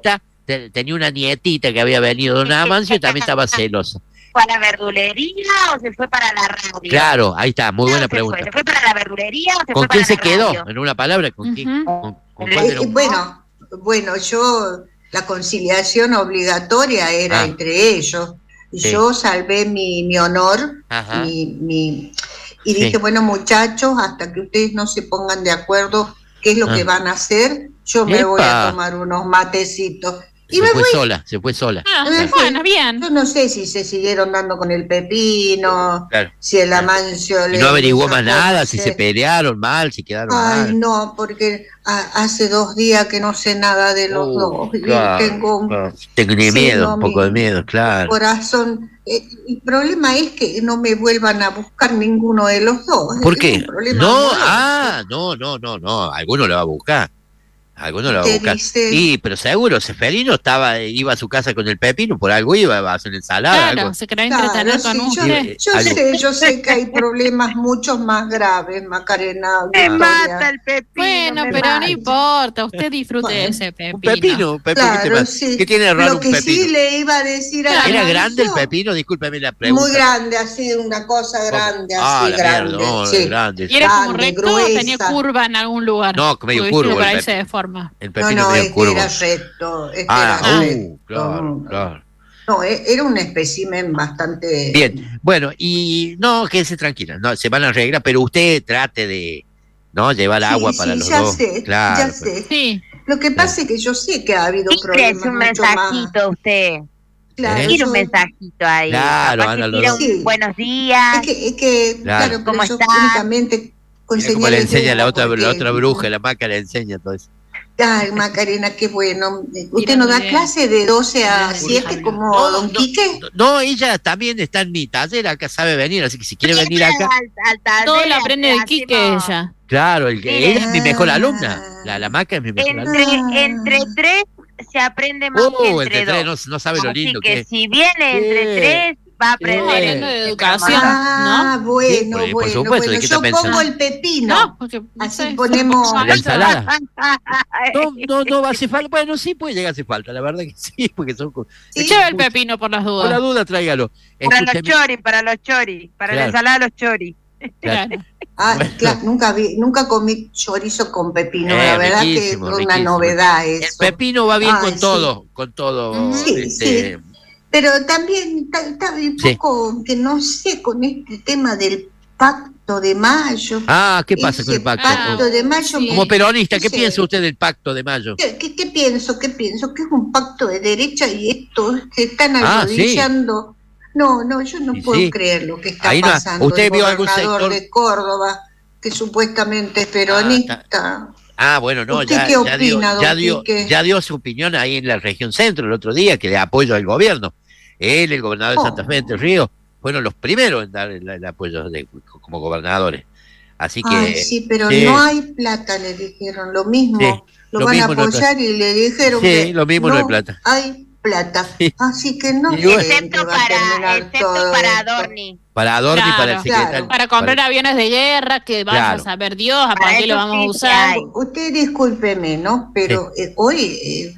te- tenía una nietita que había venido de una Amancio y también estaba celosa. ¿Fue a la verdulería o se fue para la radio? Claro, ahí está, muy buena ¿Se pregunta. fue? ¿Se fue para la verdulería o se ¿Con fue quién para se la quedó? radio? En una palabra, ¿con quién? ¿Con, con cuál de Eh, los- bueno, bueno, yo, la conciliación obligatoria era Ah. entre ellos. Y Sí. yo salvé mi, mi honor, Ajá. mi, mi- y Sí. dije, bueno, muchachos, hasta que ustedes no se pongan de acuerdo qué es lo Ah. que van a hacer, yo me voy Epa. a tomar unos matecitos. Y Se me fue fui. sola, se fue sola. Ah, Me fui. bueno, bien. Yo no sé si se siguieron dando con el pepino, Claro. si el Amancio Y le no averiguó hizo más nada, si se conocer. pelearon mal, si quedaron Ay, mal. no, porque ha- hace dos días que no sé nada de los Uh, dos. Y claro, tengo un claro. Tengo ni Sí, miedo, no, un poco mi- de miedo, claro. corazón. Eh, el problema es que no me vuelvan a buscar ninguno de los dos. ¿Por Es qué? un problema No, amoroso. ah, no, no, no, no, alguno lo va a buscar. Alguno lo va a Usted buscar. dice- Sí, pero seguro, Seferino estaba, iba a su casa con el pepino, por algo iba, a hacer ensalada. Claro, algo. se quería Claro, entretener con sí, yo, usted. yo Algo. sé, yo sé que hay problemas muchos más graves, Macarena. Me Victoria. mata el pepino. Bueno, me pero mata. no importa, usted disfrute de ese pepino. Un pepino, pepino, ¿qué, te Claro, pasa? sí. ¿Qué tiene de raro Lo un que pepino? sí le iba a decir a la ¿Era Amancio, grande el pepino? Discúlpeme la pregunta. Muy grande, así, una cosa grande, Ah, así, la grande. mierda, no, sí. grande. ¿Y era como Grande, recto o tenía gruesa. curva en algún lugar? No, medio Porque curvo viste que por el ahí pepino. se deforma. El No, pepino no, medio este curvo. era recto, este Ah, era uh, recto. claro, claro. No, e- era un espécimen bastante... Bien, bueno, y no, quédese tranquila, no, se van a arreglar, pero usted trate de no llevar Sí, agua sí, para los ya dos. sé, claro, ya pues. sé. Sí. Lo que pasa es que yo sé que ha habido Quiere problemas un mucho más... mensajito a usted. Claro, Quiere yo- un mensajito ahí. Claro, Capaz Ana, que los tira dos. un Sí. buenos días. Es que, es que Claro. claro, pero ¿Cómo yo está? únicamente con Mira cómo le señales de enseña la humo, otra, la porque- otra bruja, la maca le enseña todo eso. Ay, Macarena, qué bueno. ¿Usted Mira, no da bien. clase de doce a Mira, siete Pablo. como No, Don no, Quique? No, ella también está en mi taller, acá sabe venir, así que si quiere venir acá, Al, al taller, Todo lo aprende de hacemos- Quique ella. claro, el, Mire. ella es mi mejor alumna. La, la maca es mi mejor alumna. Entre, entre tres se aprende más que Uh, entre, entre tres, dos. no, no sabe lo Así lindo que que es. si viene entre Sí. tres, va a Sí. aprender. Hablando de educación, Ah, ¿no? bueno, Sí, por- por bueno, supuesto, bueno. ¿de qué Yo está pensando? pongo el pepino. No, porque no Así sé. ponemos- La ensalada. No, no, no va a hacer falta. Bueno, sí puede llegar a hacer falta, la verdad que sí, porque son. co- Sí. Lleva el pepino por las Por la dudas. duda, tráigalo. Para los Escúcheme. choris, para los choris, para Claro. la ensalada de los choris. Claro. Claro. Ah, Bueno. claro, nunca vi, nunca comí chorizo con pepino, Eh, la verdad riquísimo, que es una riquísimo. novedad El eso. pepino va bien Ay, con sí. todo, con todo. Sí, este, Pero también está, está un Sí. poco, que no sé, con este tema del pacto de mayo. Ah, ¿qué pasa con Ese el pacto? pacto de mayo. sí. Como peronista, ¿qué Sí. piensa usted del pacto de mayo? ¿Qué, qué- qué pienso? ¿Qué pienso? Que es un pacto de derecha y estos se están Ah, sí. arrodillando. No, no, yo no Y puedo sí. creer lo que está Ahí no- pasando. ¿usted El vio algún gobernador sector? de Córdoba, que supuestamente es peronista. Ah, bueno, no, ¿Usted ya, qué ya dio, opina, don ya, dio, Quique? ya dio su opinión ahí en la región centro el otro día, que de apoyo al gobierno. Él, el gobernador de Oh. Santa Fe de Entre Ríos, fueron los primeros en dar el, el apoyo de- como gobernadores. Así que. Ay, sí, pero sí, no hay plata, le dijeron. Lo mismo, Sí, lo, lo van mismo a no hay apoyar y le dijeron Sí, que lo mismo no hay plata. hay plata. Sí. Así que no Y sé bueno. en qué Excepto va a terminar para, excepto todo para esto. Adorni. para Adorni, Claro, para el secretario. claro. Para comprar aviones de guerra, que vaya Claro. a saber Dios, a Para para qué eso lo vamos a sí usar. hay. Usted discúlpeme, ¿no? Pero eh, hoy eh,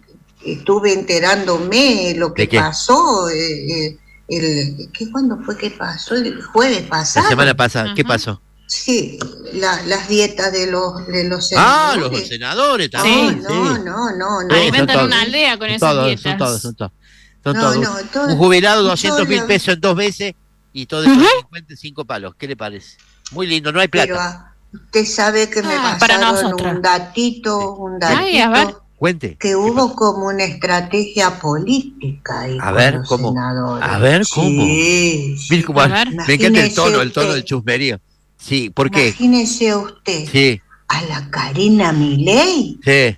estuve enterándome lo que ¿De qué? pasó. eh, eh, el, ¿qué, ¿Cuándo fue que pasó? El jueves La pasado. semana pasada, ¿qué Ajá. pasó? Sí, la- las dietas de los, de los Ah, senadores. los senadores No, también. no, sí. no, no, no. Sí, son Alimentan todos. una aldea con Son esas todos, dietas. son todos, son todos. Son No, todos. no, todo- Un jubilado, yo doscientos mil lo- pesos en dos veces y todo eso cincuenta y cinco palos. ¿Qué le parece? Muy lindo, no hay Pero plata. ah, usted sabe que me Ah, para pasaron nosotros. un datito, un datito, Ay, a ver. Cuente. que hubo como una estrategia política ahí A con ver, los ¿cómo? senadores. A ver, ¿cómo? Sí, sí. Mire cómo- A ver. me encanta el Imagínese tono, el tono usted. del chusmerío. Sí, ¿por qué? Imagínese usted Sí, a la Karina Milei sí.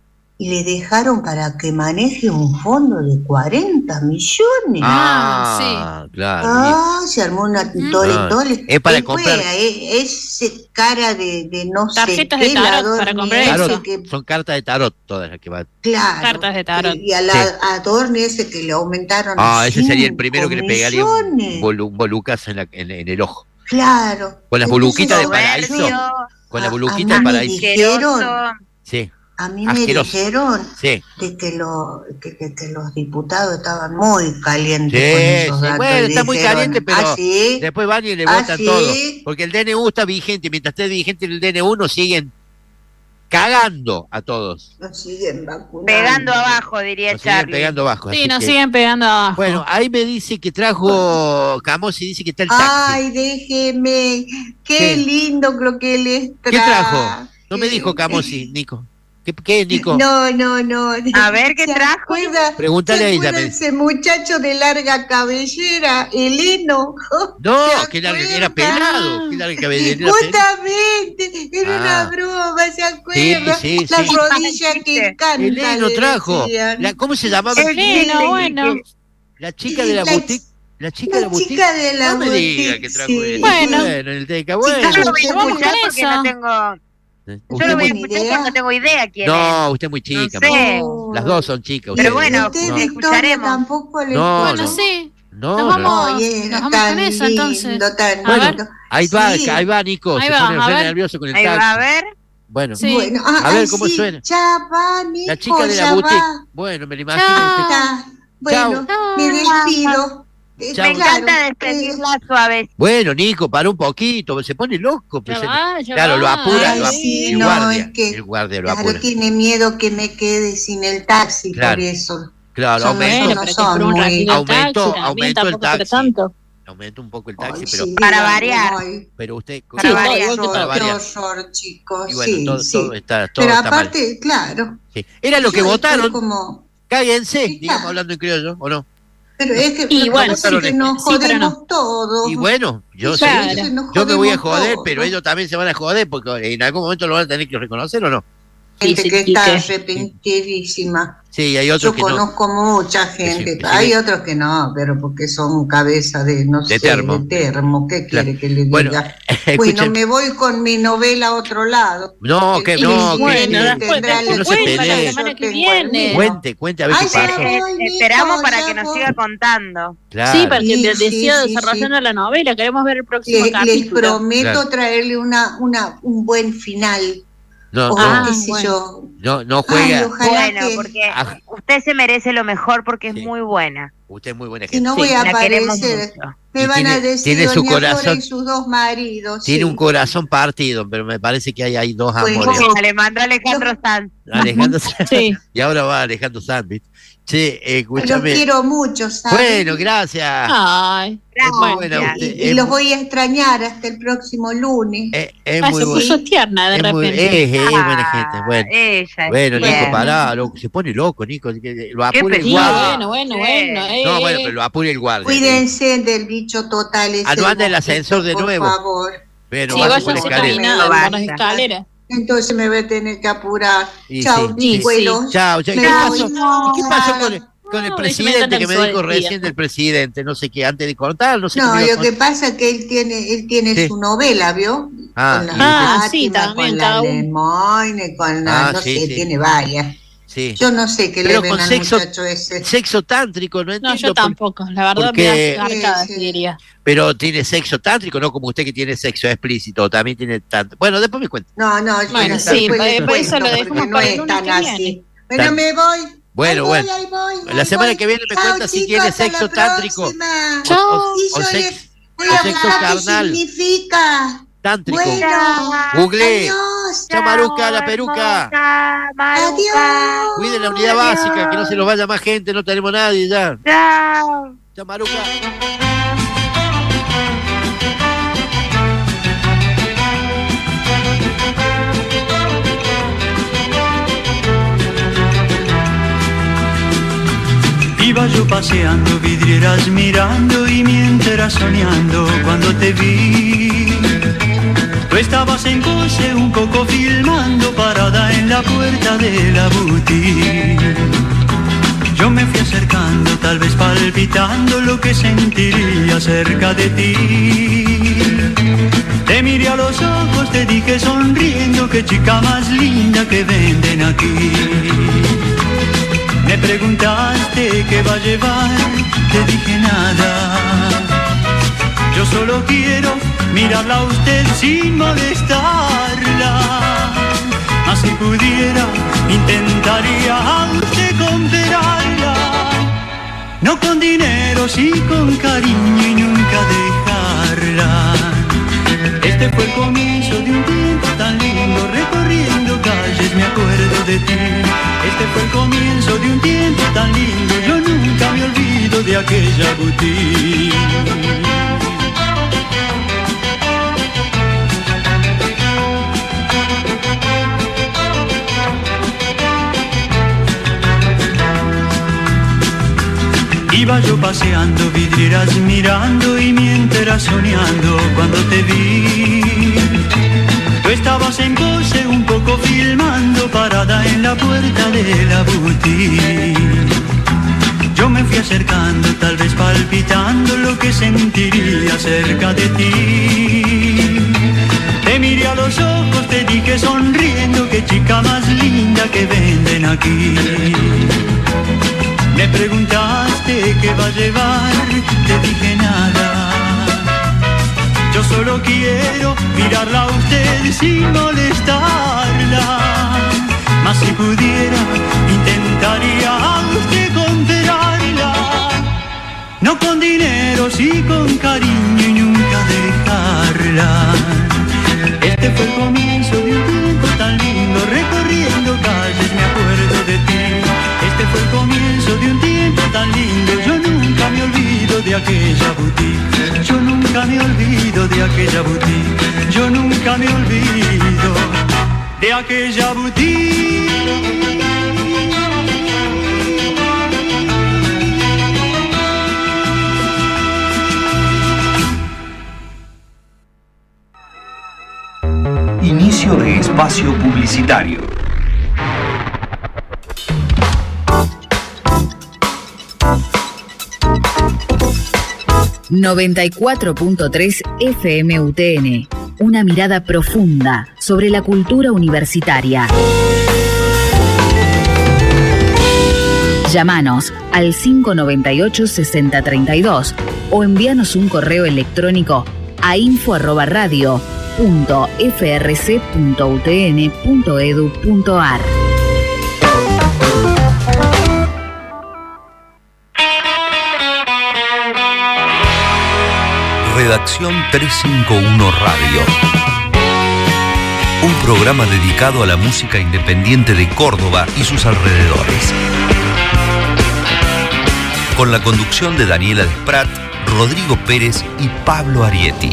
y le dejaron para que maneje un fondo de cuarenta millones. Ah, claro. Ah, se armó una tole, Ah, tole. es para Después, comprar- eh, ese cara de, de no Tarjetas sé de qué, tarot la para Adorni comprar ese Tarot, que- son cartas de tarot todas las que van. claro. Cartas de tarot. Y a la Sí. Adorni ese que le aumentaron Ah, a ese sería el cinco primero que le pegaría un millones. bolu- un bolucazo en, la- en- en el ojo. Claro. Con las Entonces, boluquitas de yo- paraíso. Soberbio, Con la a- boluquita a de mí me paraíso. dijeron, asqueroso. Sí. A mí Asqueroso. me dijeron Sí. de que, lo, que, que- que los diputados estaban muy calientes Sí, con esos sí, datos. bueno, está muy Dijeron, caliente, pero ¿ah, sí? después van y le ¿Ah, votan sí? todo. Porque el D N U está vigente, mientras esté vigente el D N U nos siguen cagando a todos. Nos siguen vacunando. Pegando abajo, diría Nos siguen Charlie. pegando abajo. Sí, así nos que- siguen pegando abajo. Bueno, ahí me dice que trajo Camosi, dice que está el taxi. Ay, déjeme. Qué ¿Qué? lindo lo que les trajo. ¿Qué trajo? No me dijo Camosi, Nico. ¿Qué, qué Nico? No, no, no. A ver, ¿qué ¿Se trajo? acuerda- Pregúntale ¿se a ella, acuerda me- ese muchacho de larga cabellera, el heno? No, ¿Se que larga- acuerda? era pelado. Que larga cabellera, era pelado. Justamente, era Ah. una broma, ¿se acuerda? Sí, sí, La sí. rodilla que canta. El Eno le trajo. decían. La- ¿Cómo se llamaba? El Eno, bueno. La chica de la La boutique. La chica de la boutique. chica de la no me diga boutique, que trajo sí. eso. Bueno. en el Teca, bueno. Yo lo voy a Vamos escuchar con porque eso. no tengo. Yo ¿Usted lo voy a muy- escuchar porque no tengo idea quién es. No, usted es muy chica. No sé. mamá. Las dos son chicas. Pero usted- bueno, Usted, no. Victoria, escucharemos. tampoco le No, Bueno, no. sí. No, Nos no. vamos, Oye, nos vamos tan con eso lindo, entonces. tan A ver. lindo. Ahí va, Sí. ahí va Nico, Ahí se va, pone a re ver. nervioso con el Ahí taxi. va, a ver. Bueno, Sí. Bueno, ah, a ver ay, cómo sí, suena. Ya va, Nico, La chica de la ya boutique. va. Bueno, me lo imagino. Chao. usted- Está. Bueno, Chao. me despido. Eh, Chao. Me claro, encanta eh, despedirla suave. Bueno, Nico, para un poquito, se pone loco. Ya pues, se- va, ya claro, va. lo apura, Ay, lo apura. sí, el no, guardia, es que- el guardia lo Claro, apura. tiene miedo que me quede sin el taxi, Claro. por eso. Claro, Son aumentó, Bueno, no pero que son por un muy- ratito el Aumentó- taxi también, aumentó el tampoco por taxi. tanto. aumentó un poco el taxi, Ay, pero, sí, Para digan, variar. ay, pero usted... Para Sí, variar. todo igual que Para todo. variar. horror, chicos, Y bueno, sí, todo, sí. todo está, todo Pero está mal. aparte, claro. Sí. Era lo que yo votaron. estoy como... Cállense, Sí, digamos, claro. hablando en criollo, ¿o no? Pero es que, Y lo bueno, que pasa es que sí, nos pero no. jodemos todos. Y bueno, yo, Claro. sé, Entonces nos yo me voy a jodemos joder, todos. pero ellos también se van a joder porque en algún momento lo van a tener que reconocer, ¿o no? Gente Sí, que sí, está que- arrepentidísima. Sí, hay Yo otros que no. conozco mucha gente, sí, sí. hay otros que no, pero porque son cabezas de, no De sé, termo. de termo, ¿qué Claro. quiere que le diga? Bueno, Bueno, escuchen. me voy con mi novela a otro lado. No, que Y no, bueno, que- después- que- tendrá que no el- se cuenta la peleen. semana que Yo tengo el viene. mío. Cuente, cuente a ver Ay, qué ya pasa. voy, Eh, Nico, esperamos para ya que nos voy. siga contando. Claro. Sí, porque Sí, te sí, decía sí, desarrollando sí. la novela. Queremos ver el próximo Le- les capítulo. prometo Claro. traerle una, una, un buen final. No, O Ah, no, qué sé bueno. yo. no, no Ay, juega. ojalá Bueno, que- porque Ah. usted se merece lo mejor porque es Sí. muy buena. Usted es muy buena Si gente. no Sí, voy a la queremos aparecer, mucho. me Y van tiene- a decir tiene su doña Flora corazón- y sus dos maridos. Tiene sí. un corazón partido, pero me parece que hay, hay dos Pues, amores. no. Le mandó Alejandro Sanz. Alejandro Sí. y ahora va Alejandro Sanz. Che, eh, Los escúchame. quiero mucho, ¿sabes? Bueno, gracias. Ay, Es muy Gracias. buena usted. Y Es, los voy a extrañar hasta el próximo lunes. es- es ah, muy se buena. puso tierna de Es, muy- repente. es- es buena gente. Bueno, Ella. bueno Nico, bien. pará, loco, se pone loco, Nico. que Lo Qué apura el Sí, pesado. guardia. bueno, bueno, Sí. bueno. eh, No, bueno, eh. pero lo apura el guardia. Cuídense del bicho total ese. Ah, no anda el ascensor de por nuevo. favor. Bueno, Sí, baja vayan por la sin escalera. caminando Basta. por las escaleras. Entonces me voy a tener que apurar. Y Chao, sí, sí. chicuelos. Chao, chao. ¿Y Me ¿Qué voy. pasó? ¿Y qué pasó con el, con el No, presidente que me me dijo encanta el recién del presidente? No sé qué, antes de cortar, no sé No, qué me iba a lo que contar. pasa es que él tiene, él tiene Sí. su novela, ¿vio? Ah, Con la Ah, Fátima, sí, también, con cada la uno. Lemoyne, con la, Ah, no sí, sé, sí. tiene varias. sí. Yo no sé qué Pero le ven con al sexo- muchacho ese. Sexo tántrico, no No, entiendo. yo por- tampoco. La verdad porque- me hace arcadas, Sí, sí. diría. Pero tiene sexo tántrico, no como usted que tiene sexo explícito, también tiene tanto. Bueno, después me cuenta. No, no, yo Bueno, no sí, después pa- les pa- eso cuento, lo dejamos porque no para el es lunes tan que así. viene. Bueno, Tan- me voy. Bueno, Ahí bueno. voy, ahí voy, La ahí semana voy. que viene me Chao, cuenta si chicos, tiene hasta la sexo tántrico. próxima. O, Y o yo sex- les voy o a sexo buscar qué carnal. significa. Tántrico. Bueno, Google. adiós. Chao, Maruca, la peruca. Adiós. Cuiden la unidad básica, que no se nos vaya más gente, no tenemos nadie ya. Chao. Chao, Maruca. Iba yo paseando, vidrieras mirando y mientras soñando cuando te vi. Tú estabas en pose un poco filmando parada en la puerta de la boutique. Yo me fui acercando, tal vez palpitando lo que sentiría cerca de ti. Te miré a los ojos, te dije sonriendo, qué chica más linda que venden aquí. Me preguntaste qué va a llevar, te dije nada. Yo solo quiero mirarla a usted sin molestarla. Mas si pudiera, intentaría antes comprarla. No con dinero, sí con cariño y nunca dejarla. Este fue el comienzo de un tiempo tan lindo, recorriendo calles me acuerdo de ti. Este fue el comienzo de un tiempo tan lindo, yo nunca me olvido de aquella boutique. Iba yo paseando, vidrieras mirando y mientras soñando cuando te vi. Tú estabas en pose un poco filmando, parada en la puerta de la boutique. Yo me fui acercando, tal vez palpitando lo que sentiría cerca de ti. Te miré a los ojos, te dije sonriendo, qué chica más linda que venden aquí. Me preguntaste qué va a llevar, te dije nada. Yo solo quiero mirarla a usted sin molestarla. Mas si pudiera, intentaría a usted comprarla. No con dinero, sí con cariño y nunca dejarla. Este fue el comienzo de un tiempo tan lindo, recorriendo calles me acuerdo de ti. Este fue el comienzo de un tiempo tan lindo, yo nunca me olvido de aquella boutique. Yo nunca me olvido de aquella boutique. Yo nunca me olvido de aquella boutique. Inicio de espacio publicitario. noventa y cuatro punto tres F M U T N. Una mirada profunda sobre la cultura universitaria. Llámanos al cinco noventa y ocho, sesenta treinta y dos o envíanos un correo electrónico a info arroba radio punto f r c punto u t n punto e d u punto a r. Redacción trescientos cincuenta y uno Radio. Un programa dedicado a la música independiente de Córdoba y sus alrededores. Con la conducción de Daniela Desprat, Rodrigo Pérez y Pablo Arietti.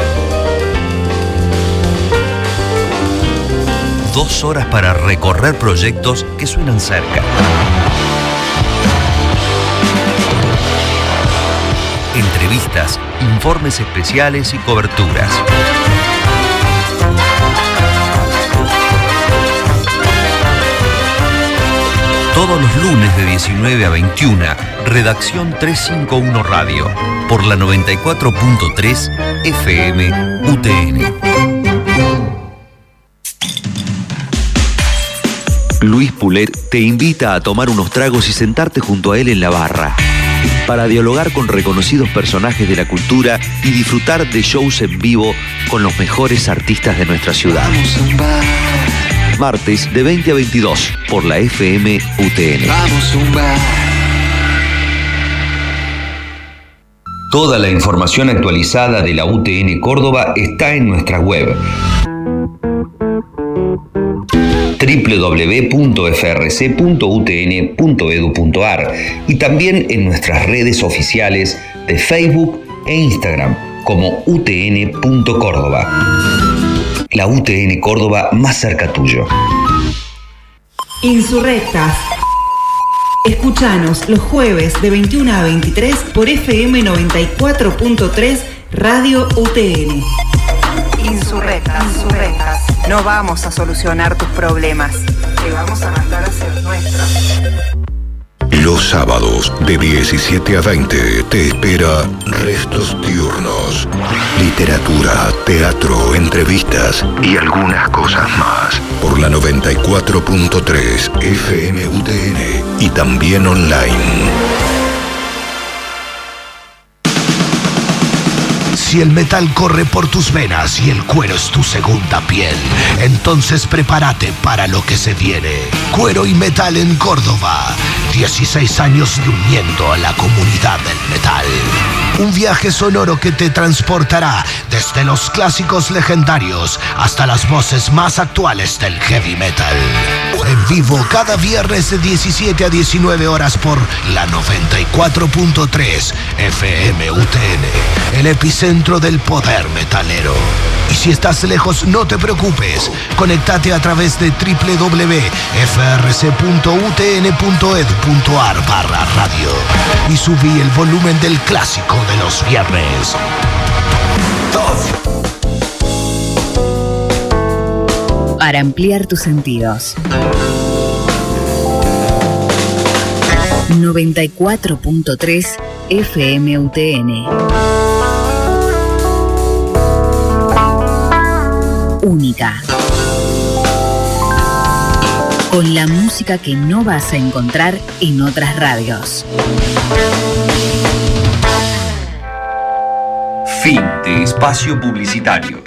Dos horas para recorrer proyectos que suenan cerca. Entrevistas, informes especiales y coberturas. Todos los lunes de diecinueve a veintiuno, Redacción trescientos cincuenta y uno Radio, por la noventa y cuatro punto tres F M U T N. Luis Poulet te invita a tomar unos tragos y sentarte junto a él en la barra, para dialogar con reconocidos personajes de la cultura y disfrutar de shows en vivo con los mejores artistas de nuestra ciudad. Vamos a un bar. Martes de veinte a veintidós por la F M U T N. Vamos a un bar. Toda la información actualizada de la U T N Córdoba está en nuestra web doble u doble u doble u punto f r c punto u t n punto e d u punto a r y también en nuestras redes oficiales de Facebook e Instagram como U T N punto Córdoba. La U T N Córdoba más cerca tuyo. Insurrectas. Escuchanos los jueves de veintiuno a veintitrés por F M noventa y cuatro punto tres Radio U T N. Insurrectas, insurrectas. No vamos a solucionar tus problemas. Te vamos a mandar a hacer nuestros. Los sábados de diecisiete a veinte te espera Restos Diurnos. Literatura, teatro, entrevistas y algunas cosas más. Por la noventa y cuatro punto tres F M U T N y también online. Si el metal corre por tus venas y el cuero es tu segunda piel, entonces prepárate para lo que se viene. Cuero y Metal en Córdoba. dieciséis años uniendo a la comunidad del metal. Un viaje sonoro que te transportará desde los clásicos legendarios hasta las voces más actuales del heavy metal. En vivo cada viernes de diecisiete a diecinueve horas por la noventa y cuatro punto tres F M U T N, el epicentro del poder metalero. Y si estás lejos, no te preocupes. Conectate a través de w w w punto f r c punto u t n punto e d punto a r barra radio y subí el volumen del clásico de los viernes. Para ampliar tus sentidos. noventa y cuatro punto tres F M U T N. Única. Con la música que no vas a encontrar en otras radios. Fin de espacio publicitario.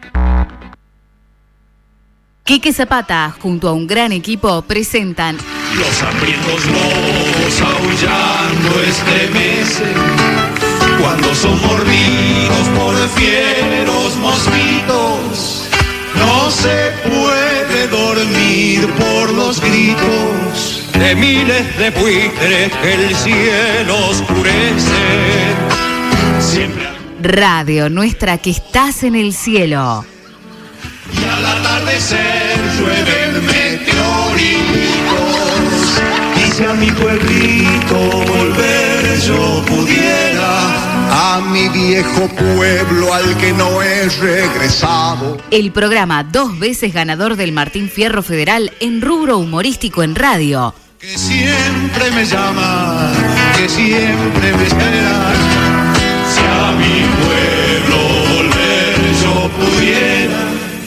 Quique Zapata, junto a un gran equipo, presentan Los hambrientos lobos aullando estremecen cuando son mordidos por fieros mosquitos. No se puede dormir por los gritos de miles de buitres que el cielo oscurece. Siempre Radio Nuestra que estás en el cielo. y al atardecer llueven meteoritos. Y si a mi pueblito volver yo pudiera, a mi viejo pueblo al que no he regresado. El programa dos veces ganador del Martín Fierro Federal en rubro humorístico en radio. Que siempre me llama, que siempre me espera. Si a mi pueblo volver yo pudiera,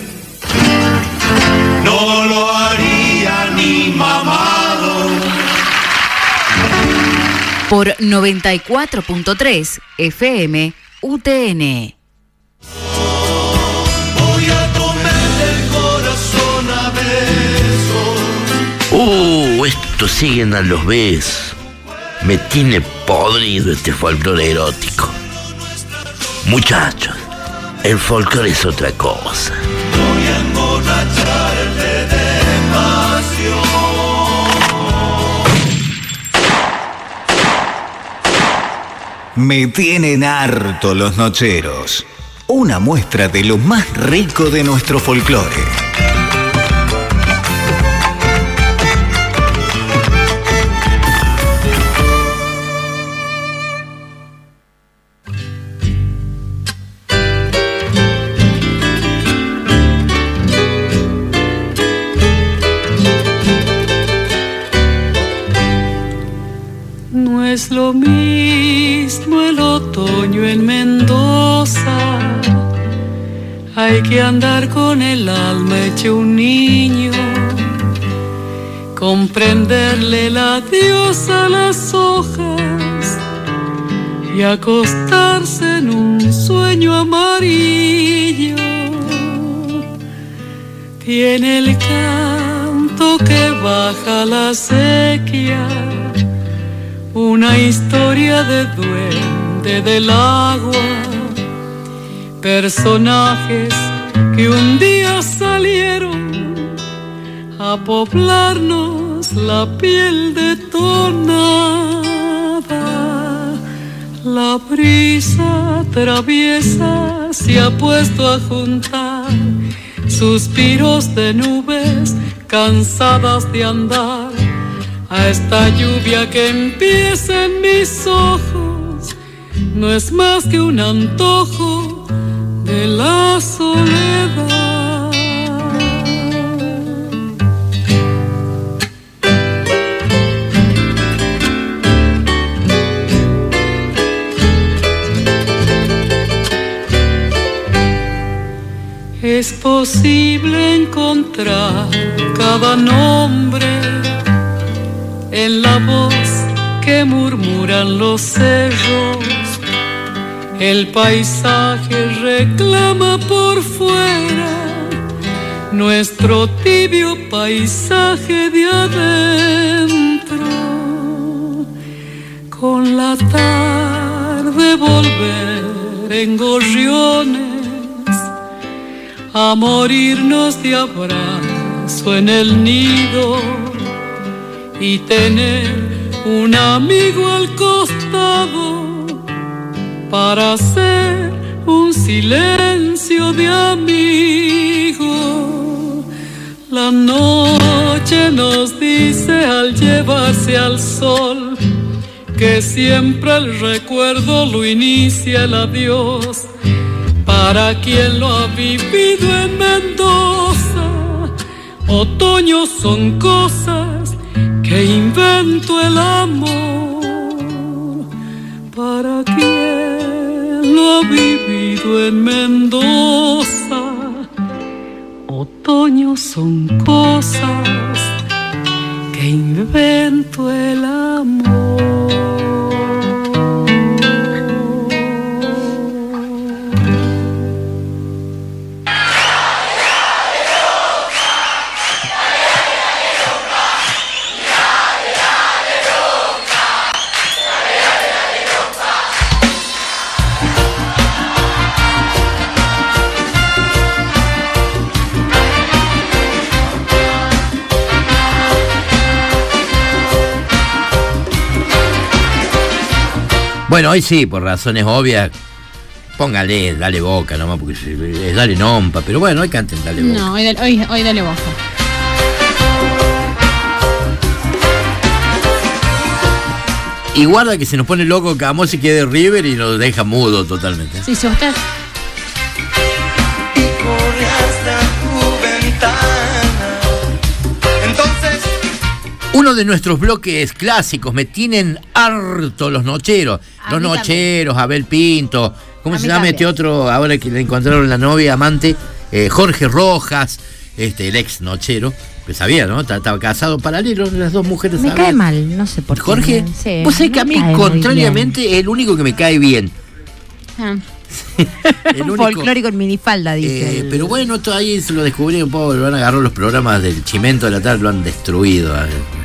no lo haría ni mamado. Por noventa y cuatro punto tres F M U T N. Voy a comer el corazón a besos. Uh, esto siguen a los besos. Me tiene podrido este folclore erótico. Muchachos, el folclore es otra cosa. Voy a emborracharte de pasión. Me tienen harto los nocheros. Una muestra de lo más rico de nuestro folclore. No es lo mismo el otoño en Mendoza. Hay que andar con el alma hecho un niño, comprenderle la diosa a las hojas y acostarse en un sueño amarillo. Tiene el canto que baja la sequía, una historia de duende del agua, personajes que un día salieron a poblarnos la piel detonada. La brisa traviesa se ha puesto a juntar suspiros de nubes cansadas de andar a esta lluvia que empieza en mis ojos. No es más que un antojo de la soledad. Es posible encontrar cada nombre en la voz que murmuran los cerros, El paisaje reclama por fuera nuestro tibio paisaje de adentro. Con la tarde volver en gorriones a morirnos de abrazo en el nido y tener un amigo al costado para hacer un silencio de amigo. La noche nos dice al llevarse al sol que siempre el recuerdo lo inicia el adiós. Para quien lo ha vivido en Mendoza, otoños son cosas que inventó el amor. Para quien lo ha vivido en Mendoza, otoños son cosas que inventó el amor. Bueno, hoy sí, por razones obvias, póngale, dale boca nomás, porque es dale nompa, pero bueno, hoy canten dale boca. No, hoy, hoy, hoy dale boca. Y guarda que se nos pone loco Camo se quede River y nos deja mudo totalmente. Sí, sí, usted. Corre hasta tu ventana. Entonces, uno de nuestros bloques clásicos, me tienen harto los nocheros. A los mí nocheros, Abel Pinto. ¿Cómo A se mí llama también. este otro, ahora que le encontraron la novia amante? Eh, Jorge Rojas, este, el ex nochero. Pues sabía, ¿no? Estaba casado paralelo, las dos mujeres. Me ¿sabes? cae mal, no sé por qué. Jorge, Sí, vos sabés me que a mí, cae muy contrariamente, es el único que me cae bien. Ah. El único- Folclórico en minifalda, dice. Eh, el- pero bueno, esto ahí se lo descubrí un poco, lo han agarrado los programas del Chimento de la tarde, lo han destruido.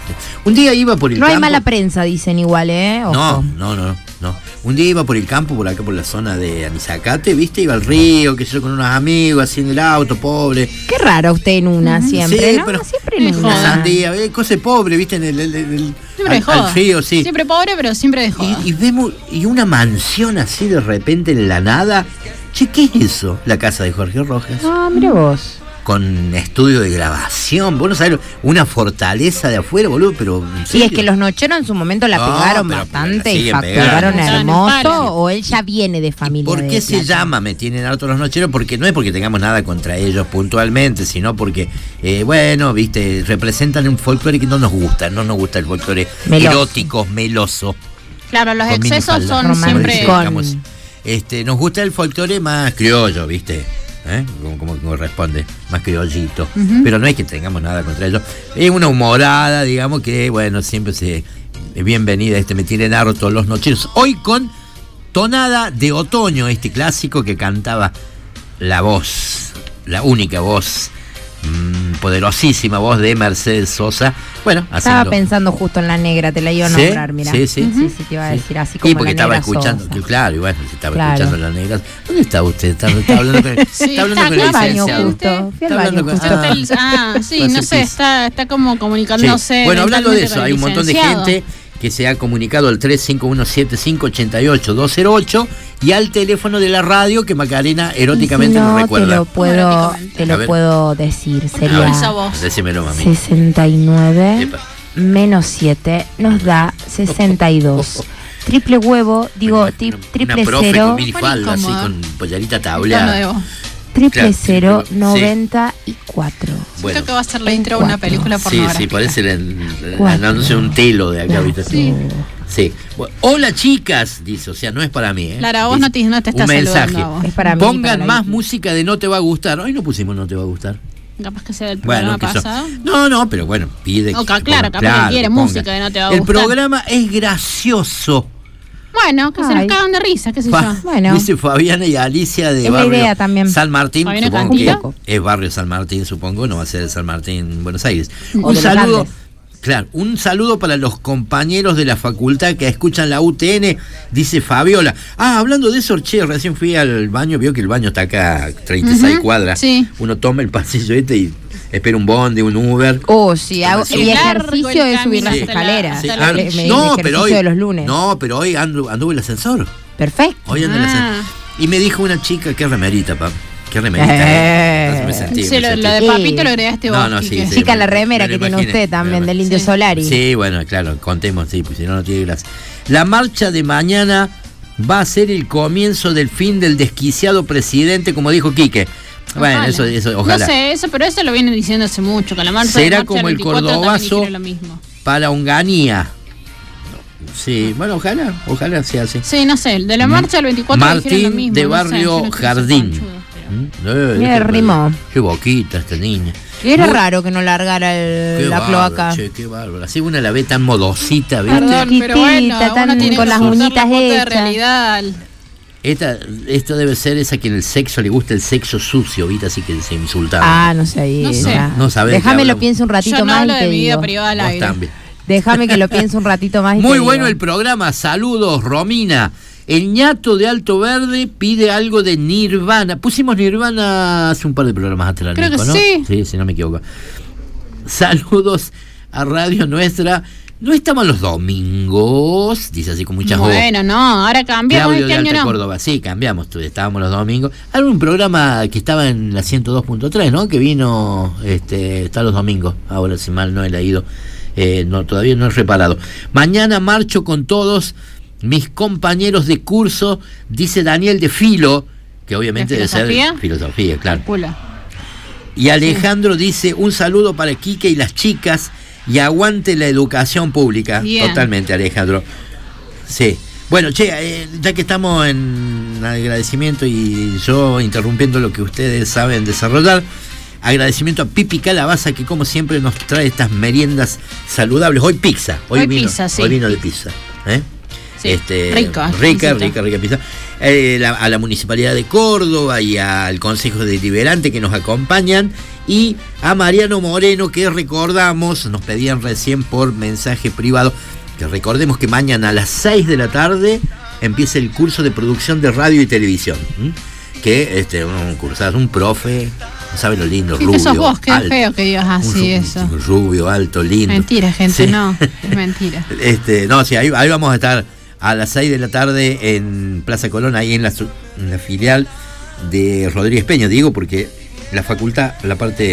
Un día iba por el No hay campo. mala prensa, dicen igual, ¿eh? Ojo. No, no, no, no. Un día iba por el campo, por acá por la zona de Anizacate, ¿viste? Iba al río, qué sé yo, con unos amigos, así en el auto, pobre. Qué raro usted en una siempre, Sí, ¿no? pero Siempre en una una. sandía, eh, cosa de pobre, ¿viste? En el, el- el- Siempre de al, joda. al río, sí. Siempre pobre, pero siempre de joda. Y, y vemos, y una mansión así de repente en la nada. Che, ¿qué es eso? La casa de Jorge Rojas. Ah, mira vos. Con estudio de grabación. Vos no sabés, una fortaleza de afuera, boludo, pero. ¿en Sí, es serio? que los nocheros en su momento la No, pegaron pero- bastante pero la y siguen facturaron pegando. hermoso, o él ya viene de familia. ¿Por de qué se plata. llama Me tienen harto los nocheros? Porque no es porque tengamos nada contra ellos puntualmente, sino porque, eh, bueno, viste, representan un folclore que no nos gusta, no nos gusta el folclore Meloso. erótico, meloso. Claro, los con excesos minifalda. son siempre. Digamos, este, nos gusta el folclore más criollo, viste, ¿eh? como, como corresponde, más criollito. Ujú. Pero no es que tengamos nada contra ellos. Es una humorada, digamos, que, bueno, siempre se es bienvenida. Este Me tienen harto los nocheros. Hoy con Tonada de Otoño, este clásico que cantaba la voz, la única voz, mmm, poderosísima voz de Mercedes Sosa. Bueno, Estaba haciendo. pensando justo en la negra, te la iba a ¿Sí? nombrar, mira. Sí, sí. sí, sí, te iba a decir así como Y porque la estaba negra escuchando, Sosa. que claro, y bueno, si estaba Claro. escuchando la negra. ¿Dónde está usted? Está, está hablando con, Sí, está hablando está con el Fui al baño licenciado. justo, fui al Está baño hablando con- justo. ah. Está el- ah, sí, Pase no sé, pis. está, está como Sí. comunicándose. Bueno, hablando de mentalmente eso, con hay el un montón de licenciado. gente que se ha comunicado al tres cinco uno siete cinco ocho ocho dos cero ocho y al teléfono de la radio que Macarena eróticamente Si nos no, te recuerda. lo puedo, te A lo ver. puedo decir. A Sería ver, decímelo, mami. sesenta y nueve Epa. menos siete nos da sesenta y dos. Triple huevo, digo, tri- Una triple profe cero, con minifalda, así incómoda. con pollerita Tono de tableada. voz. triple Claro, cero, sí. noventa y cuatro. Bueno. Siento que va a ser la intro de una película Sí, pornográfica. sí, parece el, el Cuatro. anuncio de un telo de acá, ¿viste? Sí. Sí. Bueno, hola chicas, dice, o sea, no es para mí, ¿eh? Lara, vos Dice, no te, no te un estás mensaje. saludando a vos. Es para mí, Pongan para la más Vicky. música de No Te Va a Gustar. Hoy no pusimos No Te Va a Gustar. Capaz que sea del Bueno, programa que eso- pasado. No, no, pero bueno, pide O que ca- que claro, ponga- capaz que quiere ponga. música de No Te Va a El Gustar. programa es gracioso. Bueno, que se nos Ay. cagan de risa, qué sé Fa- yo. Bueno. Dice Fabiana y Alicia de Es la barrio idea también. San Martín, Fabiana supongo Cantilo. que es barrio San Martín, supongo, no va a ser el San Martín Buenos Aires. O Un de los saludo, Andes. claro, un saludo para los compañeros de la facultad que escuchan la U T N, dice Fabiola. Ah, hablando de eso, che, recién fui al baño, vio que el baño está acá a treinta y seis Ujú, cuadras. sí. Uno toma el pasillo este y espera un bondi, un Uber. Oh, sí, hago, Sí. mi Largo ejercicio el es subir las camino hasta la- escaleras. Sí, hasta la ah, Mi- mi no, ejercicio pero hoy, de los lunes. no, pero hoy ando, anduve el ascensor. Perfecto. Hoy ando en el Ah. ascensor. Y me dijo una chica, qué remerita, papá. Qué remerita. Eh. eh. Me sentí, Sí, me lo, sentí. lo de Sí. Papito lo agregaste vos. No, no, sí, Quique. sí. Chica, la me- remera me que lo tiene imaginé, usted también, me del lo Indio Sí. Solari. Sí, bueno, claro, contemos, sí, pues si no, no tiene gracia. La marcha de mañana va a ser el comienzo del fin del desquiciado presidente, como dijo Quique. Bueno, Ojalá. eso, eso, ojalá. No sé, eso, pero eso lo vienen diciendo hace mucho, que la marcha Será marcha como del el veinticuatro también cordobazo. dijeron lo mismo. Para Onganía. Sí, bueno, ojalá, ojalá sea así. Sí, no sé, el de la marcha del veinticuatro dijeron lo Martín mismo. de no sé, Barrio yo no quiero ser Jardín. conchudo, pero- ¿Mm? Eh, Mira, qué- rimó. Qué boquita esta niña. Y era Muy- raro que no largara el- Qué la bárbaro, cloaca. che, qué bárbaro. Así una la ve tan modosita, ¿viste? Perdón, pero bueno, Chiquitita, tan uno tiene con que las soltar la uñitas cuota de hechas. realidad. Esta, esto debe ser esa que en el sexo le gusta el sexo sucio, ¿viste? Así que se insultaba. Ah, no sé. ahí, No sé. ya. No sabés de qué Déjame lo hablamos. pienso un ratito Yo no más hablo y de te mi vida digo. privada al Vos aire. también. Déjame que lo piense un ratito más y Muy te bueno digo. el programa, saludos Romina. El ñato de Alto Verde pide algo de Nirvana. Pusimos Nirvana hace un par de programas atrás, Creo Nico, que ¿no? sí. Sí, si no me equivoco. Saludos a Radio Nuestra. No estamos los domingos, dice así con muchas voces. Bueno, no, ahora cambiamos Claudio este de año Alta no. Córdoba, sí, cambiamos, tu- estábamos los domingos. Hay un programa que estaba en la ciento dos punto tres, ¿no? Que vino, este, está los domingos, ahora si mal no he leído, eh, no, todavía no he reparado. Mañana marcho con todos mis compañeros de curso, dice Daniel de Filo, que obviamente ¿De debe ser filosofía? filosofía, claro. Calcula. Y Alejandro dice, un saludo para Quique y las chicas, y aguante la educación pública. Bien. Totalmente, Alejandro. Sí. Bueno, che, eh, ya que estamos en agradecimiento y yo interrumpiendo lo que ustedes saben desarrollar, agradecimiento a Pipi Calabaza, que como siempre nos trae estas meriendas saludables. Hoy pizza. Hoy, Hoy vino, pizza, sí. Hoy vino de pizza. ¿eh? Sí, Este, rico, rica, exquisito. rica, rica pizza. Eh, la- a la Municipalidad de Córdoba y al Consejo Deliberante que nos acompañan, y a Mariano Moreno, que recordamos, nos pedían recién por mensaje privado, que recordemos que mañana a las seis de la tarde empieza el curso de producción de radio y televisión. ¿m? Que este, un cursazo, un profe, no sabe lo lindo, Sí, rubio, que sos vos, qué alto, feo que digas un así ru- eso. un rubio, alto, lindo. Mentira, gente, Sí. no, es mentira. Este, no, sí, ahí, ahí vamos a estar a las seis de la tarde en Plaza Colón, ahí en la, su- en la filial de Rodríguez Peña, digo, porque la facultad, la parte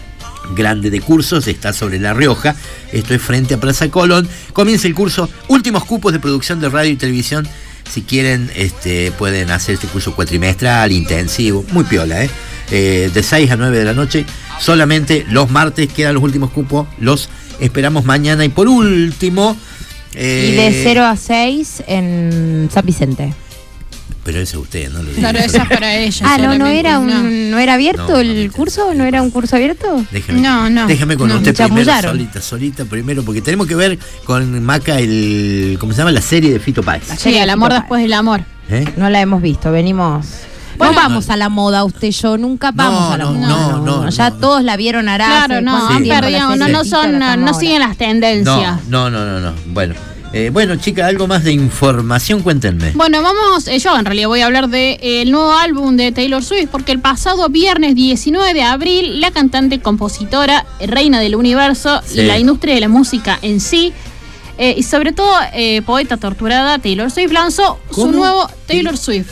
grande de cursos está sobre La Rioja, esto es frente a Plaza Colón. Comienza el curso, últimos cupos de producción de radio y televisión. Si quieren, este, pueden hacer este curso cuatrimestral, intensivo, muy piola, ¿eh? Eh, de seis a nueve de la noche, solamente los martes quedan los últimos cupos, los esperamos mañana. Y por último... eh, Y de cero a seis en San Vicente. Pero ese es usted, ¿no? Lo digo. Claro, eso es para ella. Ah, no, no solamente, era un, no era abierto No, el curso, no era un curso abierto. Déjeme, No, no, déjame con no, usted me primero, chamullaron. solita, solita primero, porque tenemos que ver con Maca el, ¿cómo se llama? La serie de Fito Páez. Sí, el amor después del amor. ¿Eh? No la hemos visto, venimos. Bueno, no vamos a la moda, usted y yo, nunca vamos No, a la no, moda. no, no, ya no. todos la vieron hará. Claro, hace no, cuánto han tiempo la perdido, no, serie no de Fito, son, la no, estamos no ahora. siguen las tendencias. No, no, no, no, no. Bueno, eh, bueno, chica, algo más de información, cuéntenme. Bueno, vamos, eh, yo en realidad voy a hablar del de, eh, el nuevo álbum de Taylor Swift, porque el pasado viernes diecinueve de abril, la cantante, compositora, reina del universo Sí. y la industria de la música en sí, eh, y sobre todo eh, poeta torturada, Taylor Swift, lanzó su ¿Cómo? nuevo Taylor Swift.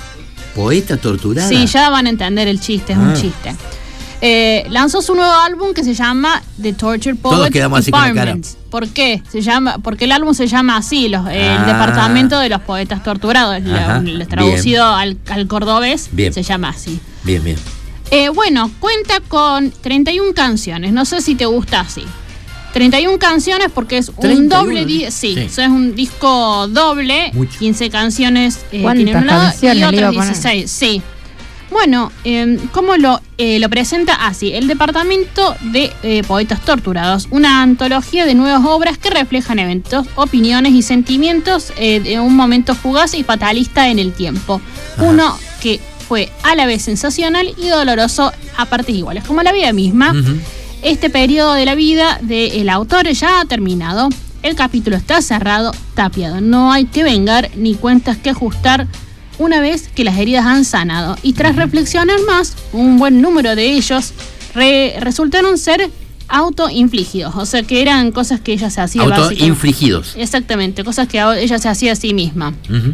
Poeta torturada. Sí, ya van a entender el chiste, es Ah. un chiste. Eh, lanzó su nuevo álbum que se llama The Torture Poet Todos quedamos así con la cara. Department. ¿Por qué? Se llama, porque el álbum se llama así, los, eh, Ah. el departamento de los poetas torturados. Ajá, Lo- lo traducido al, al cordobés Bien. se llama así. Bien, bien. Eh, bueno, cuenta con treinta y una canciones. No sé si te gusta así. treinta y una canciones porque es un treinta y uno, doble ¿eh? disco. Sí, Sí. eso es un disco doble. Mucho. quince canciones eh, ¿Cuántas tienen un lado y canciones le iba otras a poner? dieciséis. Sí. Bueno, eh, ¿cómo lo, eh, lo presenta así? El Departamento de eh, Poetas Torturados, una antología de nuevas obras que reflejan eventos, opiniones y sentimientos eh, de un momento fugaz y fatalista en el tiempo. Ajá. Uno que fue a la vez sensacional y doloroso a partes iguales, como la vida misma. Uh-huh. Este periodo de la vida del autor ya ha terminado. El capítulo está cerrado, tapiado. No hay que vengar ni cuentas que ajustar una vez que las heridas han sanado. Y tras reflexionar más, un buen número de ellos re- resultaron ser autoinfligidos. O sea, que eran cosas que ella se hacía. Autoinfligidos. Exactamente, cosas que ella se hacía a sí misma. Uh-huh.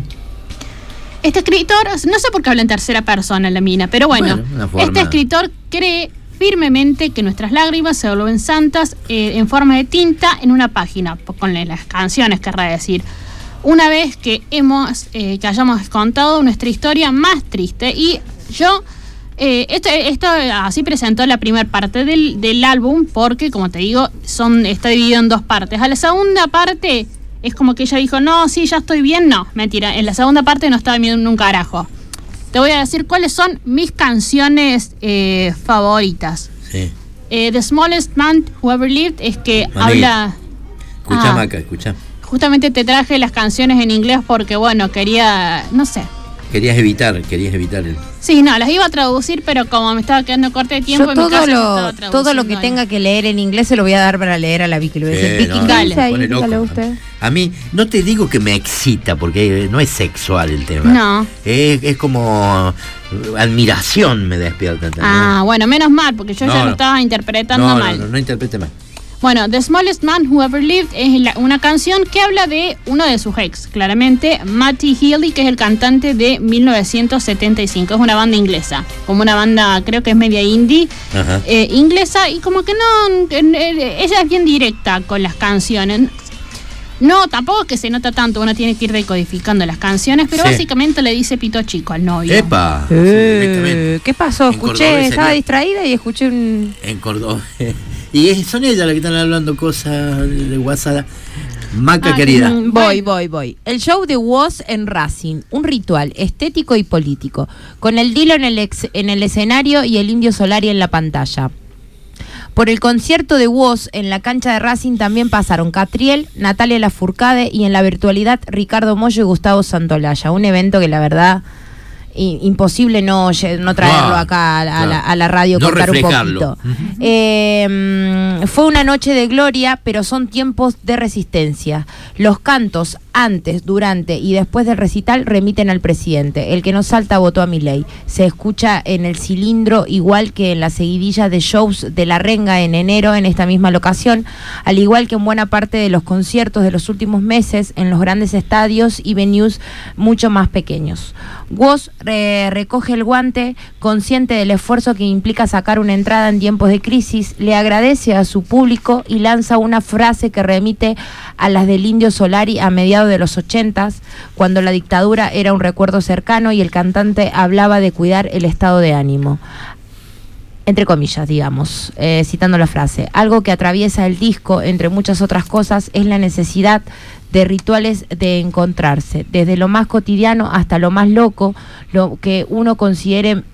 Este escritor, no sé por qué habla en tercera persona la mina, pero bueno, bueno este escritor cree firmemente que nuestras lágrimas se vuelven santas eh, en forma de tinta en una página, con las canciones, querrá decir. Una vez que hemos eh, que hayamos contado nuestra historia más triste. Y yo, eh, esto, esto así presentó la primera parte del, del álbum, porque, como te digo, son está dividido en dos partes. A la segunda parte es como que ella dijo, no, sí, ya estoy bien. No, mentira, en la segunda parte no estaba viendo un carajo. Te voy a decir cuáles son mis canciones eh, favoritas. Sí. Eh, The Smallest Man Who Ever Lived es que Maní. habla... Escucha, ah, Maca, escucha. Justamente te traje las canciones en inglés porque, bueno, quería... No sé. Querías evitar, querías evitar el... Sí, no, las iba a traducir, pero como me estaba quedando corto de tiempo... Yo en todo, mi casa lo, todo lo que tenga que leer en inglés se lo voy a dar para leer a la Vicky. Le voy a decir, Vicky, no, dale. Ahí, dígale usted. A mí, no te digo que me excita, porque no es sexual el tema. No. Es, es como admiración me despierta. ¿entendés? Ah, bueno, menos mal, porque yo no, ya no. lo estaba interpretando no, mal. No, no, no interprete mal. Bueno, The Smallest Man Who Ever Lived es la, una canción que habla de uno de sus ex, claramente, Matty Healy, que es el cantante de mil novecientos setenta y cinco. Es una banda inglesa, como una banda, creo que es media indie, eh, inglesa, y como que no, eh, ella es bien directa con las canciones. No, tampoco es que se nota tanto, uno tiene que ir decodificando las canciones, pero sí. Básicamente le dice pito chico al novio. ¡Epa! Eh, ¿Qué pasó? En Escuché, estaba sería... distraída y escuché un... En Córdoba. Y es, son ellas las que están hablando cosas de WhatsApp. Maca, ah, querida. Voy, voy, voy. El show de Woz en Racing, un ritual estético y político, con el Dilo en el, ex, en el escenario y el Indio Solari en la pantalla. Por el concierto de Woz en la cancha de Racing también pasaron Catriel, Natalia Lafourcade y en la virtualidad Ricardo Mollo y Gustavo Santolaya. Un evento que la verdad... imposible no, no traerlo no, acá a, a, la, a la radio, no contar un reflejarlo. poquito. Uh-huh. Eh, fue una noche de gloria, pero son tiempos de resistencia. Los cantos antes, durante y después del recital remiten al presidente. El que no salta votó a Milei. Se escucha en el cilindro, igual que en la seguidilla de shows de La Renga en enero en esta misma locación, al igual que en buena parte de los conciertos de los últimos meses en los grandes estadios y venues mucho más pequeños. Woz re- recoge el guante, consciente del esfuerzo que implica sacar una entrada en tiempos de crisis, le agradece a su público y lanza una frase que remite a las del Indio Solari a mediados de los ochentas, cuando la dictadura era un recuerdo cercano y el cantante hablaba de cuidar el estado de ánimo. Entre comillas, digamos, eh, citando la frase. Algo que atraviesa el disco, entre muchas otras cosas, es la necesidad de rituales de encontrarse, desde lo más cotidiano hasta lo más loco, lo que uno considere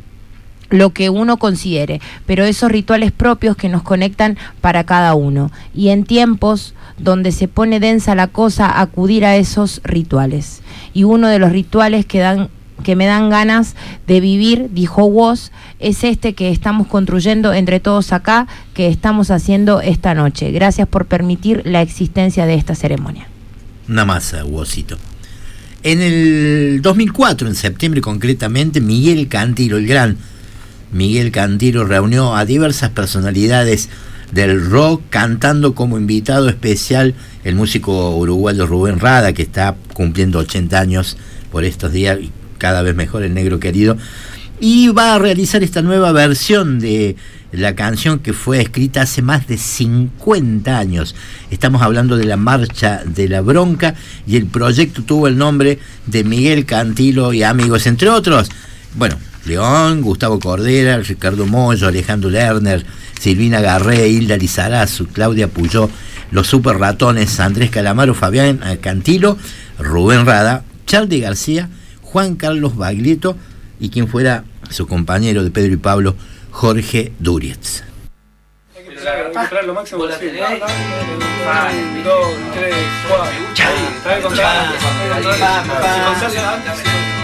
lo que uno considere, pero esos rituales propios que nos conectan para cada uno. Y en tiempos donde se pone densa la cosa, acudir a esos rituales. Y uno de los rituales que dan que me dan ganas de vivir, dijo Woz, es este que estamos construyendo entre todos acá, que estamos haciendo esta noche. Gracias por permitir la existencia de esta ceremonia. Una masa, Wozito. En el dos mil cuatro, en septiembre concretamente, Miguel Cantilo, el gran Miguel Cantilo, reunió a diversas personalidades del rock, cantando como invitado especial el músico uruguayo Rubén Rada, que está cumpliendo ochenta años por estos días, cada vez mejor el negro querido, y va a realizar esta nueva versión de la canción que fue escrita hace más de cincuenta años. Estamos hablando de la Marcha de la Bronca, y el proyecto tuvo el nombre de Miguel Cantilo y Amigos, entre otros. Bueno, León, Gustavo Cordera, Ricardo Mollo, Alejandro Lerner, Silvina Garré, Hilda Lizarazu, Claudia Puyó, los Super Ratones, Andrés Calamaro, Fabián Cantilo, Rubén Rada, Charly García, Juan Carlos Baglietto y quien fuera su compañero de Pedro y Pablo, Jorge Durietz. Hay que esperar lo máximo posible. Un, dos, tres, cuatro. Está bien contado. Si contás antes.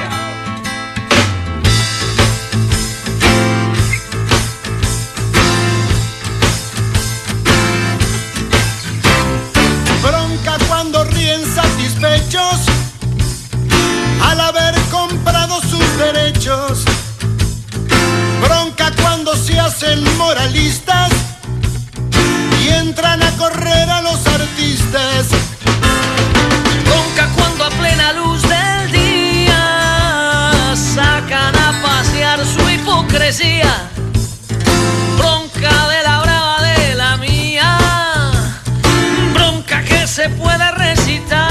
Bronca cuando ríen satisfechos al haber comprado sus derechos. Bronca cuando se hacen moralistas y entran a correr a los artistas. Bronca cuando a plena luz del día sacan a pasear su hipocresía. Bronca de la brava de la mía, bronca que se puede recitar.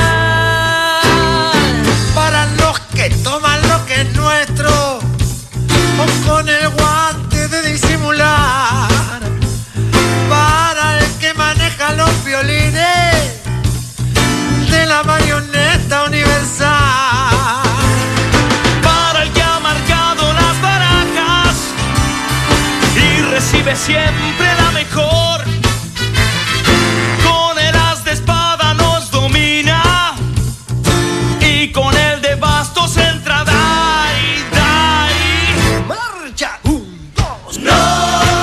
Para los que toman lo que es nuestro, o con el guante de disimular. Para el que maneja los violines de la marioneta universal. Para el que ha marcado las barajas y recibe siempre la mejor. Con el as de espada nos domina y con el de bastos entra. Dai, dai. Marcha. Un, dos, no.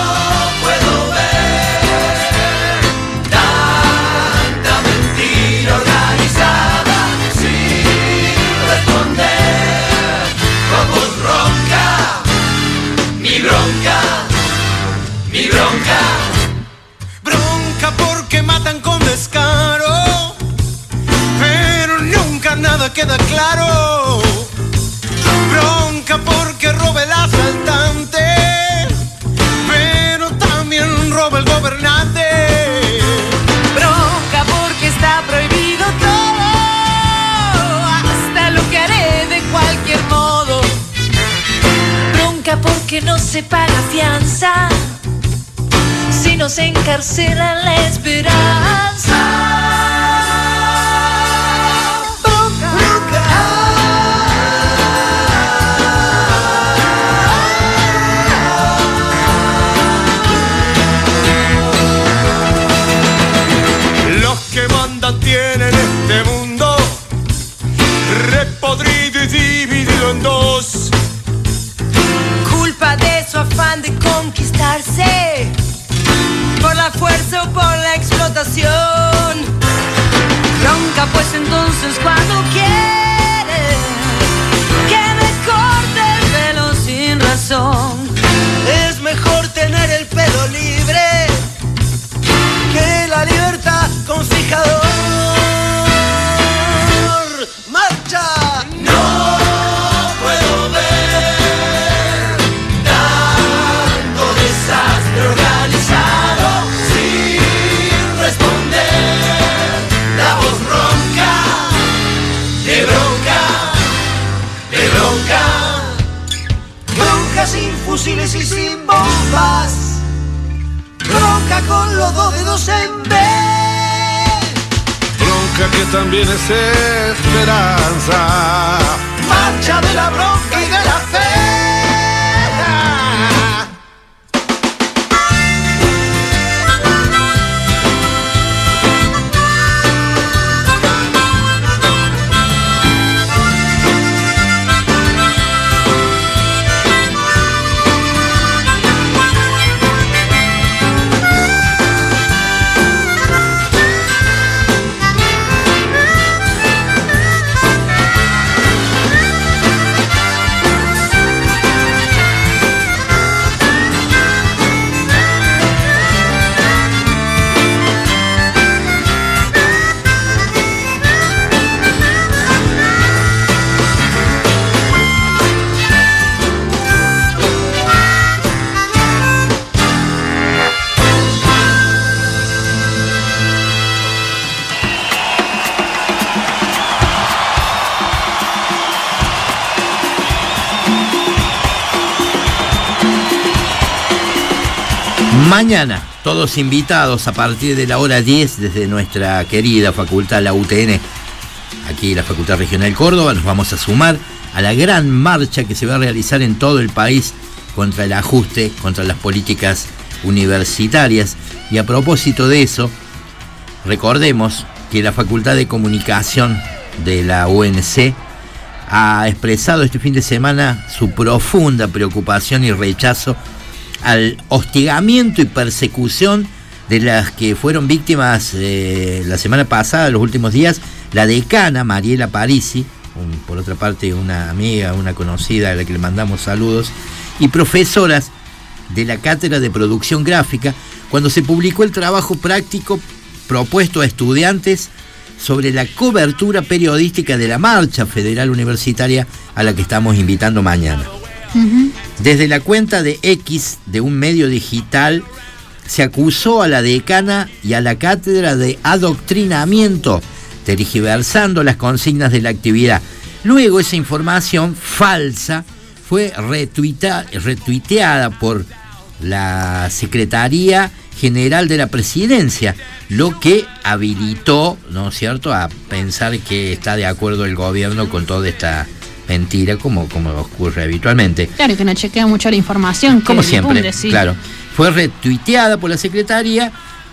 Mi bronca, bronca porque matan con descaro, pero nunca nada queda claro. Bronca porque roba el asaltante, pero también roba el gobernante. Bronca porque está prohibido todo, hasta lo que haré de cualquier modo. Bronca porque no se paga fianza, si nos encarcelan la esperanza. Bronca, bronca. Los que mandan tienen este mundo repodrido y dividido en dos. Culpa de su afán de conquistarse, por la fuerza o por la explotación. Bronca pues entonces cuando quiere que me corte el pelo sin razón. Es mejor tener el pelo libre que la libertad con fijador. ¡Marcha! No puedo ver tanto desastre organizado sin responder. La voz ronca, de bronca, de bronca. Bronca sin fusiles y sin bombas. Bronca con los dos dedos en B. Bronca que también es esperanza. Marcha de la bronca y de la fe. Mañana, todos invitados a partir de la hora diez desde nuestra querida facultad, la U T N, aquí la Facultad Regional Córdoba. Nos vamos a sumar a la gran marcha que se va a realizar en todo el país contra el ajuste, contra las políticas universitarias. Y a propósito de eso, recordemos que la Facultad de Comunicación de la U N C ha expresado este fin de semana su profunda preocupación y rechazo al hostigamiento y persecución de las que fueron víctimas eh, la semana pasada, los últimos días, la decana Mariela Parisi, un, por otra parte una amiga, una conocida a la que le mandamos saludos, y profesoras de la Cátedra de Producción Gráfica, cuando se publicó el trabajo práctico propuesto a estudiantes sobre la cobertura periodística de la marcha federal universitaria a la que estamos invitando mañana. Uh-huh. Desde la cuenta de X de un medio digital se acusó a la decana y a la cátedra de adoctrinamiento, tergiversando las consignas de la actividad. Luego esa información falsa fue retuita, retuiteada por la Secretaría General de la Presidencia, lo que habilitó, ¿no es cierto?, a pensar que está de acuerdo el gobierno con toda esta mentira, como, como ocurre habitualmente. Claro, que no chequea mucho la información. Como siempre, difunde, sí. Claro. Fue retuiteada por la Secretaría,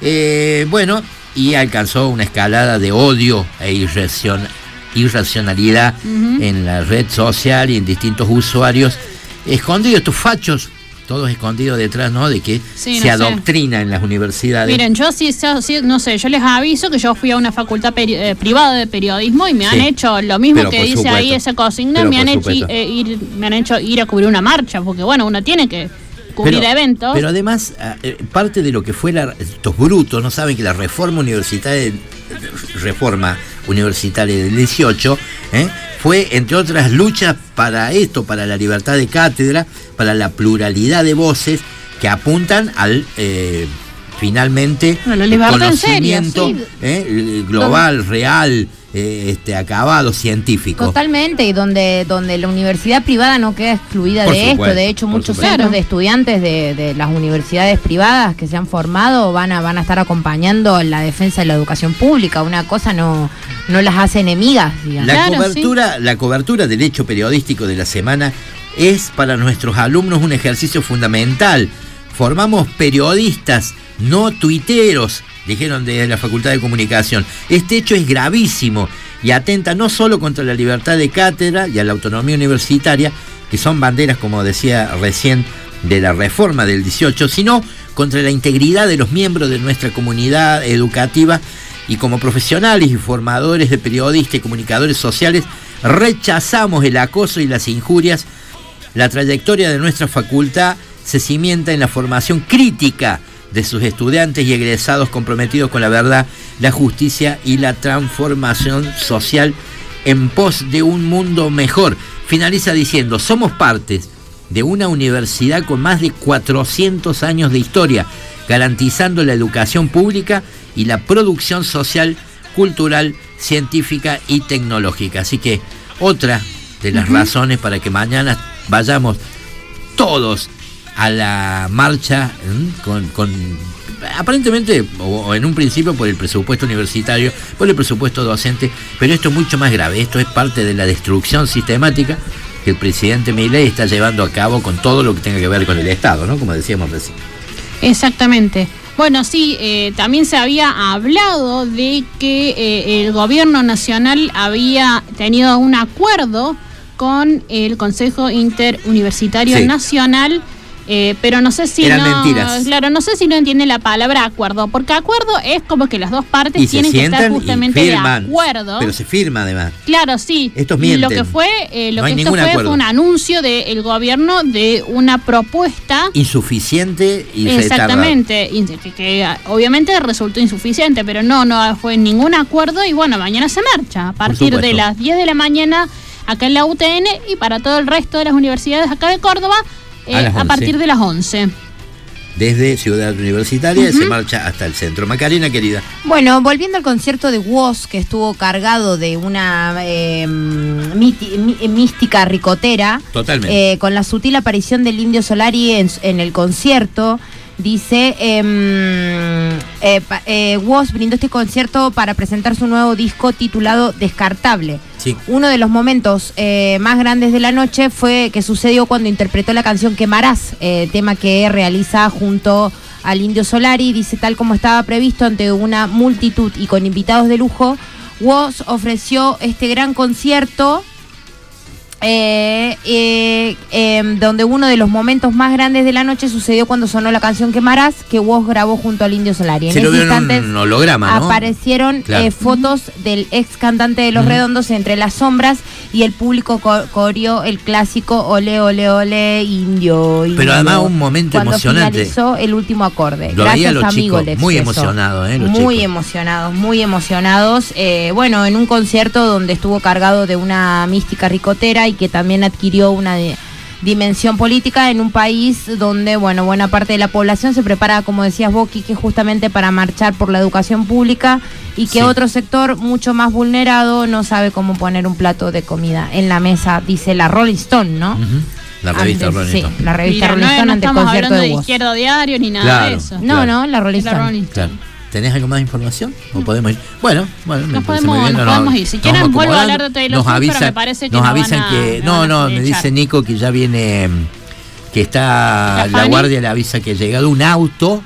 eh, bueno, y alcanzó una escalada de odio e irracion, irracionalidad uh-huh. en la red social y en distintos usuarios, escondidos, estos fachos, todos escondidos detrás, ¿no?, de que sí, se no adoctrina sé. en las universidades. Miren, yo sí, sí, no sé, yo les aviso que yo fui a una facultad peri- eh, privada de periodismo y me han sí. hecho lo mismo Pero que por dice supuesto. ahí esa consigna, Pero me han, por hecho, eh, ir, me han hecho ir a cubrir una marcha, porque bueno, uno tiene que cubrir pero, eventos. Pero además, eh, parte de lo que fue la, estos brutos, no saben que la reforma universitaria, reforma universitaria del dieciocho, ¿eh? fue, entre otras luchas para esto, para la libertad de cátedra, para la pluralidad de voces que apuntan al eh, finalmente bueno, el conocimiento seria, sí. eh, global, real, eh, este acabado, científico. Totalmente, y donde, donde la universidad privada no queda excluida Por de supuesto, esto. De hecho, por muchos supuesto. centros de estudiantes de, de las universidades privadas que se han formado van a, van a estar acompañando la defensa de la educación pública. Una cosa no, no las hace enemigas, digamos. La Claro, cobertura, sí. la cobertura del hecho periodístico de la semana es para nuestros alumnos un ejercicio fundamental. Formamos periodistas, no tuiteros, dijeron de la Facultad de Comunicación. Este hecho es gravísimo y atenta no solo contra la libertad de cátedra y a la autonomía universitaria, que son banderas, como decía recién, de la reforma del dieciocho, sino contra la integridad de los miembros de nuestra comunidad educativa. Y como profesionales y formadores de periodistas y comunicadores sociales, rechazamos el acoso y las injurias. La trayectoria de nuestra facultad se cimienta en la formación crítica de sus estudiantes y egresados comprometidos con la verdad, la justicia y la transformación social en pos de un mundo mejor. Finaliza diciendo: somos partes de una universidad con más de cuatrocientos años de historia, garantizando la educación pública y la producción social, cultural, científica y tecnológica. Así que otra de las uh-huh. razones para que mañana vayamos todos a la marcha ¿eh? con, con aparentemente o, o en un principio por el presupuesto universitario, por el presupuesto docente, pero esto es mucho más grave. Esto es parte de la destrucción sistemática que el presidente Milei está llevando a cabo con todo lo que tenga que ver con el Estado, ¿no? Como decíamos recién. Exactamente. Bueno, sí, eh, también se había hablado de que eh, el gobierno nacional había tenido un acuerdo con el Consejo Interuniversitario sí. Nacional, eh, pero no sé si Eran no, mentiras. claro, no sé si no entiende la palabra acuerdo, porque acuerdo es como que las dos partes Y se tienen que estar sientan justamente y firman, de acuerdo. pero se firma además. Claro, sí. Estos Y mienten. lo que fue, eh, lo No hay que esto ningún fue acuerdo. fue un anuncio del gobierno de una propuesta. Insuficiente y Exactamente, que, que obviamente resultó insuficiente, pero no, no fue ningún acuerdo y bueno, mañana se marcha a partir de las diez de la mañana acá en la U T N y para todo el resto de las universidades acá de Córdoba eh, a, a partir de las once. Desde Ciudad Universitaria Uh-huh. se marcha hasta el centro. Macarena, querida. Bueno, volviendo al concierto de Woz, que estuvo cargado de una eh, miti- mi- mística ricotera. Totalmente. Eh, con la sutil aparición del Indio Solari en, en el concierto. Dice, eh, Eh, pa- eh, Woz brindó este concierto para presentar su nuevo disco titulado Descartable. Sí. Uno de los momentos eh, más grandes de la noche fue que sucedió cuando interpretó la canción Quemarás, eh, tema que realiza junto al Indio Solari. Dice, tal como estaba previsto ante una multitud y con invitados de lujo, Woz ofreció este gran concierto eh, eh, eh, donde uno de los momentos más grandes de la noche sucedió cuando sonó la canción Quemarás, que Woz grabó junto al Indio Solari. En Se lo ese vio en instante un holograma, ¿no? aparecieron Claro. eh, fotos del ex cantante de Los Ujú. Redondos entre las sombras, y el público co- coreó el clásico Ole, ole, ole, indio, indio. Pero además un momento cuando emocionante. finalizó el último acorde. Lo veía Gracias, los amigo, chicos le muy expresó. emocionados, ¿eh? Los Muy chicos. emocionados, muy emocionados. Eh, bueno, en un concierto donde estuvo cargado de una mística ricotera y que también adquirió una de- dimensión política en un país donde, bueno, buena parte de la población se prepara, como decías vos, Quique, justamente para marchar por la educación pública, y que Sí. otro sector mucho más vulnerado no sabe cómo poner un plato de comida en la mesa, dice la Rolling Stone, ¿no? Ujú. La revista Antes, Rolling sí, Stone. la revista Mira, Rolling no, Stone no ante el estamos concierto hablando de de Woz. Izquierdo Diario ni nada Claro. de eso. No, Claro. no, la Rolling Es la Stone. Rolling Claro. ¿Tenés algo más de información? ¿O podemos ir? Bueno, bueno, me Nos parece podemos- muy bien. nos no, podemos no, ir. Si nos quieren, vamos vuelvo a acomodando. hablar de Taylor Nos Swift, pero avisan, me parece que nos nos avisan van a- que. me No, van a no, me echar. dice Nico que ya viene. Que está. ¿La La Fanny? guardia le avisa que ha llegado un auto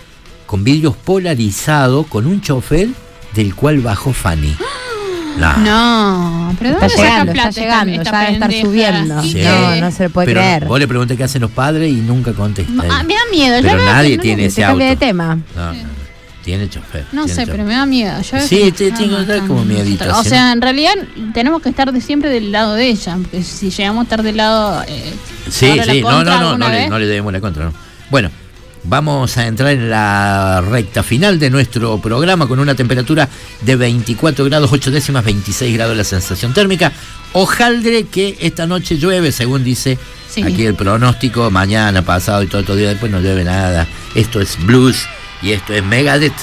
con vidrios polarizados con un chofer del cual bajó Fanny. No. No, pero Está ¿dónde saca llegando, plata está esta- llegando, esta ya debe estar pendeja? subiendo. Sí. No, no se le puede Pero creer. vos le pregunté qué hacen los padres y nunca contesta. Ah, él. me da miedo. ya Pero veo que nadie no- tiene Se ese cambia de auto. tema. No, no. Tiene chofer. No tiene sé, chofer. pero me da miedo. Yo Sí, eso- te- tengo no, que dar no, como no. miedito, O ¿sí? sea, en realidad tenemos que estar de siempre del lado de ella. Porque si llegamos a estar del lado. Eh, Sí, ahora la sí, no, contra no, no, alguna no le, vez. no le debemos la contra, no. Bueno, vamos a entrar en la recta final de nuestro programa con una temperatura de veinticuatro grados, ocho décimas, veintiséis grados la sensación térmica. Hojaldre que esta noche llueve, según dice Sí. aquí el pronóstico, mañana, pasado y todo otro día después no llueve nada. Esto es blues y esto es Megadeth.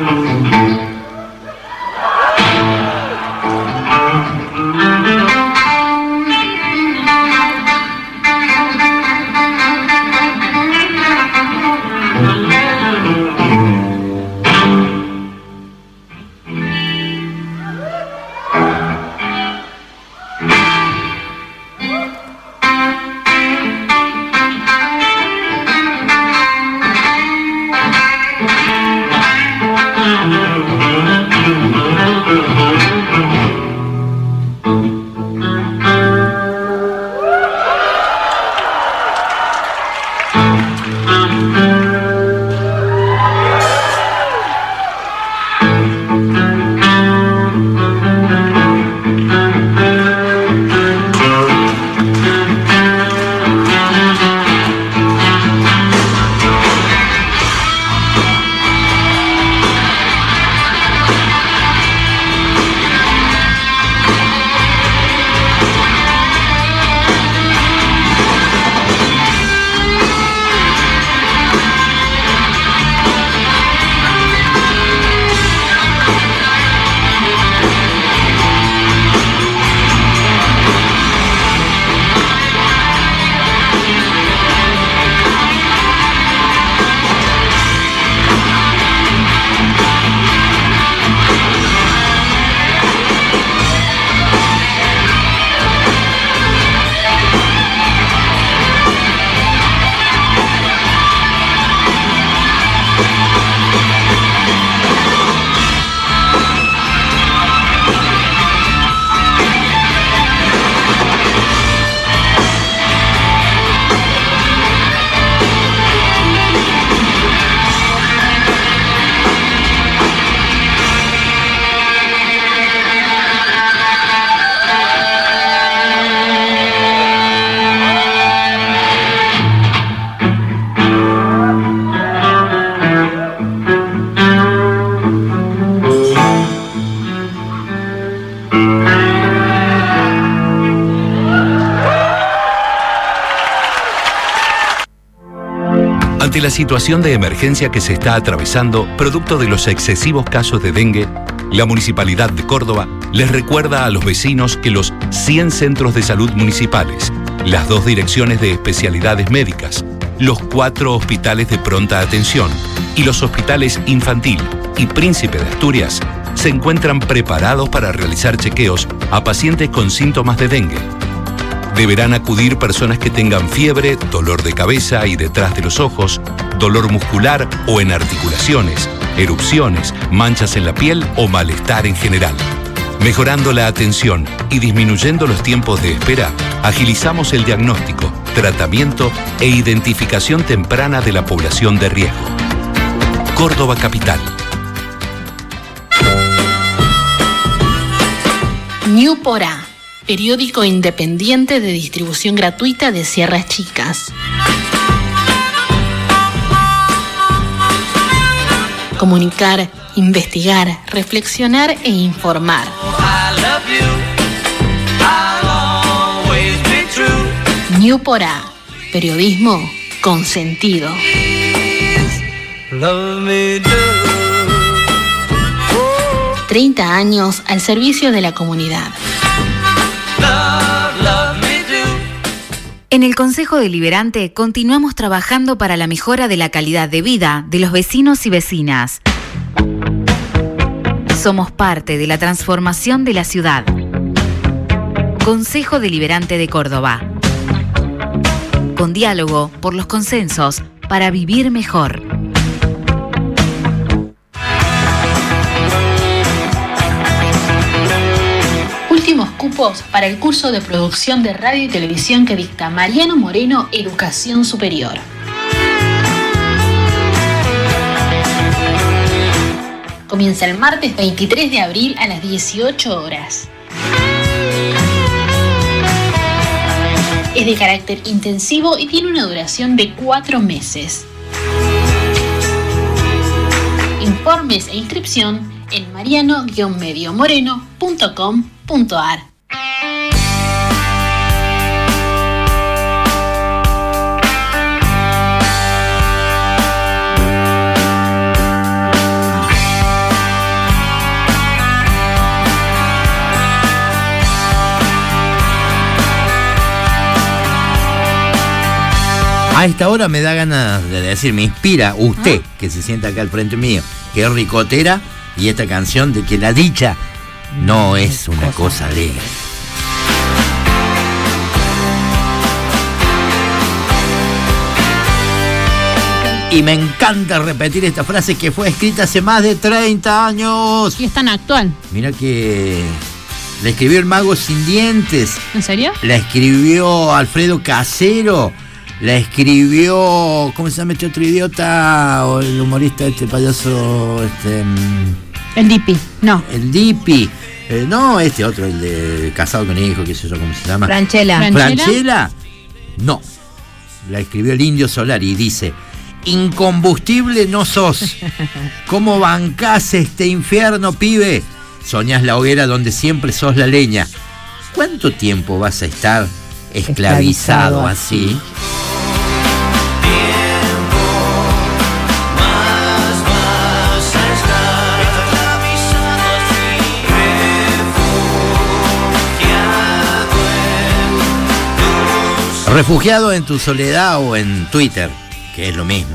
Thank you. Ante la situación de emergencia que se está atravesando, producto de los excesivos casos de dengue, la Municipalidad de Córdoba les recuerda a los vecinos que los cien centros de salud municipales, las dos direcciones de especialidades médicas, los cuatro hospitales de pronta atención y los hospitales Infantil y Príncipe de Asturias se encuentran preparados para realizar chequeos a pacientes con síntomas de dengue. Deberán acudir personas que tengan fiebre, dolor de cabeza y detrás de los ojos, dolor muscular o en articulaciones, erupciones, manchas en la piel o malestar en general. Mejorando la atención y disminuyendo los tiempos de espera, agilizamos el diagnóstico, tratamiento e identificación temprana de la población de riesgo. Córdoba Capital. New Porá, periódico independiente de distribución gratuita de Sierras Chicas. Comunicar, investigar, reflexionar e informar. New Porá, periodismo con sentido. treinta años al servicio de la comunidad. En el Consejo Deliberante continuamos trabajando para la mejora de la calidad de vida de los vecinos y vecinas. Somos parte de la transformación de la ciudad. Consejo Deliberante de Córdoba. Con diálogo por los consensos para vivir mejor. Últimos cupos para el curso de producción de radio y televisión que dicta Mariano Moreno, Educación Superior. Comienza el martes veintitrés de abril a las dieciocho horas. Es de carácter intensivo y tiene una duración de cuatro meses. Informes e inscripción en mariano medio moreno punto com punto ar. A esta hora me da ganas de decir, me inspira usted, ¿Ah? que se sienta acá al frente mío, que es ricotera, y esta canción de que la dicha no es una cosa alegre. Y me encanta repetir esta frase que fue escrita hace más de treinta años. Y es tan actual. Mira que la escribió el Mago Sin Dientes. ¿En serio? La escribió Alfredo Casero. La escribió, ¿cómo se llama este otro idiota? O el humorista, este payaso, este... El Dipi, no. El Dipi. Eh, no, este otro, el de Casado con Hijo, qué sé yo, ¿cómo se llama? Franchella. ¿Franchella? ¿Franchella? No. La escribió el Indio Solari y dice: incombustible no sos. ¿Cómo bancás este infierno, pibe? Soñás la hoguera donde siempre sos la leña. ¿Cuánto tiempo vas a estar esclavizado, esclavizado así? Refugiado en tu soledad o en Twitter, que es lo mismo.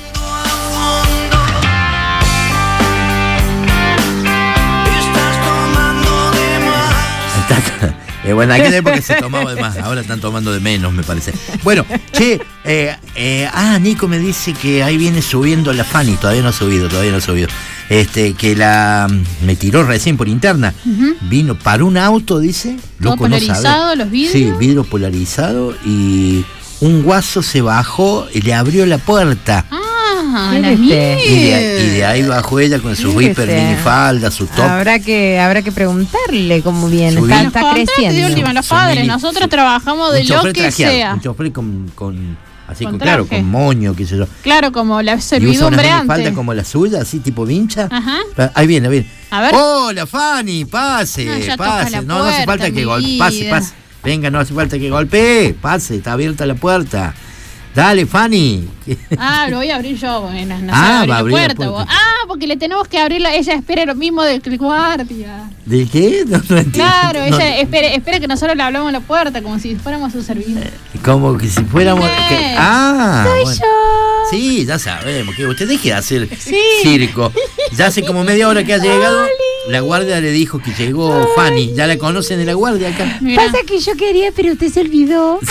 Estás, eh, bueno, aquella época se tomaba de más, ahora están tomando de menos, me parece. Bueno, che, eh, eh, ah, Nico me dice que ahí viene subiendo la Fanny, todavía no ha subido, todavía no ha subido. Este, que la me tiró recién por interna. Uh-huh. Vino para un auto, dice. Todo polarizado, los vidrios. Sí, vidrio polarizado y un guaso se bajó y le abrió la puerta. Ah, la y, de, y de ahí bajó ella con su hiper minifalda, su top. Habrá que, habrá que preguntarle cómo viene. Está, está creciendo. De última, los padres, nosotros mini, trabajamos de lo que trajeado, sea. Un chofer con, con así con, claro, con moño, qué sé yo. Claro, como la servidumbre antes. Falta como la suya, así tipo vincha. Ajá. Ahí viene, ahí viene. A ver. Hola, Fanny, pase, no, pase. No, no hace falta que golpee. Pase, pase. Venga, no hace falta que golpee. Pase, está abierta la puerta. Dale, Fanny. Ah, lo voy a abrir yo, no, no Ah, sé, va a abrir abrir la la puerta. puerta. vos. Ah, porque le tenemos que abrir la, ella espera lo mismo del guardia. ¿De qué? No, no entiendo. Claro, No, ella espera, espera que nosotros le hablamos a la puerta como si fuéramos su servidor. como que si fuéramos. ¿Qué? que- ah, Soy bueno. yo. Sí, ya sabemos. Que usted deje de hacer Sí. circo. Ya hace como media hora que ha llegado. La guardia le dijo que llegó Fanny. Ya la conocen de la guardia acá. Pasa que yo quería, pero usted se olvidó.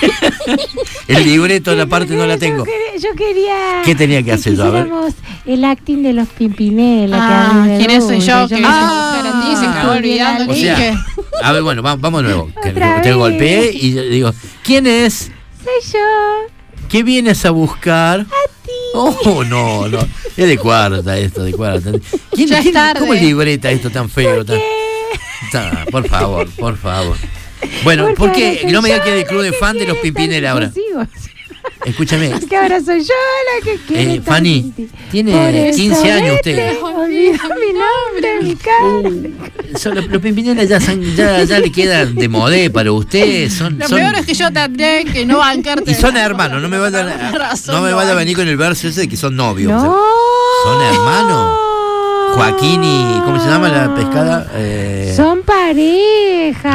El libreto, la parte no la tengo. Yo quería, yo quería ¿Qué tenía que hacer yo? A ver. hiciéramos el acting de los Pimpinela. Ah, que a mí me ¿quién soy gusta, yo? Que me- dice, se acabó olvidando. O ¿qué? sea, a ver, bueno, va- vamos de nuevo. Que Otra te vez. golpeé y yo digo, ¿quién es? Soy yo. ¿Qué vienes a buscar? A ti. Oh, no, no. Es de cuarta esto, de cuarta. ¿Quién, Ya es quién- tarde. ¿Cómo es libreta esto tan feo? Tan, Ta, por favor, por favor. Bueno, Porque ¿por ahora qué? soy No me yo diga que es de la club de que fan de los quiere Pimpinela estar ahora. consigo. Escúchame. Es que ahora soy yo la que quiere Eh, estar Fanny, contigo. Por tiene eso quince años vete, usted. olvida mi nombre, mi cara. Son los, los Pimpinela ya, son- ya, ya le quedan de modé para usted. Son, Lo son- peor es que yo tendré que no bancarte. y son hermanos, no me vaya a, no me vaya a venir con el verso ese de que son novios. No. Son hermanos. Joaquín y. ¿Cómo se llama la pescada? Eh, Son pareja.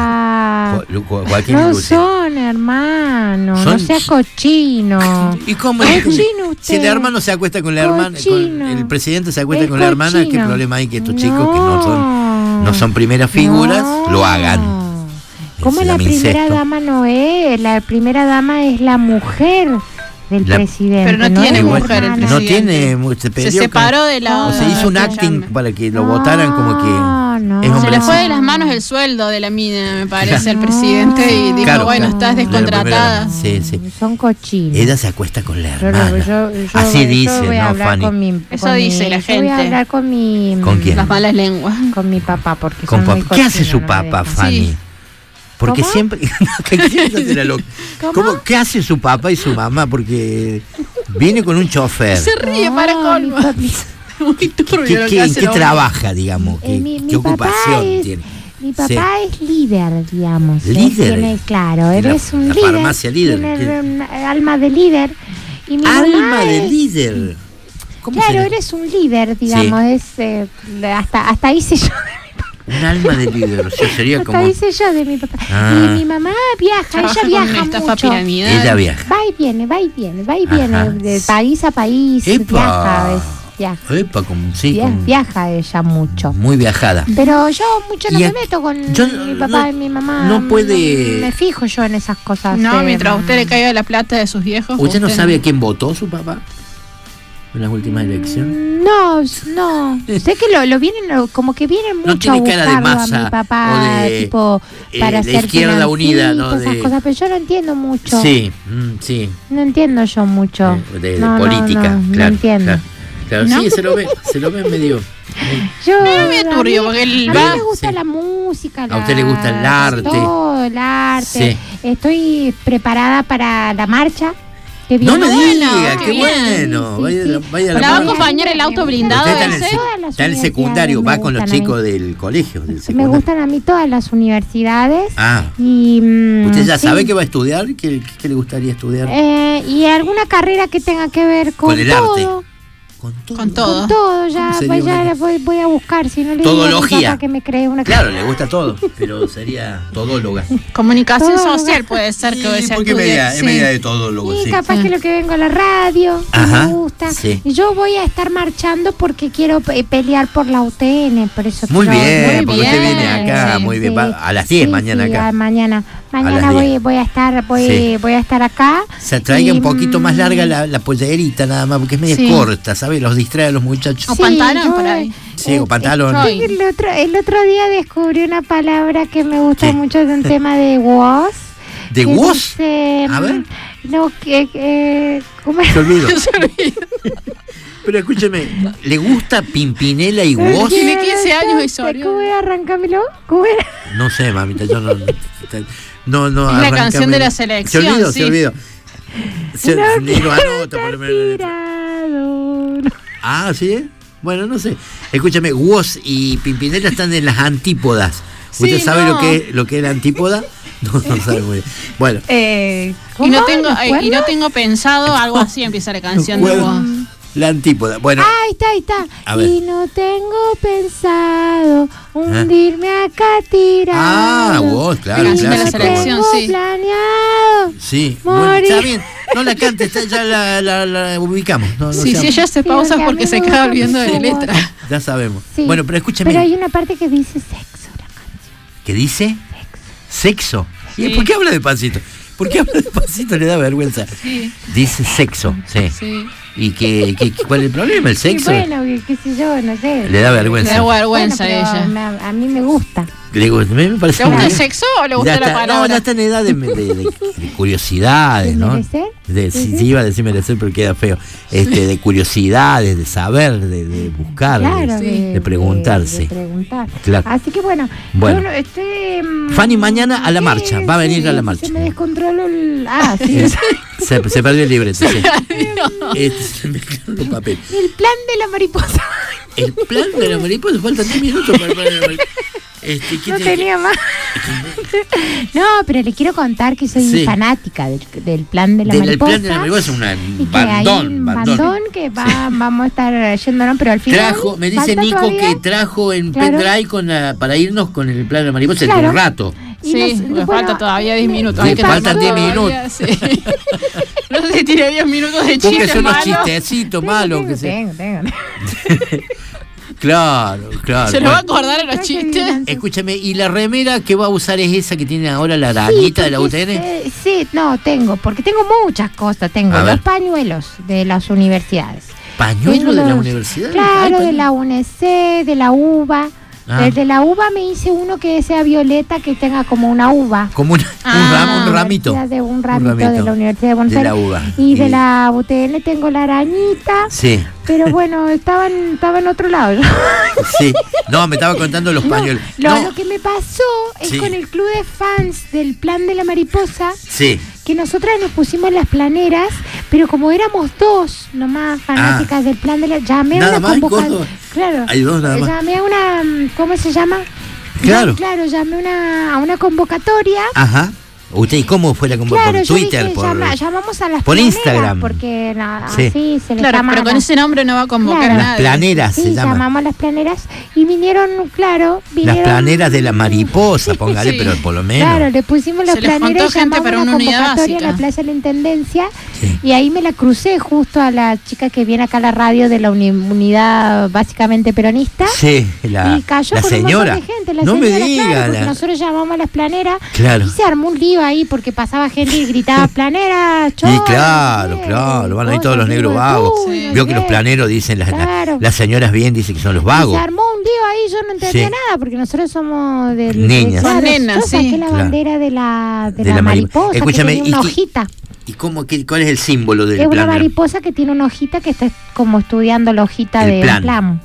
Jo- Lu- Jo- Joaquín y No Lucía. son hermanos. Son- No sea cochino. ¿Y cómo Cochino usted. Si el hermano se acuesta con la hermana, con- Cochino. el presidente se acuesta Es con la hermana, ¿qué cochino. problema hay que estos chicos que no son, no son primeras figuras lo hagan? ¿Cómo Se la llama primera incesto. dama no es? La primera dama es la mujer del La- presidente. Pero no tiene es la mujer el hermana. No tiene mucho. Se, peleó separó con- de la O se hizo un otra acting llama. para que lo votaran como que es Se hombre le así. fue de las manos el sueldo de la mina, me parece, al presidente y dijo, Claro, bueno, claro. estás De la descontratada. primera- Sí, sí. Son cochinos. Ella se acuesta con la Yo- hermana. yo- yo- Así yo dice, voy a ¿no, hablar Fanny? con mi- Eso con mi- dice la yo Voy a gente. hablar con mi. ¿Con quién? Las malas lenguas. Con mi papá, porque Con son muy papá. ¿Qué hace cochinos, su no me papá, dejan. Fanny? Sí. Porque ¿Cómo? siempre. que siempre hace la loca. ¿Cómo? ¿Qué hace su papá y su mamá? Porque viene con un chofer. Se ríe para colmo. Muy turbio ¿Qué, lo que qué- en hace qué el hombre. trabaja, digamos? ¿Qué, Eh, mi- mi qué papá ocupación es- tiene? Mi papá Sí. es líder, digamos. Él ¿Líder? tiene- claro, él La- es un la líder. farmacia líder, Tiene ¿qué? un alma de líder. Y mi Alma mamá de es- líder. ¿Cómo Claro, se- él es un líder, digamos. Es, eh, hasta, hasta hice yo. Un alma de líder. O sea, sería Hasta como. hice yo de mi papá. Ah. Y mi mamá viaja, Trabaja ella con viaja una estafa mucho. piramidal. Ella viaja. Va y viene, va y viene, va y Ajá. viene, de país a país, Epa. viaja, es- viaja, Epa, como, sí, via- como- viaja ella mucho. muy viajada. Pero yo mucho no Y me a- meto con yo mi papá y mi mamá. no puede- Me fijo yo en esas cosas. No, eh, mientras a usted le caiga la plata de sus viejos. ¿Usted no sabe a quién votó su papá en las últimas elecciones? No, no. Sé que lo, lo vienen, lo- como que vienen mucho No tiene a cara de buscarlo a Massa mi papá, o de, tipo, eh, para de hacer Izquierda Unida, ¿no? financitos, esas De- cosas, pero yo no entiendo mucho. Sí, mm, sí. No entiendo yo mucho. De, de No, no, política, no, no claro. entiendo. Claro, claro, ¿No? sí, se lo ve, se lo ve medio. Yo, No, medio a turbio, mí- porque él a va- mí me gusta Sí. la música. A usted le gusta el la- arte. Todo, el arte. Sí. Estoy preparada para la marcha. Que No viene. me bueno, diga, qué qué bien. bueno. Sí, Vaya, sí. vaya a ¿La va a marcha. acompañar el auto blindado Usted está en el, ese? sec- Todas las está en el secundario, universidades va me con los gustan a chicos mí. del colegio. Del Me secundario. gustan a mí todas las universidades. Ah, Y, mm, ¿usted ya sí. sabe qué va a estudiar? ¿Qué, qué le gustaría estudiar? Eh, y alguna carrera que tenga que ver con, Con el todo. arte. Con todo. Con todo, ya, ¿Cómo sería pues ya una- la voy, voy a buscar. Si no le digo a mi Todología. papá que me cree una Claro, le gusta todo, pero sería todóloga. Comunicación Todo. social puede ser que Sí, sea porque es media, es media de todólogo, Y sí. capaz que lo que vengo a la radio, que Ajá, me gusta. sí. Y yo voy a estar marchando porque quiero pe- pelear por la U T N, por eso Muy quiero- bien, muy porque usted bien, viene acá, sí, muy bien. sí. Va a las diez Sí, mañana sí, acá. a- mañana mañana las voy, diez. voy a estar voy, Sí. voy a estar acá. Se traiga y, un poquito más mm, larga la, la pollerita nada más, porque es media Sí. corta, ¿sabes? Los distrae a los muchachos. O Sí, pantalón yo- por ahí. Sí, o pantalón. estoy- El otro, el otro día descubrí una palabra que me gusta ¿Qué? mucho de un tema de woz. ¿De que woz? dice, A ver. No, que... que ¿cómo es? Se olvidó. Pero escúcheme, ¿le gusta Pimpinela y Woz? Tiene quince años y ¿Cómo Sorio. es? Arráncamelo. ¿Cómo era? No sé, mamita, yo no. No, no. Es la arráncame. canción de la selección, Se olvidó, sí. se olvidó. Se, No ni lo anota, por lo menos. Tirado. Ah, ¿sí? Bueno, no sé. Escúchame, Woz y Pimpinela están en las antípodas. ¿Usted Sí, sabe no. lo que, lo que es la antípoda? No, no sabe muy bien. Bueno. Eh, y, no tengo, ¿No eh, y no tengo pensado algo así, empieza la canción de vos. La antípoda. Bueno. Ah, ahí está, ahí está. A ver. Y no tengo pensado hundirme acá tirado. Ah, vos, claro. La canción de la clásico. selección, Tengo sí. planeado. Sí, bueno, Morir. está bien. No la cantes, está- ya la, la, la ubicamos. No, no Sí, seamos- si ella se pausa porque a porque mí se me queda gusta olvidando de mucho letra. vos. Ya sabemos. Sí. Bueno, pero escúchame. Pero hay una parte que dice sexo. ¿Qué dice? Sexo. ¿Y Sí. por qué habla despacito? ¿Por qué habla despacito? Le da vergüenza. Sí. Dice sexo, sí. Sí. ¿Y qué, qué- cuál es el problema? ¿El sexo? Y bueno, qué, qué sé yo, no sé. Le da vergüenza. Le da vergüenza Bueno, a pero ella. me- a mí me gusta. Le digo, me, me parece ¿Le gusta muy el bien. sexo o le Ya gusta la está- palabra? No, ya está en edad de, de- de- de curiosidades, ¿De ¿no? merecer? De, sí, Ujú. sí, iba a decir merecer, pero queda feo. Este, de curiosidades, de saber, de, de buscar, Claro, de, de preguntarse. de preguntar. Claro. Así que bueno, Bueno. yo no- estoy. mm, Fanny mañana a la sí, marcha, va a venir sí, a la marcha. Se me descontroló el. Ah, sí. Se, se perdió el libreto, sí. Este, se me quedó el papel. El plan de la mariposa. El plan de la mariposa, faltan diez minutos para el plan de la mariposa. Este, ¿qué No te- tenía más. No, pero le quiero contar que soy Sí. fanática del, del plan de la Del mariposa. plan de la mariposa, una Y que hay bandón, un bandón. bandón que va, vamos a estar yéndonos, pero al final. Trajo, me dice falta Nico todavía. que trajo en Claro. pendrive con la, para irnos con el plan de la mariposa Claro. en un rato. Y Sí, nos- me bueno, falta todavía diez minutos. Sí, hay que faltan terminar diez todavía, sí. No sé si tiene diez minutos de Porque chiste son unos malo. chistecitos malos que se. Tengo, tengo. Claro, claro. ¿Se lo va a Bueno, acordar a los chistes? escúchame, ¿y la remera que va a usar es esa que tiene ahora la arañita de la U T N? Sí, sí, no, tengo, porque tengo muchas cosas. Tengo A los ver. pañuelos de las universidades. ¿Pañuelo Tengo de la los- universidad? Ay, Claro, de pañuelo. la U N C, de la UBA. Ah. Desde la uva me hice uno que sea violeta, que tenga como una uva. Como una- Ah, un, ram- un ramito. De un ramito, ramito de la Universidad de Buenos de la Aires. uva. Y de Y- la U T N tengo la arañita. Sí, Pero bueno, estaba en, estaba en otro lado. sí. No, me estaba contando los pañuelos. Lo, No, lo que me pasó es Sí. con el club de fans del plan de la mariposa, sí. que nosotras nos pusimos las planeras, pero como éramos dos nomás fanáticas del plan de la... Llamé a Ah. Nada una más en convocatoria. Córdoba. Claro. Hay dos nada más. Llamé a una... ¿Cómo se llama? Claro. Claro, llamé una, a una convocatoria. Ajá. ¿Usted y cómo fue la convocatoria? Claro, ¿Por yo Twitter? dije, por... llama- llamamos a las por planeras, Instagram. porque na- Sí. así se les Claro, llama pero a con las- ese nombre no va a convocar Claro. a Las nadie. planeras Sí, se llama. llamamos a las planeras y vinieron, claro, Las vinieron... planeras de la mariposa, póngale, Sí. pero por lo menos. Claro, le pusimos las Se les planeras juntó y gente llamamos para una una unidad convocatoria en la básica. Plaza de la Intendencia Sí. y ahí me la crucé justo a la chica que viene acá a la radio de la uni- unidad básicamente peronista. Sí, la, y cayó la con señora. un montón de gente, la no señora, me diga. claro, porque la- nosotros llamamos a las planeras Claro. y se armó un lío ahí porque pasaba gente y gritaba planera, Y chorra, claro, no sé, claro, van ahí cosas, todos los negros digo, vagos. uy, no Vio que sé. los planeros dicen, las, la- Claro. las señoras bien dicen que son los Y vagos. se armó un lío ahí, yo no entendía Sí. nada, porque nosotros somos del, Niñas. claro, Son nenas, yo saqué sí. la Claro. bandera de la, de De la, la mari- mariposa, Escúchame, que tenía una ¿y qué- hojita. ¿Y cómo, qué, cuál es el símbolo del Es una plan? mariposa que tiene una hojita que está como estudiando la hojita El de plan. plan.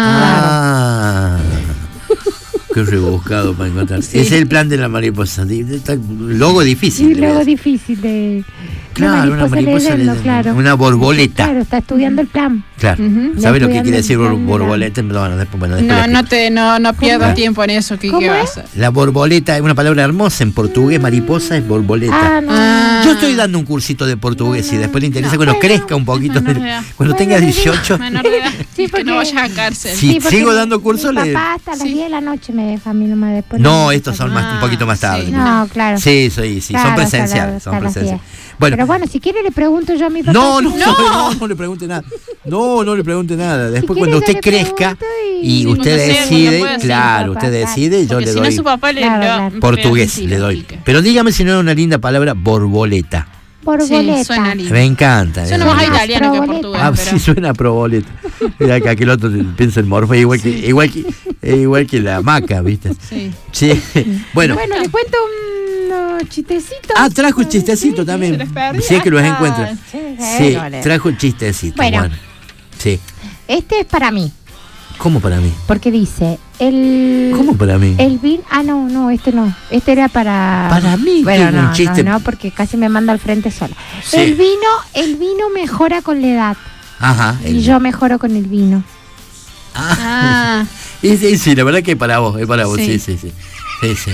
Ah, qué rebuscado para encontrar. Ese es el plan de la mariposa. Di- Está, logo difícil. Y le luego voy a decir. difícil de... Claro, una mariposa leyendo, leyendo. claro. Una borboleta. Claro, está estudiando el plan. Claro. Ujú. ¿Sabes lo que Estudiando quiere decir el plan bor- de la- borboleta? Bueno, después, bueno, después No, le no te, no, no pierdas ¿Cómo? tiempo en eso, ¿qué, ¿Cómo qué es? vas a hacer? La borboleta es una palabra hermosa en portugués, mariposa es borboleta. Ah, no. Ah. Yo estoy dando un cursito de portugués y después le interesa cuando crezca un poquito, Menor de- de edad. cuando tenga dieciocho. Menor de edad, Sí, que porque- no vayas a cárcel. Sí. Si porque sigo dando curso, mi le- papá hasta las Sí. diez de la noche me deja a mí nomás después. No, me estos deja. son más, un poquito más tarde. sí. No, claro. Sí, sí, sí, Claro, son hasta presenciales, la- son hasta las presenciales. diez. Bueno, Pero bueno, si quiere le pregunto yo a mi papá. no, si no, quiere- no, no, no le pregunte nada. No, no le pregunte nada. Después quiere, cuando yo usted le crezca pregunto y y- Sí, usted cuando sea, cuando decide, pueda, sí, claro, papá, usted claro. decide, yo Porque le si no doy su papá le Claro, le va claro. a portugués, pegar, le sí, doy. pique. Pero dígame si no es una linda palabra, borboleta. Borboleta. Sí, suena lindo. Me encanta. Suena eh. más a italiano que Proboleta. portugués, Ah, pero... sí, suena a proboleta. Mira que aquel otro piensa en morfo, igual que, igual que, es igual que la maca, ¿viste? Sí. Sí. Bueno. Bueno, le cuento unos chistecitos. Ah, trajo un chistecito también. se les perdió. Sí, es que los Ah, encuentra. sí, Sí, vale. trajo un chistecito. Bueno. Bueno. Sí. Este es para mí, ¿Cómo para mí? porque dice, el... ¿Cómo para mí? El vino... Ah, no, no, este no. Este era para... Para mí, Bueno, que no, un chiste- no, no, porque casi me manda al frente sola. Sí. El vino, el vino mejora con la edad. Ajá. Y el- yo mejoro con el vino. Ah, Y sí, sí, la verdad que es para vos, es para vos, sí, Sí. sí, sí. Sí, sí.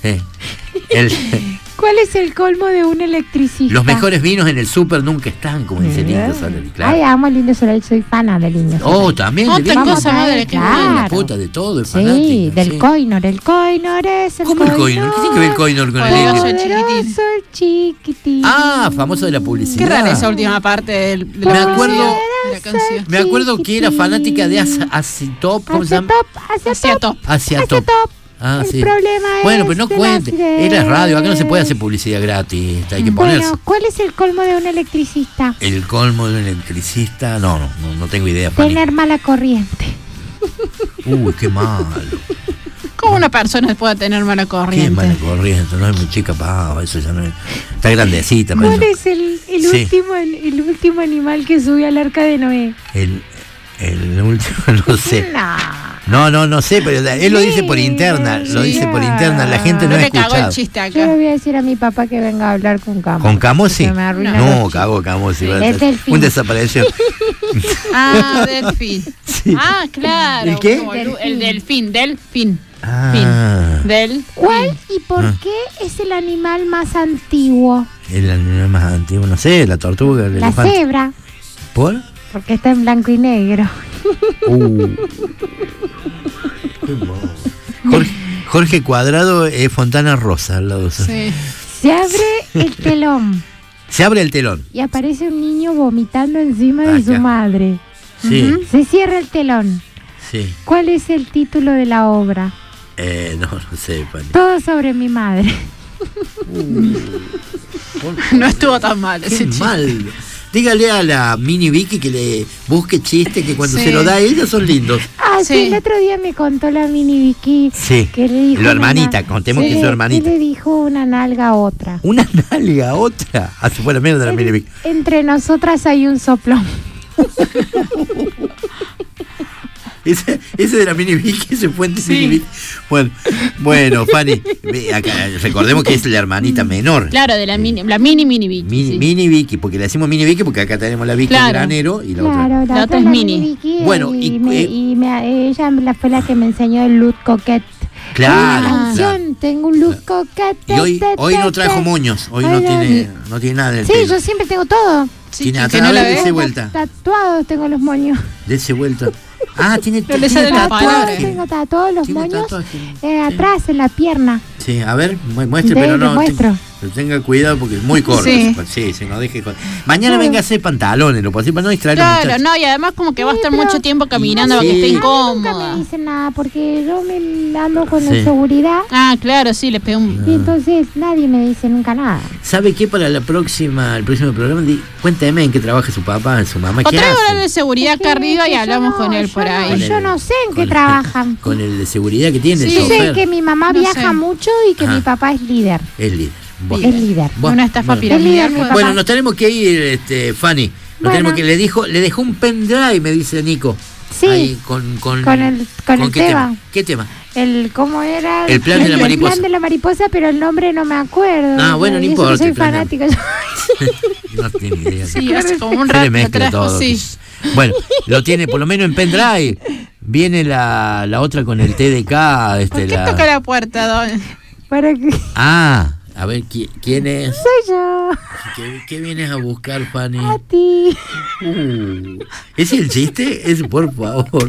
Sí. El, ¿Cuál es el colmo de un electricista? los mejores vinos en el súper nunca están, como dice el Indio Solari. Claro. Ay, amo el Indio Solari, soy fana del Indio Solari. Oh, también. Otra de cosa más de la que claro. la puta de todo, es Sí, fanática. del sí. Coinor. El Coinor es el ¿Cómo el Coinor? ¿Qué tiene que ver el Coinor con el Poderoso Indio? Poderoso el chiquitín. Ah, famoso de la publicidad. Qué rara esa última parte del, de la, Me acuerdo- de la canción. Me acuerdo que era fanática de As- Acetop, ¿cómo se llama? Hacia top. Asiatop. Ah, El sí. problema Bueno, es pero no de cuente. las Era radio, acá no se redes. puede hacer publicidad gratis. Hay que ponerse. Bueno, ¿cuál es el colmo de un electricista? El colmo de un electricista. No, no, no, no tengo idea, Fanny. Tener mala corriente. Uy, qué malo. ¿Cómo una persona puede tener mala Qué corriente? mala corriente. No es muy chica, pava. Eso ya no es. Está grandecita. para ¿Cuál eso. es el, el, Sí. último, el último animal que subió al arca de Noé? El, el último, no sé. No. No, no, no sé, pero él lo dice por interna. Lo dice por interna. La gente no, No ha le cagó el escuchado. chiste Yo le acá. voy a decir a mi papá que venga a hablar con Camus. ¿Con Camosi? Que me arruina No, los chistes. cago Camosi. Es delfín. Un desapareció. Ah, delfín. Ah, claro. ¿El qué? como El, el delfín, delfín. Ah, Del. ¿Cuál y por Ah. qué es el animal más antiguo? el animal más antiguo, no sé, la tortuga, el La elefante. cebra, ¿Por? porque está en blanco y negro. Uh. Qué mono. Jorge, Jorge Cuadrado es Fontana Rosa al lado. Sí. Se abre el telón Se abre el telón. y aparece un niño vomitando encima de su Acá. madre. Sí, Ujú. Se cierra el telón. sí. ¿Cuál es el título de la obra? Eh, no, no sé, Fanny. Todo sobre mi madre. No estuvo tan mal Qué ese chiste. mal. Dígale a la mini Vicky que le busque chiste, que cuando Sí. se lo da a ella son lindos. Ah, sí. Sí. El otro día me contó la mini Vicky Sí. que le dijo La una hermanita, na- contemos que que es le- su hermanita. que le dijo una nalga a otra. Una nalga, otra. Ah, se fue la mierda de la mini Vicky. Entre nosotras hay un soplón. Ese, ese de la mini Vicky, ese puente Sí. mini Vicky. Bueno, bueno, Fanny, ve acá, recordemos que es la hermanita menor. Claro, de la mini, la mini mini Vicky. Mini, sí. mini Vicky, porque le decimos mini Vicky porque acá tenemos la Vicky Claro. granero y la Claro, otra. la, La otra otra es es la mini. mini Vicky Bueno, y, y- me- eh, y me- ella la fue la que me enseñó el Loot Coquette. Claro, Una canción, tengo un Loot Coquette. Y hoy, hoy no trajo moños, hoy no Ay, no. tiene, no tiene nada en el Sí, pelo. yo siempre tengo todo. Sí, Tiene que atrás, no a la ver, ve. dese vuelta. Tatuados tengo los moños. Dese vuelta. Ah, tiene, No le tiene sale la tatuaje. palabra. Tengo tatuados los Tiene moños tatuaje. eh, atrás, en la pierna. Sí, a ver, mu- muestre, Ve, pero le no. muestro. ten- pero tenga cuidado porque es muy corto. Sí. Sí, sí, no deje. con- Mañana Claro. venga a hacer pantalones, lo posible para no distraer a los Claro, muchachos. no, y además como que va a Sí, estar pero- mucho tiempo caminando Sí. porque está A mí Nunca incómoda. me dicen nada porque yo me ando con Sí. la seguridad Ah, claro, sí, le pegó un. y entonces nadie me dice nunca nada. ¿Sabe qué? Para la próxima, el próximo programa, di- cuénteme en qué trabaja su papá, su mamá. O ¿Qué traigo hacen? la de seguridad acá arriba y Yo hablamos no- con él yo por no- ahí. Yo no sé en Con qué el- trabajan. Con el de seguridad que tiene, Sí. el Yo sé chofer. que mi mamá No viaja sé. mucho y que Ajá. mi papá es líder. Es líder. Bueno. Es líder. Bueno, Una estafa bueno. piramidal. Es líder, pues. mi Bueno, papá. nos tenemos que ir, este, Fanny. Nos Bueno. tenemos que le dijo, le dejó un pendrive, me dice Nico. Sí. Ahí, con, con, Con el- con el qué tema. tema. ¿Qué tema? El cómo era El plan de la mariposa. El plan de la mariposa, pero el nombre no me acuerdo. Ah, bueno, no Y eso que importa, soy el plan de- fanática. No tiene idea. Sí, hace como un Se le rato mezcla atrás. todo. Sí. Bueno, lo tiene por lo menos en pendrive. Viene la, la otra con el T D K. Este, ¿Por qué la... toca la puerta, don? Para que Ah, a ver, ¿qui- ¿quién es? soy yo. ¿Qué, qué vienes a buscar, Fanny? A ti. Uh, ¿Es el chiste? Es, por favor.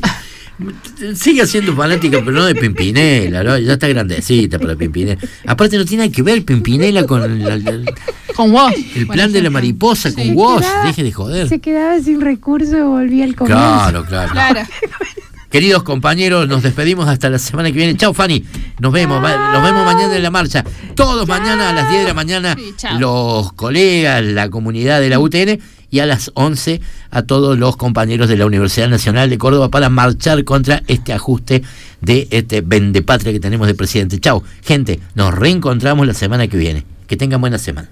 Sigue siendo fanática, pero no de Pimpinela, ¿no? Ya está grandecita para Pimpinela. Aparte no tiene nada que ver Pimpinela con la- la- Con vos. el plan de la mariposa, con vos. Deje de joder. Se quedaba sin recursos y volvía al comienzo. Claro, claro. Claro. Queridos compañeros, nos despedimos hasta la semana que viene. Chao, Fanny. Nos vemos. ma- Nos vemos mañana en la marcha. Todos mañana a las diez de la mañana, Sí, chao. los colegas, la comunidad de la U T N, y a las once a todos los compañeros de la Universidad Nacional de Córdoba para marchar contra este ajuste de este vendepatria que tenemos de presidente. Chao, gente. Nos reencontramos la semana que viene. Que tengan buena semana.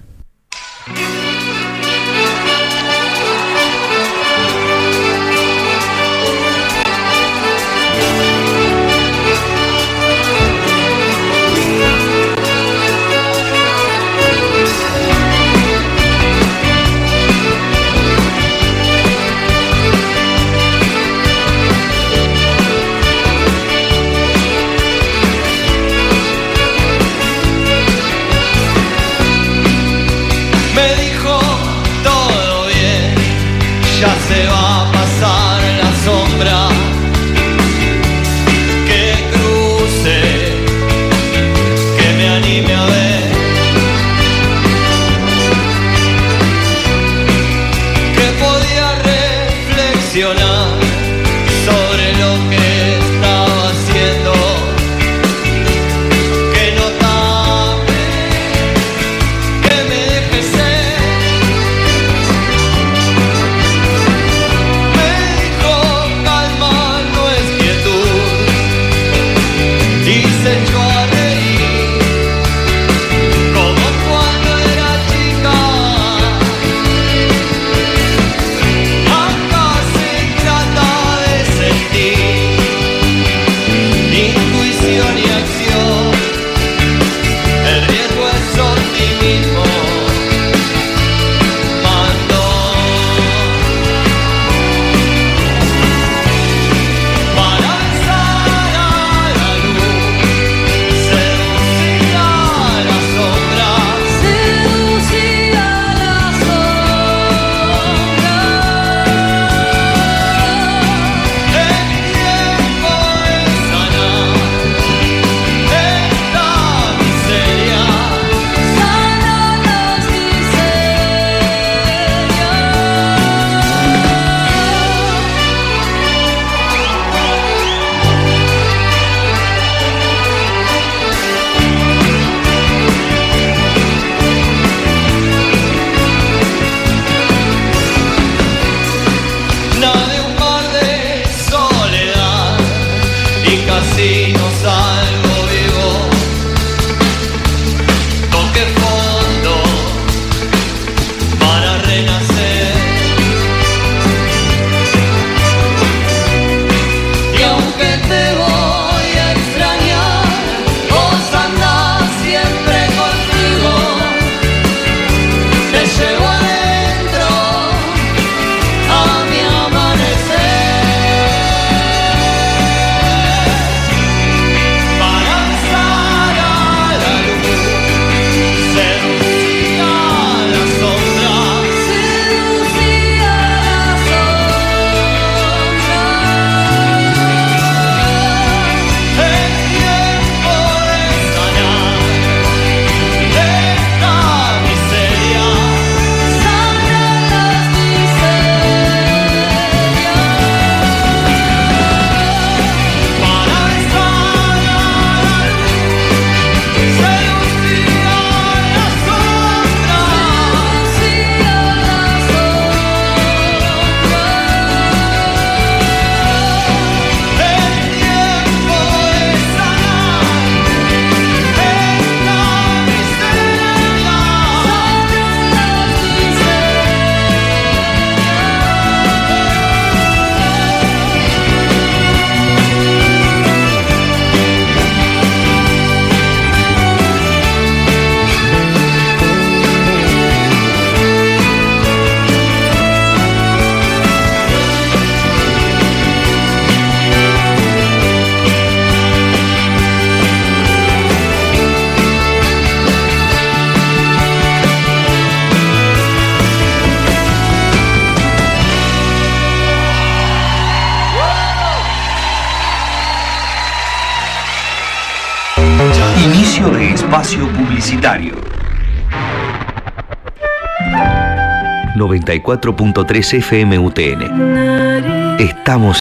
Inicio de espacio publicitario. noventa y cuatro punto tres F M U T N. Estamos